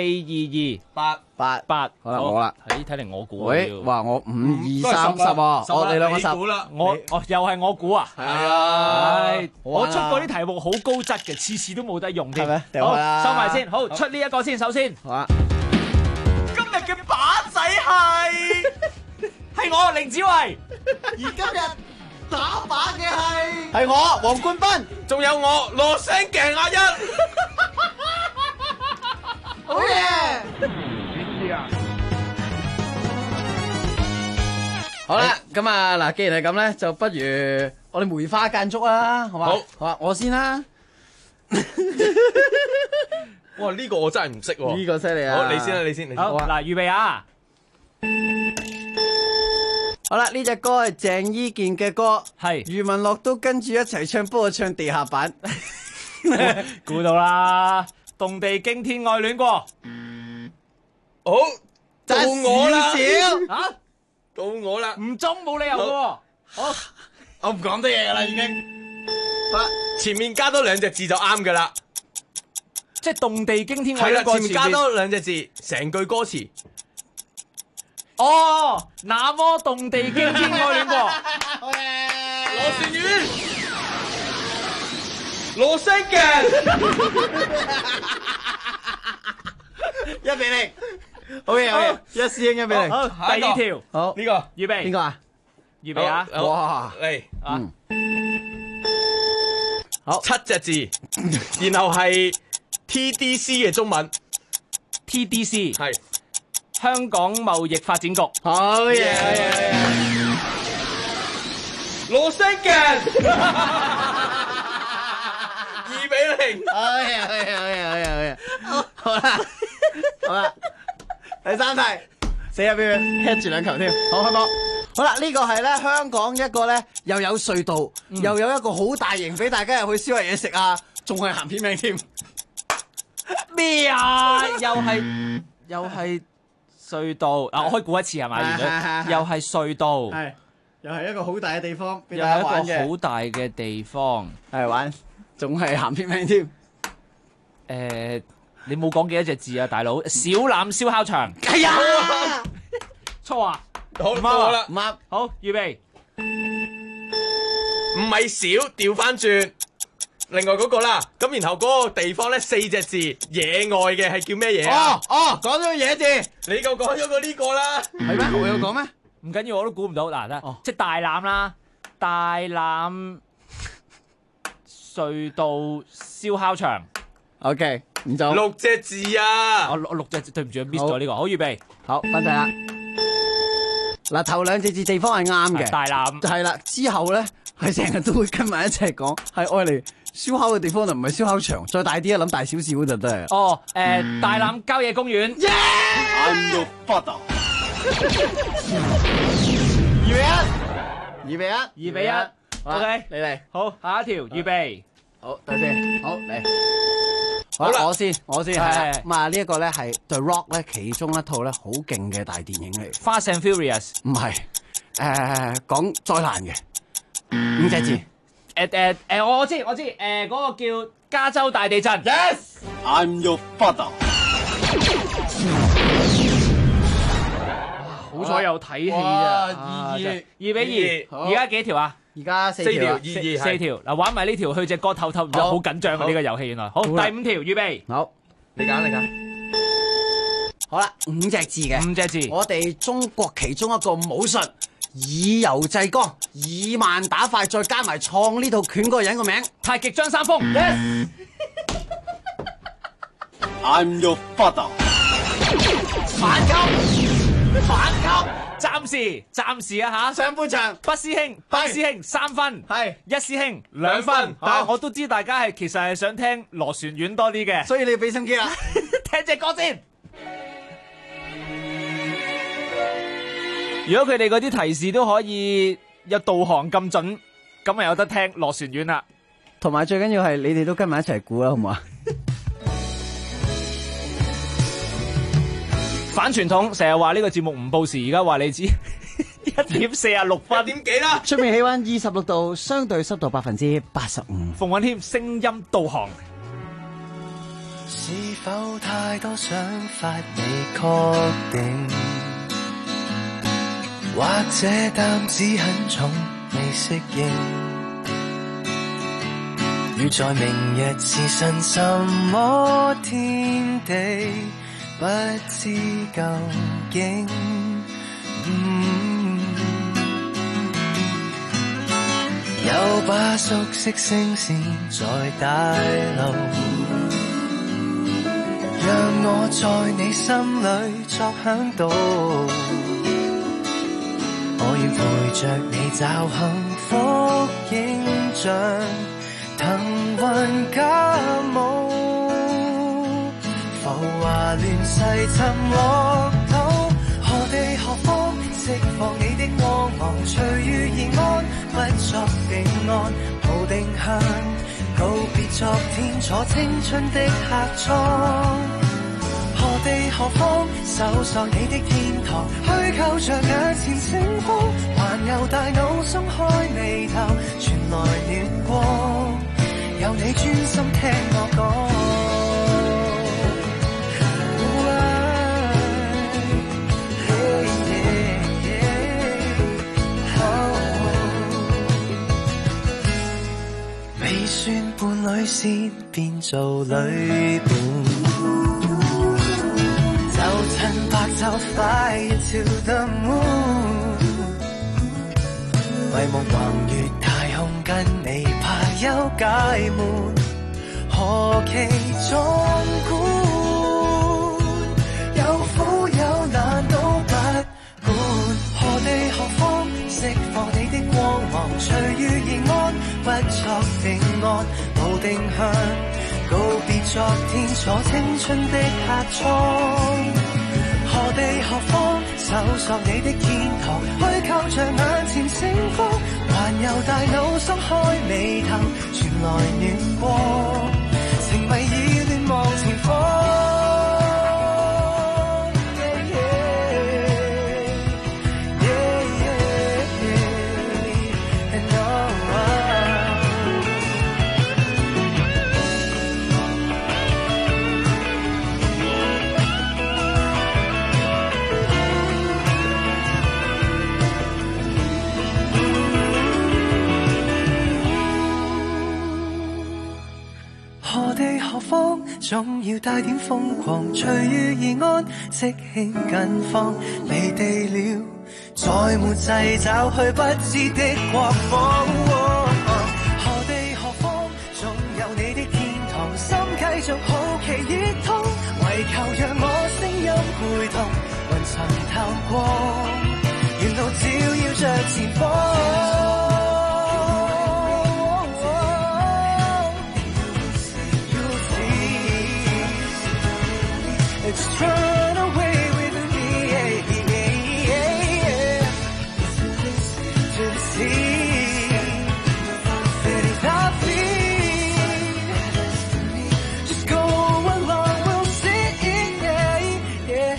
Speaker 15: 4、2、2、8，好啦，
Speaker 12: 我啦。
Speaker 15: 睇嚟我估。
Speaker 12: 喂，哇，我5、2、3、10喎，我哋兩個10。
Speaker 15: 我又係我估啊。
Speaker 12: 係啊，
Speaker 15: 我出嗰啲題目好高質嘅，次次都冇得用添。
Speaker 12: 係咩？好，
Speaker 15: 收埋先。好，出呢一個先，首先。
Speaker 12: 好啊。
Speaker 15: 今日嘅靶仔係我凌子維，
Speaker 12: 而今日打靶嘅係我黃冠斌，
Speaker 13: 仲有我羅星鏡阿一。
Speaker 12: 好嘢！好啦，咁啊嗱，既然係咁咧，就不如我哋梅花間竹啦，好嘛？好啊，我先啦。
Speaker 13: 哇，呢個我真係唔識喎。
Speaker 12: 呢個犀利啊！
Speaker 13: 好，你先啦，你先。
Speaker 15: 好嗱，預備啊！
Speaker 12: 好啦，呢隻歌係鄭伊健嘅歌，
Speaker 15: 係
Speaker 12: 余文樂都跟住一齊唱，不過唱地下版。
Speaker 15: 估到啦！動地驚天愛戀過。
Speaker 13: 好，到我啦。
Speaker 15: 吓，
Speaker 13: 到我啦。
Speaker 15: 唔中冇理由嘅喎。好，
Speaker 12: 我唔講得嘢噶啦，已經。
Speaker 13: 前面加多2隻字就啱噶啦。
Speaker 15: 即係動地驚天
Speaker 13: 係啦，
Speaker 15: 愛一個
Speaker 13: 前面加多2隻字，成句歌詞。
Speaker 15: 哦，那麼動地驚天愛戀過。
Speaker 13: 螺旋丸，羅星嘅
Speaker 12: 1-0，好嘢好嘢，一師兄1-0。
Speaker 15: 好，第二條，
Speaker 12: 好
Speaker 13: 呢個
Speaker 15: 預備，
Speaker 12: 邊個啊？
Speaker 15: 預備啊！
Speaker 12: 哇，
Speaker 13: 嚟
Speaker 15: 啊！
Speaker 13: 好，7隻字，然後係 TDC 嘅中文
Speaker 15: ，TDC
Speaker 13: 係
Speaker 15: 香港貿易發展局。
Speaker 12: 好嘢，好嘢，
Speaker 13: 羅星嘅2-0。
Speaker 12: 好嘢，好嘢，好嘢，好嘢，好嘢。好啦，好啦，第3題，4入邊 hit 住2球添。好，開波。好啦，呢個係咧香港一個咧又有隧道，又有一個好大型俾大家入去燒下嘢食啊，仲係鹹片名添。
Speaker 15: 咩啊？又係隧道嗱，我可以估一次係咪？又係隧道，
Speaker 12: 係又係一個好大嘅地方，俾
Speaker 15: 又係
Speaker 12: 大家玩嘅。
Speaker 15: 一個好大嘅地方，
Speaker 12: 係玩，仲係鹹片名添。
Speaker 15: 你冇講幾多隻字啊，大佬？小欖燒烤場。
Speaker 12: 係啊，
Speaker 15: 錯啊！
Speaker 13: 好，到我啦，
Speaker 12: 唔啱。
Speaker 15: 好，預備。
Speaker 13: 唔係少，調翻轉，另外嗰個啦。咁然後嗰個地方咧4隻字，野外嘅係叫咩嘢啊？
Speaker 12: 哦，講咗個野字，
Speaker 13: 你就講咗個呢個啦。
Speaker 12: 係咩？我有講咩？
Speaker 15: 唔緊要，我都估唔到。嗱，得，即係大欖啦，大欖隧道燒烤場。
Speaker 12: OK，唔就
Speaker 13: 6隻字啊！
Speaker 15: 我6隻字，對唔住，miss 咗呢個。好，預備。
Speaker 12: 好，分題啦。嗱，頭2隻字地方係啱嘅，
Speaker 15: 大欖
Speaker 12: 係啦。之後咧係成日都會跟埋一齊講，係愛嚟燒烤嘅地方就唔係燒烤場，再大啲啊，諗大少少就得係。
Speaker 15: 哦，大欖郊野公園。
Speaker 12: I'm your father。2-1。
Speaker 15: OK，
Speaker 12: 你嚟。
Speaker 15: 好，下一條，預備。
Speaker 12: 好，等先。好，嚟。好啦，我先。係咁啊，呢一個咧係 The Rock 咧其中一套咧好勁嘅大電影嚟。
Speaker 15: Fast and Furious。
Speaker 12: 唔係，講災難嘅5隻字。
Speaker 15: 我知，嗰個叫加州大地震。
Speaker 12: Yes，I'm your father。
Speaker 15: 好彩有睇戲啊！2-2，而家幾條啊？
Speaker 12: 而家4條
Speaker 15: ，4條。嗱，玩埋呢條去隻歌透透，唔知好緊張啊！呢個遊戲原來。好，第5條，預備。
Speaker 12: 好，
Speaker 13: 你揀。
Speaker 12: 好啦，5隻字嘅。
Speaker 15: 5隻字。
Speaker 12: 我哋中國其中一個武術，以柔制剛，以慢打快，再加埋創呢套拳嗰個人個名，
Speaker 15: 太極張三豐。
Speaker 12: Yes。I'm your father。反級。暫時啊吓！
Speaker 15: 上半場，八師兄3分，係1師兄2分。但係我都知大家其實係想聽螺旋丸多啲嘅，
Speaker 12: 所以你要俾心機啦。
Speaker 15: 聽隻歌先。如果佢哋嗰啲提示都可以有導航咁準，咁咪有得聽螺旋丸啦。
Speaker 12: 同埋最緊要係你哋都跟埋一齊估啦，好唔好啊？
Speaker 15: 反傳統成日話呢個節目唔報時，而家話你知1:46分，
Speaker 13: 點幾啦？
Speaker 12: 出面氣溫26度，相對濕度85%。
Speaker 15: 馮允謙聲音導航。
Speaker 11: 是否太多想法未確定，或者擔子很重未適應，要在明日置身什麼天地，不知究竟。有把熟悉聲線在打漏，讓我在你心裏作響動，我願陪着你找幸福影像，騰雲駕霧，浮華亂世尋樂土，何地何方釋放你的光芒，隨遇而安，不作定案，抱定向，告別昨天，坐青春的客艙。何地何方搜索你的天堂，虛構着眼前星光，環遊大腦鬆開眉頭，傳來暖光。 你專心聽我講。未算伴侶先變做旅伴，就趁白晝 fly to the moon， 為夢橫越太空跟你排憂解悶，何其壯觀，有苦有難都不管，何地何方釋放你的光芒，隨遇而安，不作定案，無定向，告別昨天坐青春的客艙。何地何方搜索你的天堂，虛構着眼前星光，環遊大腦鬆開眉頭，傳來暖光，情迷意亂望前方。何地何方，總要帶點瘋狂，隨遇而安，即興近況，離地了，再沒掣找去不知的國防。何地何方，總有你的天堂，心繼續好奇熱痛，為求讓我聲音回蕩，雲層透光，沿路照耀着前方。Let's run away with me, to the sea, let it not be. Just go along, we'll sing, yeah.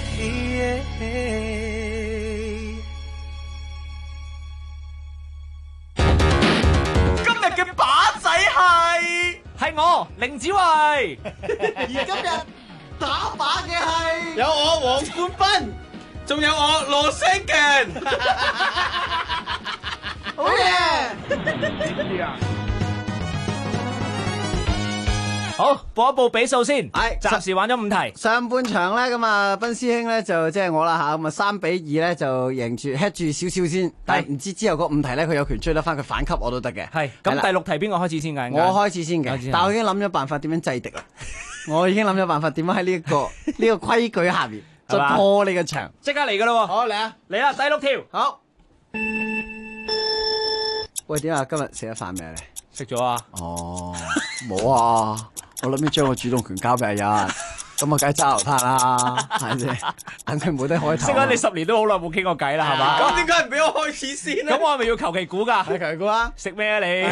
Speaker 19: 今日嘅靶仔係
Speaker 15: 我凌子維，
Speaker 19: 而今日打靶嘅係
Speaker 13: 有我黃冠斌，仲有我羅星勁。
Speaker 19: 好嘢！
Speaker 15: 好，報一報比數先。係，暫時玩咗5題。
Speaker 12: 上半場咧，咁啊，斌師兄咧就即係我啦吓，咁啊3-2咧就贏住 head 住少少先。但係唔知之後嗰5題咧，佢有權追得翻，佢反級我都得嘅。
Speaker 15: 係，咁第6題邊個開始先㗎？
Speaker 12: 我開始先嘅，但我已經諗咗辦法點樣制敵啦。我已經諗咗辦法點樣喺呢個規矩下面再破你個場。
Speaker 15: 即刻嚟㗎咯喎！
Speaker 12: 好嚟啊！
Speaker 15: 嚟啦，第6條。
Speaker 12: 好。喂，點啊？今日食咗飯未啊？你
Speaker 15: 食咗啊？
Speaker 12: 哦，冇啊！我諗住將個主動權交俾阿欣，咁啊，梗係揸流攤啦，係咪先？硬係冇得開頭。
Speaker 15: 識咗你10年都好耐冇傾過偈啦，係嘛？
Speaker 13: 咁點解唔俾我開始先咧？
Speaker 15: 咁我係咪要求其估㗎？
Speaker 12: 求其估啊！
Speaker 15: 食咩啊你？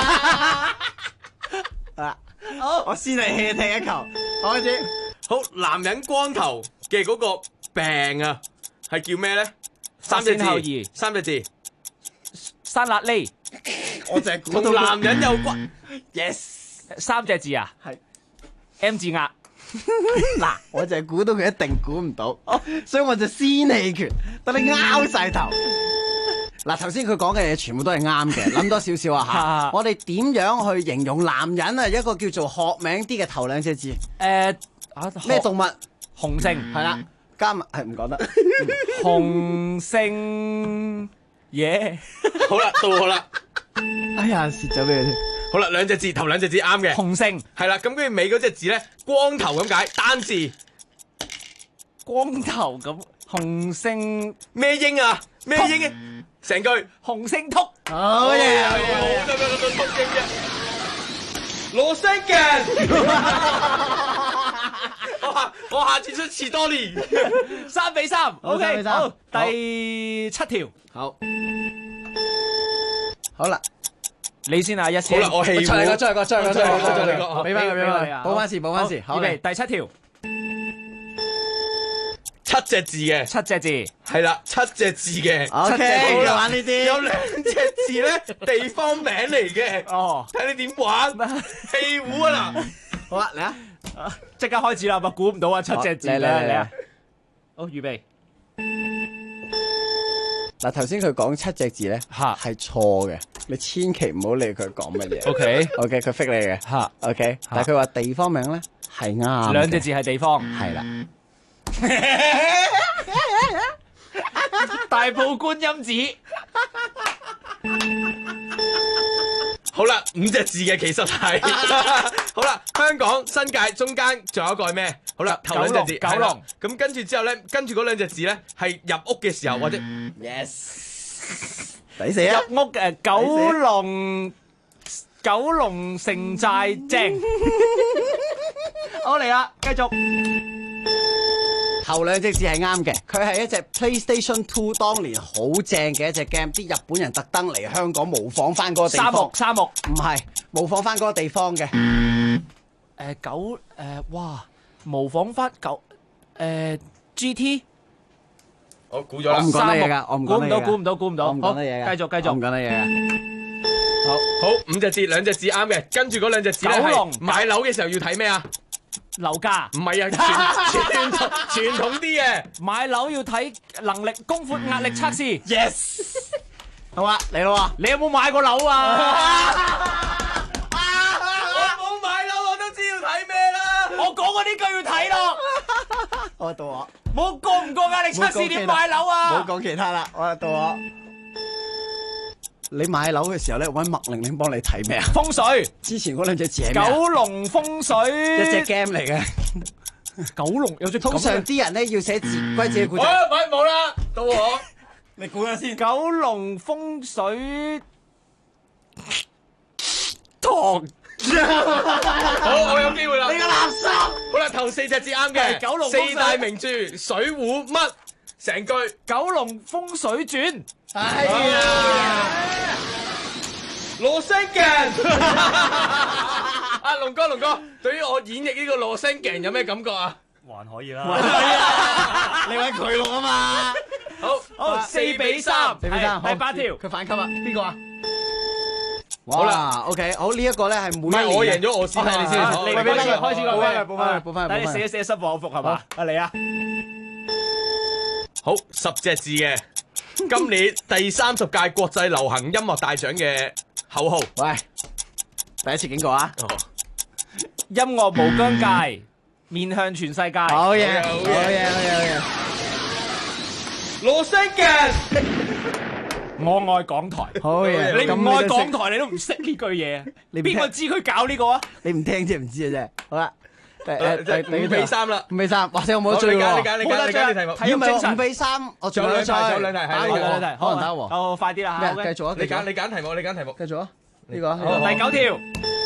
Speaker 12: 啊！好，我先嚟 hea 踢一球，開始。
Speaker 13: 好，男人光頭嘅嗰個病啊，係叫咩咧？3隻字，3隻字。
Speaker 15: 山辣痢。
Speaker 12: 我淨係估
Speaker 13: 到男人有關。
Speaker 12: Yes。
Speaker 15: 3隻字啊，係 M 字額。
Speaker 12: 嗱，我就係估到佢一定估唔到，所以我就先棄權，等你拗晒頭。嗱，頭先佢講嘅嘢全部都係啱嘅，諗多少少啊吓。我哋點樣去形容男人啊？一個叫做學名啲嘅頭2隻字。咩動物？
Speaker 15: 雄性
Speaker 12: 係啦，加埋係唔講得。
Speaker 15: 雄性嘢。
Speaker 13: 好啦，到我啦。
Speaker 12: 哎呀，蝕咗俾佢添。
Speaker 13: 好啦，2隻字，頭2隻字啱嘅。
Speaker 15: 雄性
Speaker 13: 係啦，咁跟住尾嗰隻字咧，光頭咁解，單字。
Speaker 15: 光頭咁，雄性
Speaker 13: 咩鷹啊？咩鷹嘅？成句
Speaker 15: 雄性禿。
Speaker 12: 好嘢，好
Speaker 13: 嘢，羅星勁。我下次出遲多年。
Speaker 15: 3-3。OK， 好，第7條。
Speaker 12: 好啦。
Speaker 15: 你先啊，一先。
Speaker 13: 好啦，我氣。
Speaker 12: 出嚟個，俾翻佢，
Speaker 15: 俾翻佢啊！
Speaker 12: 補翻時。好，
Speaker 15: 預備第7條。
Speaker 13: 7隻字嘅
Speaker 15: ，7隻字，
Speaker 13: 係啦，7隻字嘅。
Speaker 8: O K，玩呢啲
Speaker 13: 有2隻字咧，地方名嚟嘅。
Speaker 15: 哦，
Speaker 13: 睇你點玩？氣壺啊嗱，
Speaker 8: 好啊，嚟啊，
Speaker 15: 即刻開始啦！我估唔到啊，7隻字嚟啊！好，預備。
Speaker 12: 嗱，頭先佢講7隻字咧，係錯嘅，你千祈唔好理佢講乜嘢。OK，佢 fake 你嘅。OK，但係佢話地方名咧係啱。
Speaker 15: 2隻字係地方。
Speaker 12: 係啦。
Speaker 15: 大埔觀音寺。
Speaker 13: 好啦，5隻字嘅其實係。好啦，香港新界中間仲有一個係咩？好啦，頭2隻字。九龍。咁跟住之後咧，跟住嗰2隻字咧係入屋嘅時候或者
Speaker 8: yes， 抵死啊！
Speaker 15: 入屋嘅九龍城寨正。好嚟啦，繼續。
Speaker 12: 頭2隻字係啱嘅，佢係一隻 PlayStation 2當年好正嘅一隻 game， 啲日本人特登嚟香港模仿翻嗰個地方。
Speaker 15: 沙漠
Speaker 12: 唔係模仿翻嗰個地方嘅。
Speaker 15: 哇，模仿翻GT。
Speaker 13: 我估咗啦。
Speaker 12: 我唔講得嘢㗎，我唔講得嘢㗎。
Speaker 15: 估唔到。
Speaker 12: 我唔講得嘢㗎。
Speaker 15: 繼續。
Speaker 12: 我唔講得嘢㗎。
Speaker 13: 好，5隻字，2隻字啱嘅，跟住嗰2隻字咧係買樓嘅時候要睇咩啊？
Speaker 15: 樓價
Speaker 13: 唔係啊，傳統啲嘅，
Speaker 15: 買樓要睇能力、功闊、壓力測試。
Speaker 8: Yes， 好啊，嚟咯喎，
Speaker 15: 你有冇買過樓啊？
Speaker 13: 我冇買樓，我都知要睇咩啦。
Speaker 15: 我講過呢句要睇咯。
Speaker 8: 我到我，
Speaker 15: 冇過唔過壓力測試點買樓啊？
Speaker 8: 冇講其他啦，我到我。
Speaker 12: 你買樓嘅時候咧，揾麥玲玲幫你睇咩啊？
Speaker 15: 風水。
Speaker 12: 之前嗰2隻字係咩啊？
Speaker 15: 九龍風水。
Speaker 12: 一隻 game 嚟嘅。
Speaker 15: 九龍有隻。
Speaker 12: 通常啲人咧要寫字歸自己故仔。
Speaker 13: 冇啦，到我。
Speaker 8: 你估下先。
Speaker 15: 九龍風水堂。
Speaker 13: 好，我有機會啦。
Speaker 8: 你個垃圾。
Speaker 13: 好啦，頭4隻字啱嘅。
Speaker 15: 九龍風水。
Speaker 13: 4大名著，水滸乜？成句。
Speaker 15: 九龍風水傳。
Speaker 8: 係啊。
Speaker 13: 羅星鏡。阿龍哥，對於我演繹呢個羅星鏡有咩感覺啊？
Speaker 15: 還可以啦。
Speaker 8: 你揾佢錄啊嘛。
Speaker 15: 好，4比3。
Speaker 8: 4比3，
Speaker 15: 第8條。
Speaker 8: 佢反級啊？邊個啊？
Speaker 12: 好啦 ，OK， 好呢一個咧係每
Speaker 13: 唔係我贏咗我先，
Speaker 8: 係你先。
Speaker 15: 你開始講
Speaker 8: 報翻。
Speaker 15: 等你寫心服口服係嘛？嚟啊！
Speaker 13: 好，10隻字嘅，今年第30屆國際流行音樂大獎嘅口號。
Speaker 12: 喂，第一次警告啊！
Speaker 15: 音樂無疆界，面向全世界。
Speaker 12: 好嘢，好嘢。
Speaker 13: 羅星鏡。
Speaker 15: 我愛港台。
Speaker 12: 好嘢，
Speaker 15: 你唔愛港台，你都唔識呢句嘢。邊個知佢搞呢個啊？
Speaker 12: 你唔聽啫，唔知嘅啫。好啦
Speaker 13: ，5比3啦
Speaker 12: ，5比3，或者我冇得追喎。
Speaker 13: 你揀題目。
Speaker 12: 要唔係5比3，我仲有兩題，
Speaker 13: 仲有兩題，
Speaker 15: 可能得
Speaker 12: 喎。
Speaker 15: 好，快啲啦嚇。
Speaker 12: 咩？繼續啊！
Speaker 13: 你揀題目，
Speaker 12: 繼續啊！呢個
Speaker 15: 第9條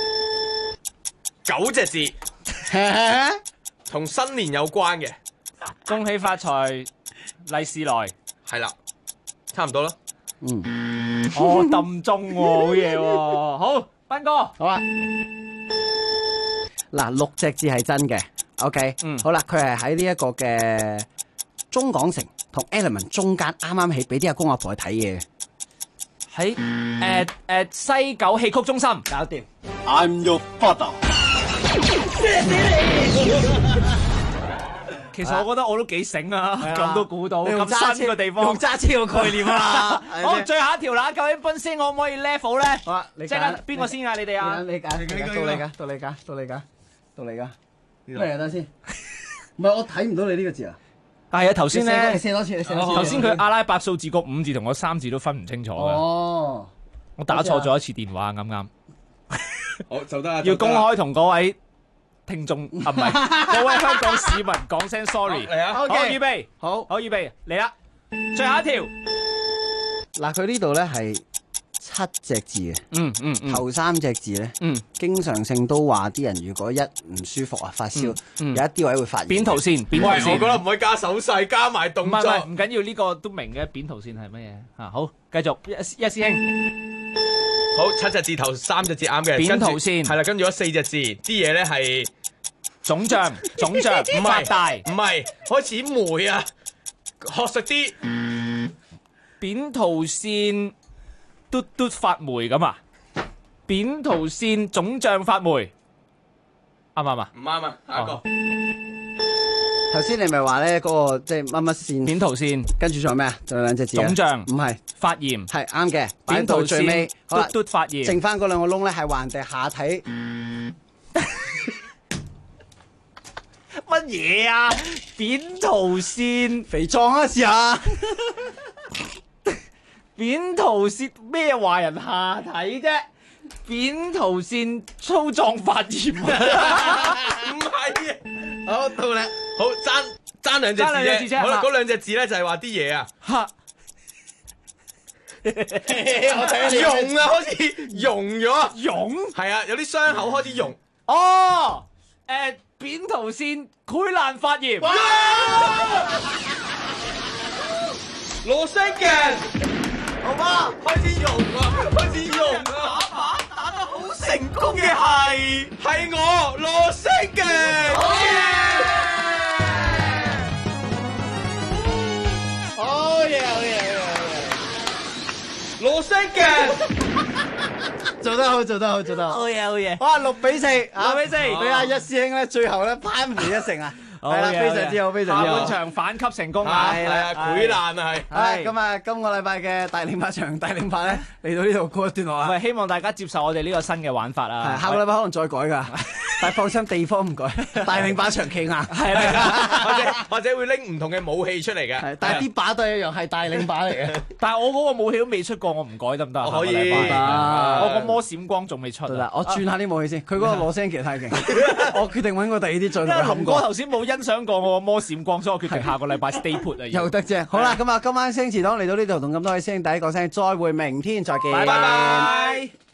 Speaker 13: ，9隻字，同新年有關嘅。
Speaker 15: 恭喜發財，利是來。
Speaker 13: 係啦，差唔多啦。
Speaker 15: 揼中喎，好嘢喎。好，斌哥，
Speaker 12: 好啊。嗱，6隻字係真嘅。OK，好啦，佢係喺呢一個嘅中港城同 Element 中間啱啱起，俾啲阿公阿婆去睇嘢。
Speaker 15: 喺西九戲曲中心
Speaker 12: 搞掂。
Speaker 8: I'm your father。
Speaker 15: 其實我覺得我都幾醒啊，咁都估到咁新嘅地方，
Speaker 12: 用揸車個概念啊！
Speaker 15: 好，最後一條啦，究竟賓師可唔可以 level 咧？
Speaker 12: 好啊，你
Speaker 15: 即刻邊個先啊？你哋啊？
Speaker 12: 你揀，到你㗎。咩等先？唔係我睇唔到你呢個字啊！
Speaker 15: 係啊，頭先咧，
Speaker 12: 你寫多次，
Speaker 15: 頭先佢阿拉伯數字個5字同我3字都分唔清楚嘅。
Speaker 12: 哦，
Speaker 15: 我打錯咗一次電話，啱。
Speaker 13: 好就得啦。
Speaker 15: 要公開同嗰位聽眾啊，唔係各位香港市民講聲 sorry。
Speaker 13: 嚟啊！
Speaker 15: 好，預備，好預備，嚟啦！最後一條。
Speaker 12: 嗱，佢呢度咧係7隻字嘅。頭3隻字咧，經常性都話啲人如果一唔舒服啊發燒，有一啲位會發炎。
Speaker 15: 扁桃腺，
Speaker 13: 喂，我覺得唔可以加手勢，加埋動作。
Speaker 15: 唔緊要，呢個都明嘅。扁桃腺係乜嘢啊？好，繼續，一師兄。
Speaker 13: 好，7隻字頭3隻字啱嘅。
Speaker 15: 扁桃腺
Speaker 13: 係啦，跟住咗4隻字，啲嘢咧係
Speaker 15: 腫脹，
Speaker 13: 唔係
Speaker 15: 發大，
Speaker 13: 唔係開始霉啊！學術啲，
Speaker 15: 扁桃腺嘟嘟發霉咁啊！扁桃腺腫脹發霉，啱唔啱啊？
Speaker 13: 唔啱啊！下一個。
Speaker 12: 頭先你咪話咧嗰個即係乜乜線
Speaker 15: 扁桃腺，
Speaker 12: 跟住仲有咩啊？仲有兩隻字啊。
Speaker 15: 腫脹
Speaker 12: 唔係
Speaker 15: 發炎，
Speaker 12: 係啱嘅。
Speaker 15: 扁桃
Speaker 12: 最尾
Speaker 15: 腺嘟嘟發炎，
Speaker 12: 剩翻嗰兩個窿咧係橫定下體。
Speaker 15: 乜嘢啊？扁桃腺
Speaker 12: 肥壯啊！試下。
Speaker 15: 扁桃腺咩話人下體啫？扁桃腺粗壯發炎啊！
Speaker 13: 唔係啊！好到啦，好爭兩隻字啫。好啦，嗰兩隻字咧就係話啲嘢啊。
Speaker 15: 我睇你
Speaker 13: 溶啊，開始溶咗。
Speaker 15: 溶
Speaker 13: 係啊，有啲傷口開始溶。
Speaker 15: 哦，扁桃腺潰爛發炎。
Speaker 13: 羅西嘅，
Speaker 19: 好嘛，
Speaker 13: 開始溶啊，開始溶啊。
Speaker 19: 打得好成功嘅係
Speaker 13: 我羅西嘅。
Speaker 19: 好嘢！好嘢！
Speaker 13: 羅西嘅，
Speaker 12: 做得好，做得好，做得好。
Speaker 19: 好嘢！
Speaker 12: 哇，6-4，6-4，
Speaker 15: 俾
Speaker 12: 俾阿一師兄咧，最後咧扳回一城啊！係啦，非常之好，非常之好。
Speaker 15: 下半場反級成功啊！
Speaker 13: 係啊，潰爛啊係。
Speaker 12: 係咁啊，今個禮拜嘅大領拍場大領拍咧嚟到呢度告一段落啦。
Speaker 15: 希望大家接受我哋呢個新嘅玩法啊！
Speaker 12: 係下個禮拜可能再改㗎，但係放心，地方唔改，大領拍場企硬。係
Speaker 13: 啦，或者會拎唔同嘅武器出嚟嘅。
Speaker 12: 係，但係啲把都一樣係大領把嚟嘅。
Speaker 15: 但係我嗰個武器都未出過，我唔改得唔得？
Speaker 13: 可以。
Speaker 15: 我個魔閃光仲未出。
Speaker 12: 得，我轉下啲武器先。佢嗰個羅聲其實太勁，我決定揾個第二啲再同佢冚過。
Speaker 15: 龍哥頭先冇欣賞過我個魔閃光，所以我決定下個禮拜 stay put 啊。
Speaker 12: 又得啫。好啦，咁啊，今晚星馳黨嚟到呢度同咁多位師兄弟講聲再會，明天再見。
Speaker 15: 拜拜。